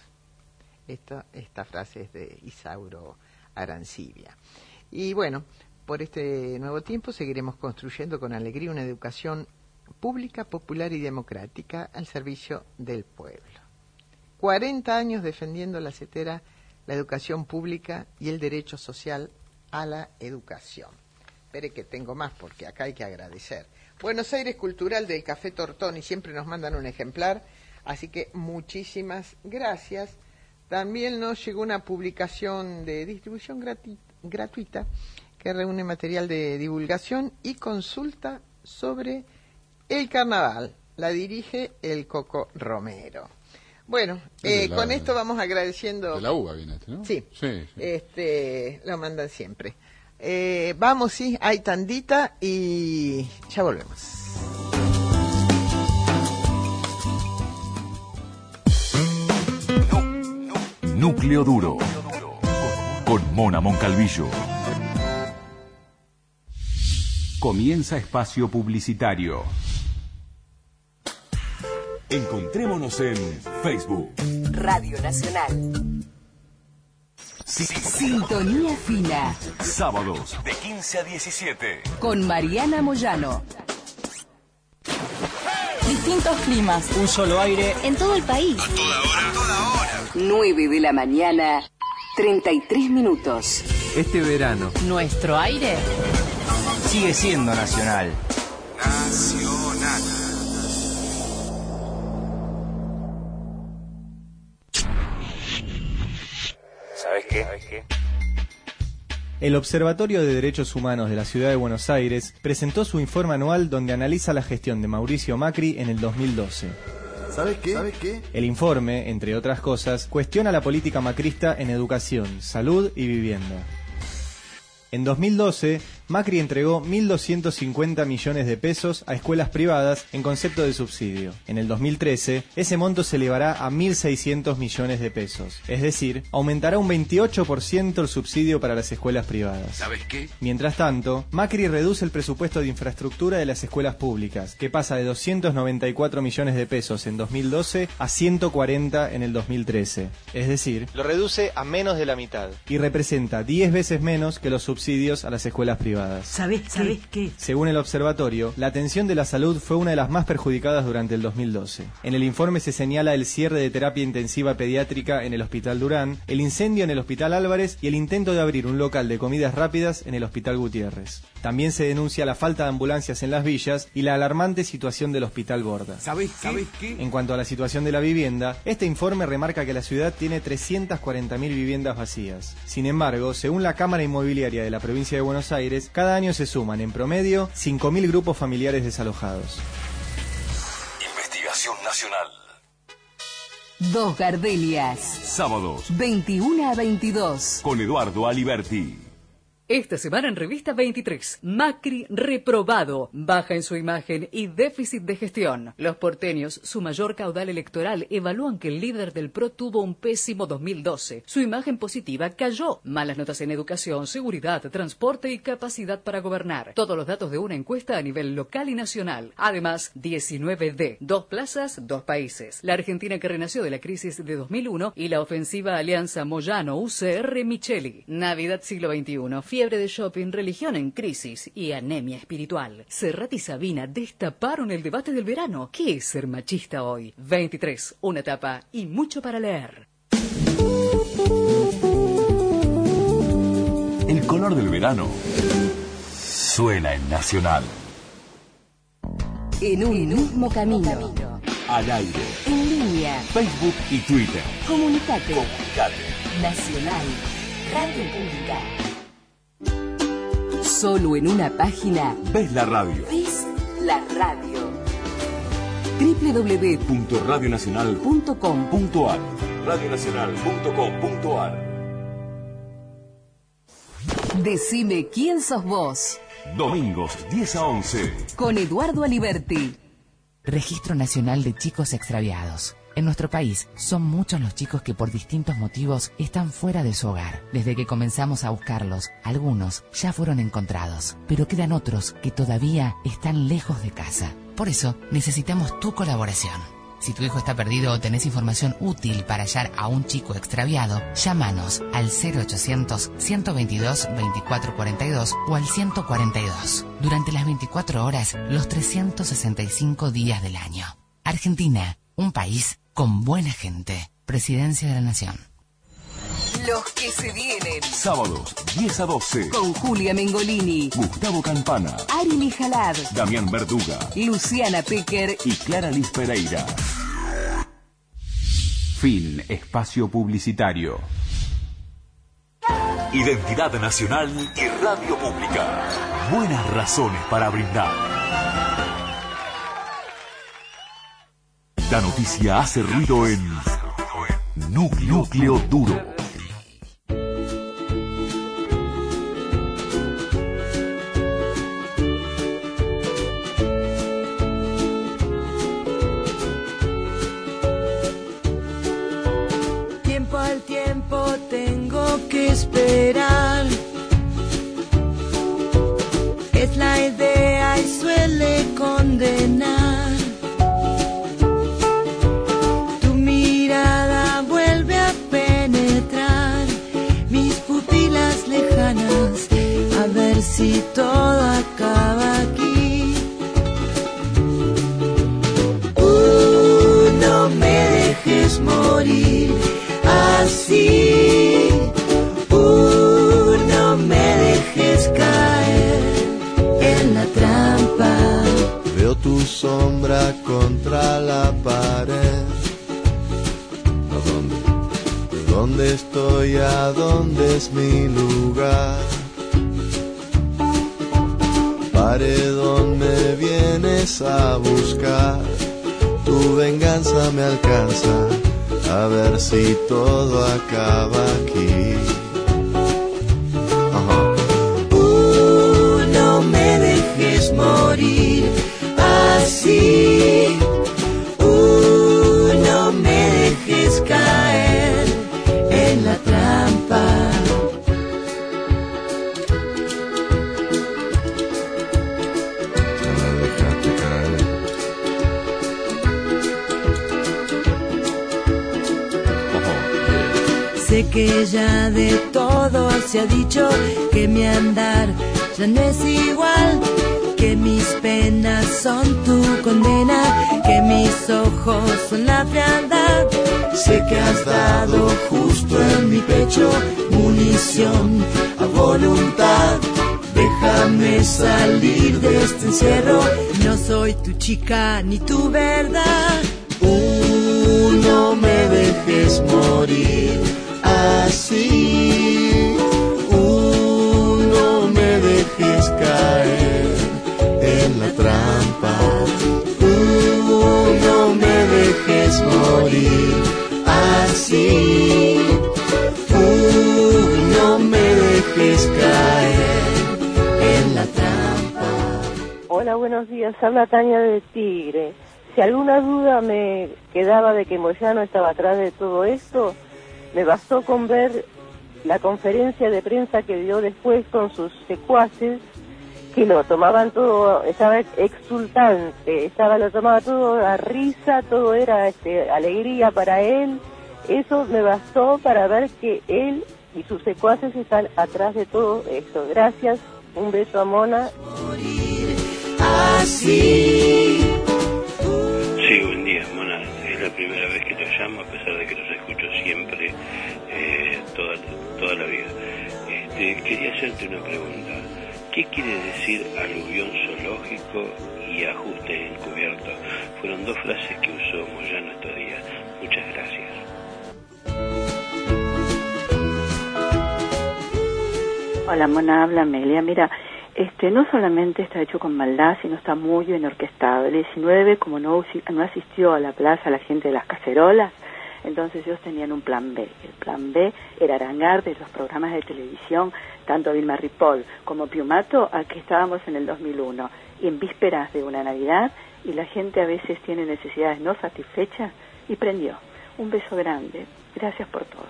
Esto, esta frase es de Isauro Arancibia. Y bueno, por este nuevo tiempo seguiremos construyendo con alegría una educación pública, popular y democrática al servicio del pueblo. cuarenta años defendiendo La Cetera, la educación pública y el derecho social a la educación. Espere que tengo más porque acá hay que agradecer. Buenos Aires Cultural del Café Tortoni, siempre nos mandan un ejemplar, así que muchísimas gracias. También nos llegó una publicación de distribución grati- gratuita que reúne material de divulgación y consulta sobre el carnaval. La dirige el Coco Romero. Bueno, eh, la, con esto vamos agradeciendo... De la U B A viene este, ¿no? Sí, sí, sí. Este, lo mandan siempre. Eh, vamos, sí, hay tandita y ya volvemos. Núcleo Duro, con Mona Moncalvillo. Comienza espacio publicitario. Encontrémonos en Facebook. Radio Nacional. Sí. Sintonía fina. Sábados de quince a diecisiete. Con Mariana Moyano. Distintos climas. Un solo aire. En todo el país. A toda hora. A toda hora. nueve de la mañana, treinta y tres minutos. Este verano. Nuestro aire sigue siendo nacional. Nacional. ¿Sabes qué? ¿Sabes qué? El Observatorio de Derechos Humanos de la Ciudad de Buenos Aires presentó su informe anual donde analiza la gestión de Mauricio Macri en el dos mil doce. ¿Sabes qué? ¿Sabes qué? El informe, entre otras cosas, cuestiona la política macrista en educación, salud y vivienda. En dos mil doce, Macri entregó mil doscientos cincuenta millones de pesos a escuelas privadas en concepto de subsidio. En el dos mil trece, ese monto se elevará a mil seiscientos millones de pesos. Es decir, aumentará un veintiocho por ciento el subsidio para las escuelas privadas. ¿Sabes qué? Mientras tanto, Macri reduce el presupuesto de infraestructura de las escuelas públicas, que pasa de doscientos noventa y cuatro millones de pesos en dos mil doce a ciento cuarenta en el dos mil trece. Es decir, lo reduce a menos de la mitad y representa diez veces menos que los subsidios a las escuelas privadas. ¿Sabés qué? qué? Según el observatorio, la atención de la salud fue una de las más perjudicadas durante el dos mil doce. En el informe se señala el cierre de terapia intensiva pediátrica en el Hospital Durán, el incendio en el Hospital Álvarez y el intento de abrir un local de comidas rápidas en el Hospital Gutiérrez. También se denuncia la falta de ambulancias en las villas y la alarmante situación del Hospital Borda. ¿Sabés qué? ¿Sabés qué? En cuanto a la situación de la vivienda, este informe remarca que la ciudad tiene trescientas cuarenta mil viviendas vacías. Sin embargo, según la Cámara Inmobiliaria de la Provincia de Buenos Aires, cada año se suman en promedio cinco mil grupos familiares desalojados. Investigación Nacional. Dos Gardenias. Sábados, veintiuno a veintidós. con Eduardo Aliberti. Esta semana en Revista veintitrés, Macri reprobado, baja en su imagen y déficit de gestión. Los porteños, su mayor caudal electoral, evalúan que el líder del P R O tuvo un pésimo dos mil doce. Su imagen positiva cayó. Malas notas en educación, seguridad, transporte y capacidad para gobernar. Todos los datos de una encuesta a nivel local y nacional. Además, diecinueve D, dos plazas, dos países. La Argentina que renació de la crisis de dos mil uno y la ofensiva alianza Moyano-U C R-Micheli. Navidad siglo veintiuno. Fiebre de shopping, religión en crisis y anemia espiritual. Serrat y Sabina destaparon el debate del verano. ¿Qué es ser machista hoy? veintitrés, una tapa y mucho para leer. El color del verano suena en Nacional. En un mismo camino. Al aire. En línea. Facebook y Twitter. Comunicate. Comunicate. Nacional. Radio Pública. Solo en una página. Ves la radio. Ves la radio. doble u doble u doble u punto radio nacional punto com punto a r radio nacional punto com punto a r. Decime quién sos vos. Domingos, diez a once. Con Eduardo Aliberti. Registro Nacional de Chicos Extraviados. En nuestro país son muchos los chicos que por distintos motivos están fuera de su hogar. Desde que comenzamos a buscarlos, algunos ya fueron encontrados, pero quedan otros que todavía están lejos de casa. Por eso necesitamos tu colaboración. Si tu hijo está perdido o tenés información útil para hallar a un chico extraviado, llámanos al cero ochocientos, ciento veintidós, veinticuatro cuarenta y dos o al ciento cuarenta y dos. Durante las veinticuatro horas, los trescientos sesenta y cinco días del año. Argentina, un país con buena gente. Presidencia de la Nación. Los que se vienen. Sábados, diez a doce. Con Julia Mengolini, Gustavo Campana, Ari Mijalad, Damián Verduga, Luciana Pecker y Clara Liz Pereira. Fin espacio publicitario. Identidad nacional y radio pública. Buenas razones para brindar. La noticia hace ruido en Núcleo, Núcleo Duro. Tiempo al tiempo tengo que esperar. Es la idea y suele condenar. A ver si todo acaba aquí. Uh, no me dejes morir así. Uh, no me dejes caer en la trampa. Veo tu sombra contra la pared. ¿A dónde? ¿Dónde estoy? ¿A dónde es mi lugar? Paredón, me vienes a buscar. Tu venganza me alcanza. A ver si todo acaba aquí. Ajá. Uh, morir así. Uh, no me dejes caer en la trampa. Sé que ya de todo se ha dicho, que mi andar ya no es igual, que mis penas son tu condena, que mis ojos son la frialdad. Sé que has dado justo en mi pecho munición a voluntad. Déjame salir de este encierro, no soy tu chica ni tu verdad. Uh, no me dejes morir así. Uh, no me dejes caer en la trampa. Uh, no me dejes morir así. Uh, no me dejes caer en la trampa. Hola, buenos días. Habla Tania de Tigre. Si alguna duda me quedaba de que Moyano estaba atrás de todo esto, me bastó con ver la conferencia de prensa que dio después con sus secuaces, que lo tomaban todo, estaba exultante, estaba lo tomaba todo a risa, todo era este, alegría para él. Eso me bastó para ver que él y sus secuaces están atrás de todo esto. Gracias, un beso a Mona. Así. Sí, buen día, Mona. Es la primera vez que te llamo, a pesar de que los escucho siempre, eh, toda, toda la vida. Este, quería hacerte una pregunta. ¿Qué quiere decir aluvión zoológico y ajuste encubierto? Fueron dos frases que usó Moyano estos días. Muchas gracias. Hola, Mona, habla Amelia. Mira, este no solamente está hecho con maldad, sino está muy bien orquestado. El diecinueve, como no, no asistió a la plaza la gente de las cacerolas, entonces ellos tenían un plan B. El plan B era arangar de los programas de televisión, tanto Vilma Ripoll como Piumato, a que estábamos en el dos mil uno, y en vísperas de una Navidad, y la gente a veces tiene necesidades no satisfechas, y prendió. Un beso grande. Gracias por todo.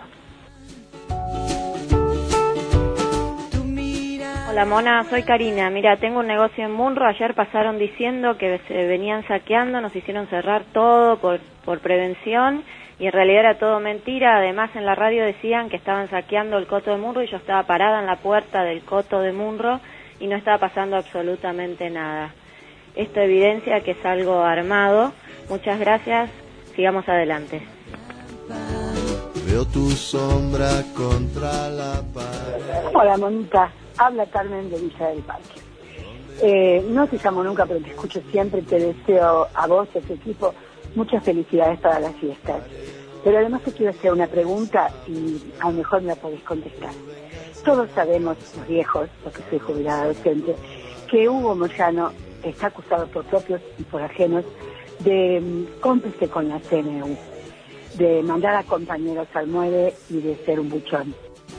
Hola Mona, soy Karina. Mira, tengo un negocio en Munro. Ayer pasaron diciendo que se venían saqueando, nos hicieron cerrar todo por, por prevención y en realidad era todo mentira. Además en la radio decían que estaban saqueando el coto de Munro y yo estaba parada en la puerta del coto de Munro y no estaba pasando absolutamente nada. Esto evidencia que es algo armado. Muchas gracias, sigamos adelante. Veo tu sombra contra la pared. Hola, Monita. Habla Carmen de Villa del Parque. Eh, no te llamo nunca, pero te escucho siempre. Te deseo a vos y a tu equipo muchas felicidades para las fiestas. Pero además te quiero hacer una pregunta y a lo mejor me la podés contestar. Todos sabemos, los viejos, los que soy jubilada docente, que Hugo Moyano está acusado por propios y por ajenos de um, cómplice con la C N U, de mandar a compañeros al muelle y de ser un buchón.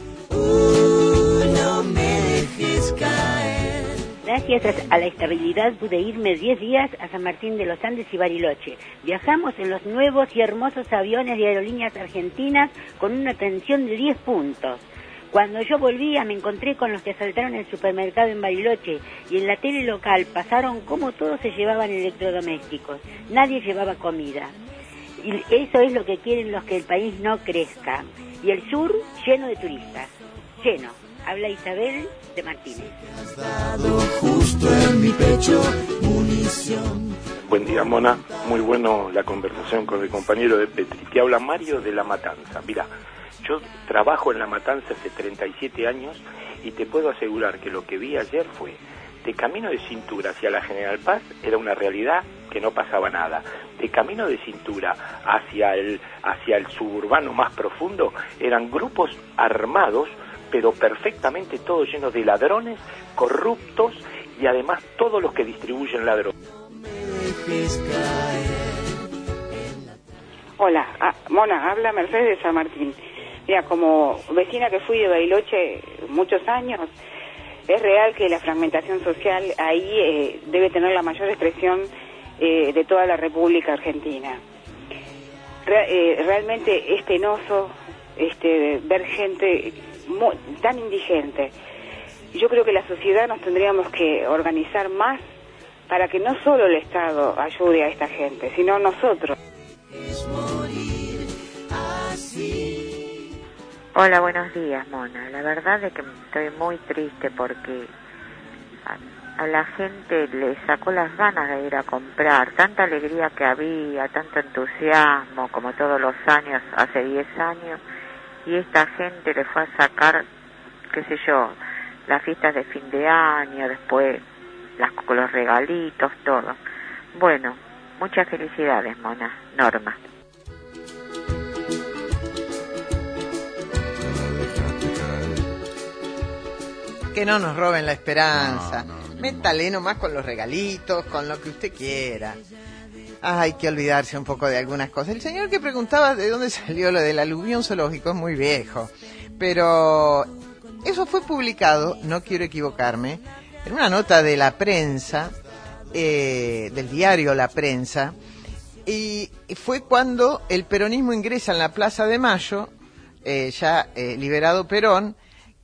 No me dejes caer. Gracias a la estabilidad pude irme diez días a San Martín de los Andes y Bariloche. Viajamos en los nuevos y hermosos aviones de Aerolíneas Argentinas con una atención de diez puntos. Cuando yo volvía me encontré con los que asaltaron el supermercado en Bariloche y en la tele local pasaron cómo todos se llevaban electrodomésticos. Nadie llevaba comida. Y eso es lo que quieren los que el país no crezca. Y el sur lleno de turistas. Lleno. Habla Isabel de Martínez. Justo en mi pecho, munición. Buen día, Mona. Muy bueno la conversación con el compañero de Petri. Te habla Mario de La Matanza. Mira, yo trabajo en La Matanza hace treinta y siete años y te puedo asegurar que lo que vi ayer fue de camino de cintura hacia la General Paz era una realidad que no pasaba nada. De camino de cintura hacia el, hacia el suburbano más profundo eran grupos armados, pero perfectamente todos llenos de ladrones, corruptos y además todos los que distribuyen la droga. Hola, ah, Mona, habla Mercedes de San Martín. Mira, como vecina que fui de Bariloche muchos años, es real que la fragmentación social ahí eh, debe tener la mayor expresión eh, de toda la República Argentina. Re, eh, realmente es penoso este, ver gente muy, tan indigente. Yo creo que la sociedad nos tendríamos que organizar más para que no solo el Estado ayude a esta gente, sino nosotros. Hola, buenos días, Mona. La verdad es que estoy muy triste porque a, a la gente le sacó las ganas de ir a comprar. Tanta alegría que había, tanto entusiasmo como todos los años, hace diez años, y esta gente le fue a sacar, qué sé yo, las fiestas de fin de año, después las, los regalitos, todo. Bueno, muchas felicidades, Mona. Norma. Que no nos roben la esperanza. No, no, no, Métale nomás con los regalitos, con lo que usted quiera. Ah, hay que olvidarse un poco de algunas cosas. El señor que preguntaba de dónde salió lo del aluvión zoológico es muy viejo. Pero eso fue publicado, no quiero equivocarme, en una nota de La Prensa, eh, del diario La Prensa, y fue cuando el peronismo ingresa en la Plaza de Mayo, eh, ya eh, liberado Perón,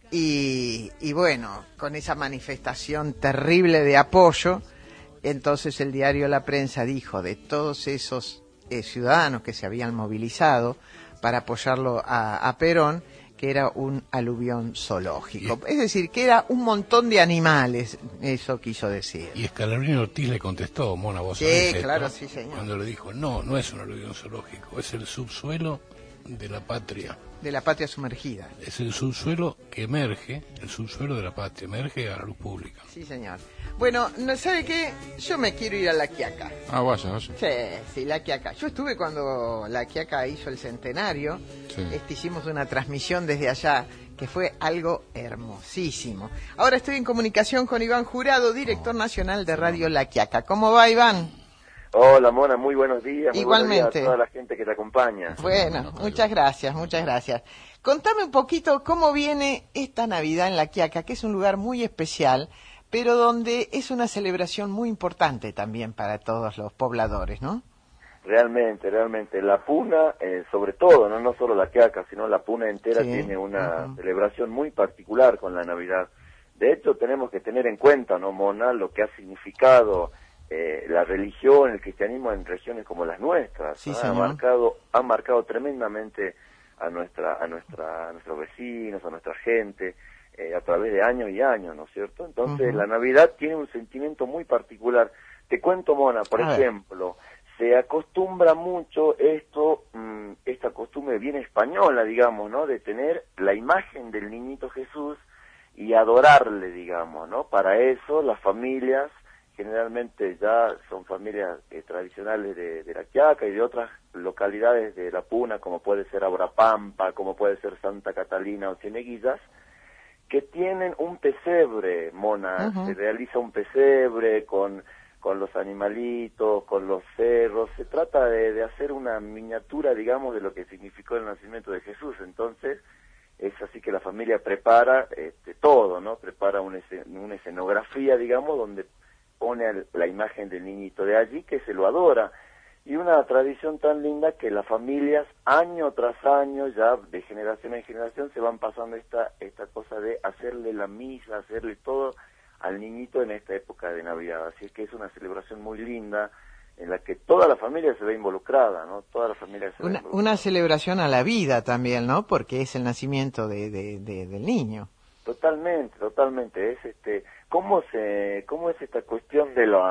y, y bueno, con esa manifestación terrible de apoyo, entonces el diario La Prensa dijo de todos esos eh, ciudadanos que se habían movilizado para apoyarlo a, a Perón, que era un aluvión zoológico. Es decir, que era un montón de animales, eso quiso decir. Y Scalabrini Ortiz le contestó, Mona, vos sí, sabés claro, esto, sí, señor. cuando le dijo, no, no es un aluvión zoológico, es el subsuelo de la patria. De la patria sumergida. Es el subsuelo que emerge, el subsuelo de la patria, emerge a la luz pública. Sí, señor. Bueno, ¿no sabe qué? Yo me quiero ir a La Quiaca. Ah, vaya, vaya. Sí, sí, La Quiaca. Yo estuve cuando La Quiaca hizo el centenario. Sí. Este, hicimos una transmisión desde allá, que fue algo hermosísimo. Ahora estoy en comunicación con Iván Jurado, director oh, nacional de Radio La Quiaca. ¿Cómo va, Iván? Hola, Mona, muy buenos días. Muy Igualmente. Buenos días a toda la gente que te acompaña. Bueno, muchas gracias, muchas gracias. Contame un poquito cómo viene esta Navidad en La Quiaca, que es un lugar muy especial, pero donde es una celebración muy importante también para todos los pobladores, ¿no? Realmente, realmente. La Puna, eh, sobre todo, no no solo La Quiaca, sino la Puna entera sí. tiene una uh-huh. celebración muy particular con la Navidad. De hecho, tenemos que tener en cuenta, ¿no, Mona?, lo que ha significado eh, la religión, el cristianismo en regiones como las nuestras. Sí, ¿no? señor. Ha marcado, ha marcado tremendamente a nuestra, a nuestra, a nuestros vecinos, a nuestra gente, eh, a través de años y años, ¿no es cierto? Entonces, uh-huh. la Navidad tiene un sentimiento muy particular. Te cuento, Mona, por a ejemplo, ver. se acostumbra mucho esto, mmm, esta costumbre bien española, digamos, ¿no?, de tener la imagen del niñito Jesús y adorarle, digamos, ¿no? Para eso las familias, generalmente ya son familias eh, tradicionales de, de La Quiaca y de otras localidades de La Puna, como puede ser Abrapampa, como puede ser Santa Catalina o Cieneguillas, que tienen un pesebre, Mona, uh-huh. se realiza un pesebre con, con los animalitos, con los cerros, se trata de, de hacer una miniatura, digamos, de lo que significó el nacimiento de Jesús. Entonces, es así que la familia prepara este, todo, ¿no? Prepara una, una escenografía, digamos, donde pone la imagen del niñito de allí, que se lo adora, y una tradición tan linda que las familias año tras año, ya de generación en generación, se van pasando esta esta cosa de hacerle la misa, hacerle todo al niñito en esta época de Navidad. Así es que es una celebración muy linda en la que toda la familia se ve involucrada, ¿no? Toda la familia se una, ve una celebración a la vida también, ¿no? Porque es el nacimiento de, de, de, del niño. Totalmente, totalmente. Es este, cómo se, cómo es esta cuestión de la,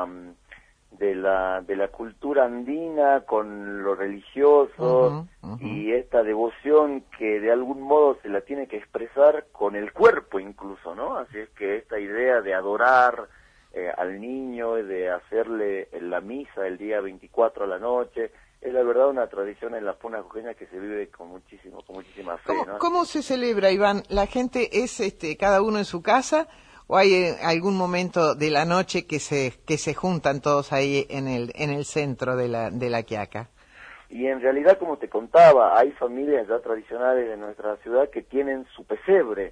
de la, de la cultura andina con lo religioso uh-huh, uh-huh. y esta devoción que de algún modo se la tiene que expresar con el cuerpo incluso, ¿no? Así es que esta idea de adorar eh, al niño, de hacerle la misa el día veinticuatro a la noche, es la verdad una tradición en la Puna Jujeña que se vive con muchísimo, con muchísima fe, ¿Cómo, ¿no? ¿Cómo se celebra, Iván? ¿La gente es este cada uno en su casa o hay eh, algún momento de la noche que se que se juntan todos ahí en el en el centro de la de la Quiaca? Y en realidad, como te contaba, hay familias ya tradicionales de nuestra ciudad que tienen su pesebre.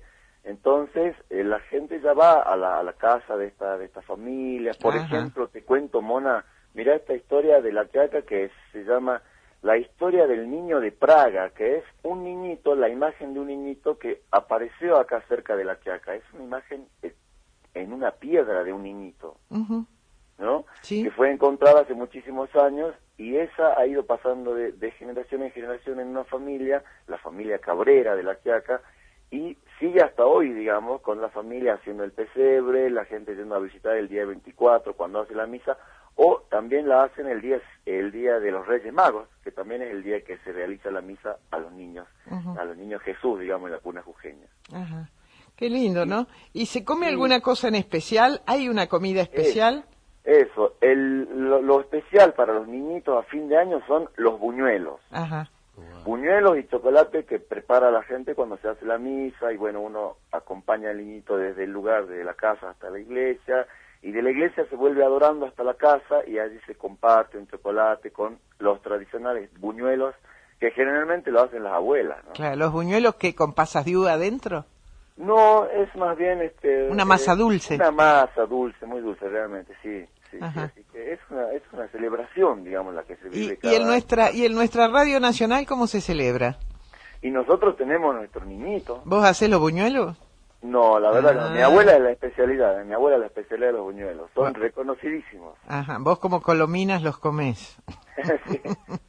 Entonces, eh, la gente ya va a la, a la casa de esta de esta familia. Por Ajá. ejemplo, te cuento, Mona, mira esta historia de la Quiaca que se llama La historia del niño de Praga, que es un niñito, la imagen de un niñito que apareció acá cerca de la Quiaca. Es una imagen eh, en una piedra de un niñito, Uh-huh. ¿no? Sí. Que fue encontrada hace muchísimos años y esa ha ido pasando de, de generación en generación en una familia, la familia Cabrera de la Quiaca, y sigue hasta hoy, digamos, con la familia haciendo el pesebre, la gente yendo a visitar el día veinticuatro cuando hace la misa, o también la hacen el día el día de los Reyes Magos, que también es el día que se realiza la misa a los niños, Uh-huh. a los niños Jesús, digamos, en la Puna Jujeña. Ajá. Qué lindo, ¿no? ¿Y se come alguna cosa en especial? ¿Hay una comida especial? Es, eso, el, lo, lo especial para los niñitos a fin de año son los buñuelos. Ajá. Buñuelos y chocolate que prepara la gente cuando se hace la misa, y bueno, uno acompaña al niñito desde el lugar de la casa hasta la iglesia, y de la iglesia se vuelve adorando hasta la casa, y allí se comparte un chocolate con los tradicionales buñuelos, que generalmente lo hacen las abuelas, ¿no? Claro, los buñuelos que con pasas de uva adentro. No, es más bien este Una masa eh, dulce. Una masa dulce, muy dulce realmente, sí. Sí, sí, Ajá. así que es una, es una celebración, digamos, la que se vive ¿Y, cada y en año. nuestra y en nuestra Radio Nacional cómo se celebra? Y nosotros tenemos nuestro niñito. ¿Vos hacés los buñuelos? No, la verdad Ah. no. Mi abuela es la especialidad, mi abuela es la especialidad de los buñuelos. Son Bueno. reconocidísimos. Ajá, vos como colominas los comés. Sí.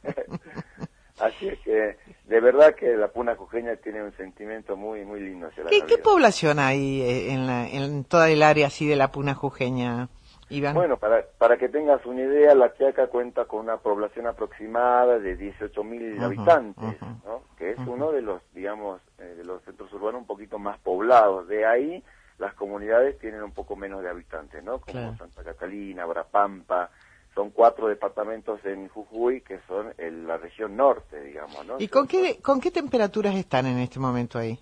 Así es que, de verdad que la Puna Jujeña tiene un sentimiento muy muy lindo hacia la ¿Qué, Navidad. qué población hay eh, en, la, en toda el área así de la Puna Jujeña, Iván? Bueno, para, para que tengas una idea, la Quiaca cuenta con una población aproximada de dieciocho mil Ajá, habitantes, ajá. ¿no? Que es Ajá. uno de los, digamos, eh, de los centros urbanos un poquito más poblados. De ahí, las comunidades tienen un poco menos de habitantes, ¿no? Como Claro. Santa Catalina, Brapampa. Son cuatro departamentos en Jujuy que son en la región norte, digamos, ¿no? ¿Y con qué, con qué temperaturas están en este momento ahí?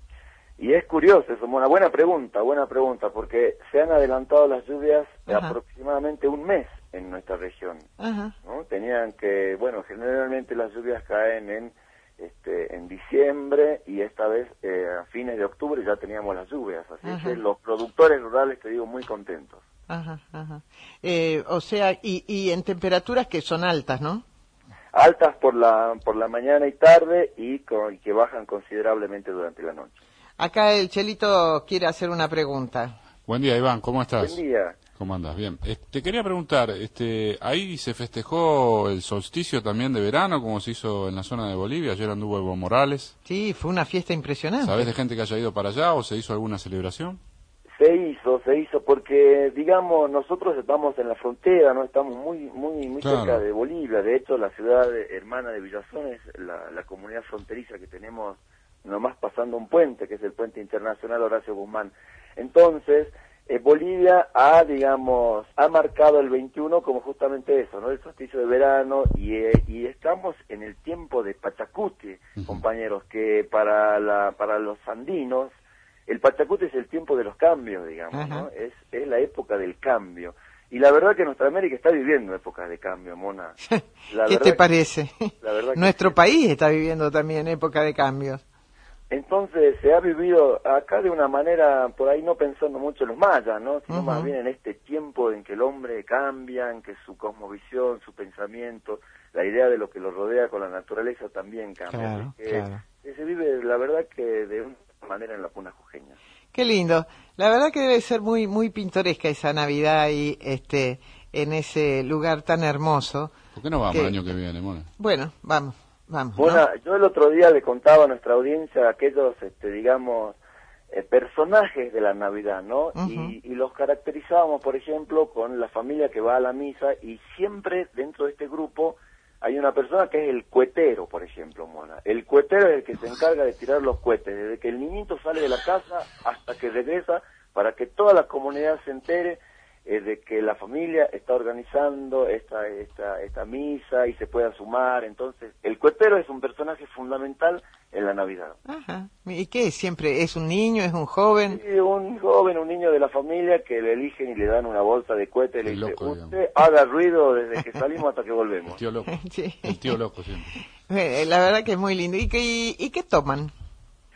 Y es curioso, es una buena pregunta, buena pregunta, porque se han adelantado las lluvias de Ajá. aproximadamente un mes en nuestra región, Ajá. ¿no? Tenían que, bueno, generalmente las lluvias caen en este en diciembre, y esta vez eh, a fines de octubre ya teníamos las lluvias, así Ajá. que los productores rurales, te digo, muy contentos. Ajá, ajá. Eh, o sea, y, y en temperaturas que son altas, ¿no? Altas por la por la mañana y tarde, y, con, y que bajan considerablemente durante la noche. Acá el Chelito quiere hacer una pregunta. Buen día, Iván, ¿cómo estás? Buen día. ¿Cómo andas? Bien. Eh, te quería preguntar, este, ¿ahí se festejó el solsticio también de verano, como se hizo en la zona de Bolivia? Ayer anduvo Evo Morales. Sí, fue una fiesta impresionante. ¿Sabés de gente que haya ido para allá o se hizo alguna celebración? Se hizo, se hizo, porque, digamos, nosotros estamos en la frontera, no estamos muy muy muy Claro. cerca de Bolivia. De hecho, la ciudad hermana de Villazón es la, la comunidad fronteriza que tenemos nomás pasando un puente, que es el puente internacional Horacio Guzmán. Entonces, eh, Bolivia ha, digamos, ha marcado el veintiuno como justamente eso, ¿no? El solsticio de verano, y, eh, y estamos en el tiempo de Pachacuti, compañeros, que para la para los andinos, el Pachacuti es el tiempo de los cambios, digamos, ¿no? Ajá. Es, es la época del cambio. Y la verdad que nuestra América está viviendo épocas de cambio, Mona. La ¿Qué verdad te que- parece? la verdad que Nuestro sí. país está viviendo también época de cambios. Entonces se ha vivido acá de una manera, por ahí no pensando mucho en los mayas, ¿no? Sino Ujú. más bien en este tiempo en que el hombre cambia, en que su cosmovisión, su pensamiento, la idea de lo que lo rodea con la naturaleza también cambia. Claro, Así que, claro. que se vive, la verdad, que de una manera en la Puna Jujeña. Qué lindo. La verdad que debe ser muy muy pintoresca esa Navidad ahí, este, en ese lugar tan hermoso. ¿Por qué no vamos Que- el año que viene, Mona? Bueno, vamos, vamos. ¿no? Bueno, yo el otro día le contaba a nuestra audiencia aquellos, este, digamos, eh, personajes de la Navidad, ¿no? Ujú. y, y los caracterizábamos, por ejemplo, con la familia que va a la misa, y siempre dentro de este grupo hay una persona que es el cuetero, por ejemplo, Mona. El cuetero es el que se encarga de tirar los cohetes, desde que el niñito sale de la casa hasta que regresa, para que toda la comunidad se entere eh, de que la familia está organizando esta, esta, esta misa y se pueda sumar. Entonces, el cuetero es un personaje fundamental en la Navidad. Ajá. ¿Y qué? ¿Siempre es un niño, es un joven? Y un joven, un niño de la familia que le eligen y le dan una bolsa de cohetes y le El dice, loco, usted haga ruido desde que salimos hasta que volvemos. El tío loco. Sí. El tío loco siempre. Eh, La verdad que es muy lindo. ¿Y qué, y, y qué toman?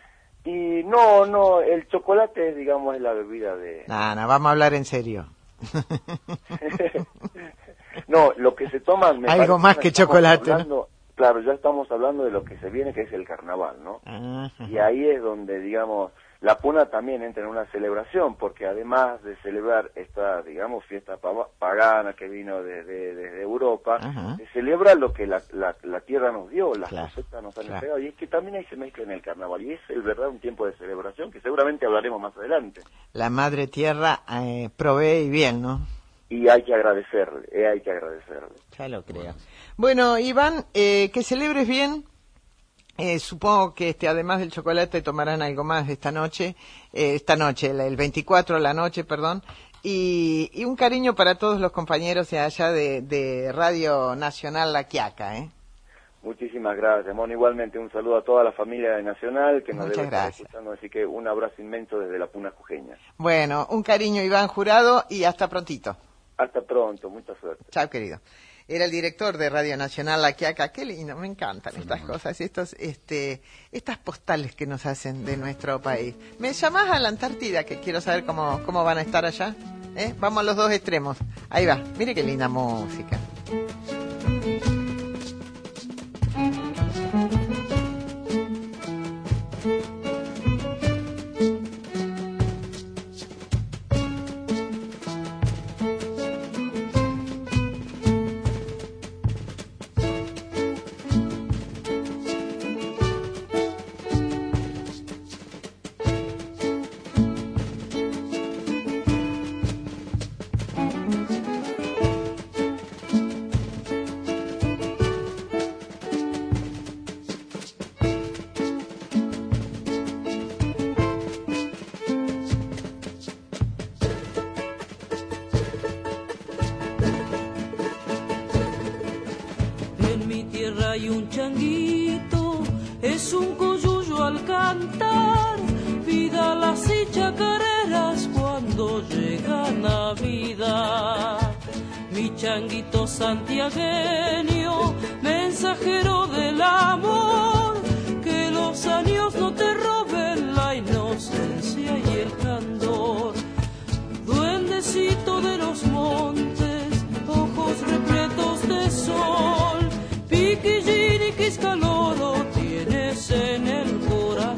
Y no, no, el chocolate es, digamos, es la bebida de... No, no, vamos a hablar en serio. No, lo que se toma... Me Algo más que chocolate, hablando, ¿no? Claro, ya estamos hablando de lo que se viene, que es el carnaval, ¿no? Ajá. Y ahí es donde, digamos, la Puna también entra en una celebración, porque además de celebrar esta, digamos, fiesta pagana que vino desde, desde Europa, Ajá. se celebra lo que la, la, la tierra nos dio, las claro, cosechas nos han claro. entregado, y es que también ahí se mezcla en el carnaval, y es el verdad un tiempo de celebración que seguramente hablaremos más adelante. La madre tierra eh, provee y bien, ¿no? Y hay que agradecerle, eh, hay que agradecerle. Ya lo creo. Bueno, Iván, eh, que celebres bien. Eh, supongo que este, además del chocolate tomarán algo más esta noche, eh, esta noche, el, el veinticuatro, la noche, perdón. Y, y un cariño para todos los compañeros de allá de, de Radio Nacional La Quiaca, ¿eh? Muchísimas gracias, Mon. Igualmente un saludo a toda la familia de Nacional que nos Muchas debe estar gracias. escuchando, así que un abrazo inmenso desde la Puna Jujeña. Bueno, un cariño, Iván Jurado, y hasta prontito. Hasta pronto, mucha suerte. Chao, querido. Era el director de Radio Nacional La Quiaca. Qué lindo, me encantan estas cosas, estos, este, estas postales que nos hacen de nuestro país. ¿Me llamás a la Antártida, que quiero saber cómo, cómo van a estar allá? ¿Eh? Vamos a los dos extremos. Ahí va, mire qué linda música. Hay un changuito, es un coyuyo al cantar, vida las y chacareras cuando llega Navidad. Mi changuito santiagueño, mensajero del amor, que los años no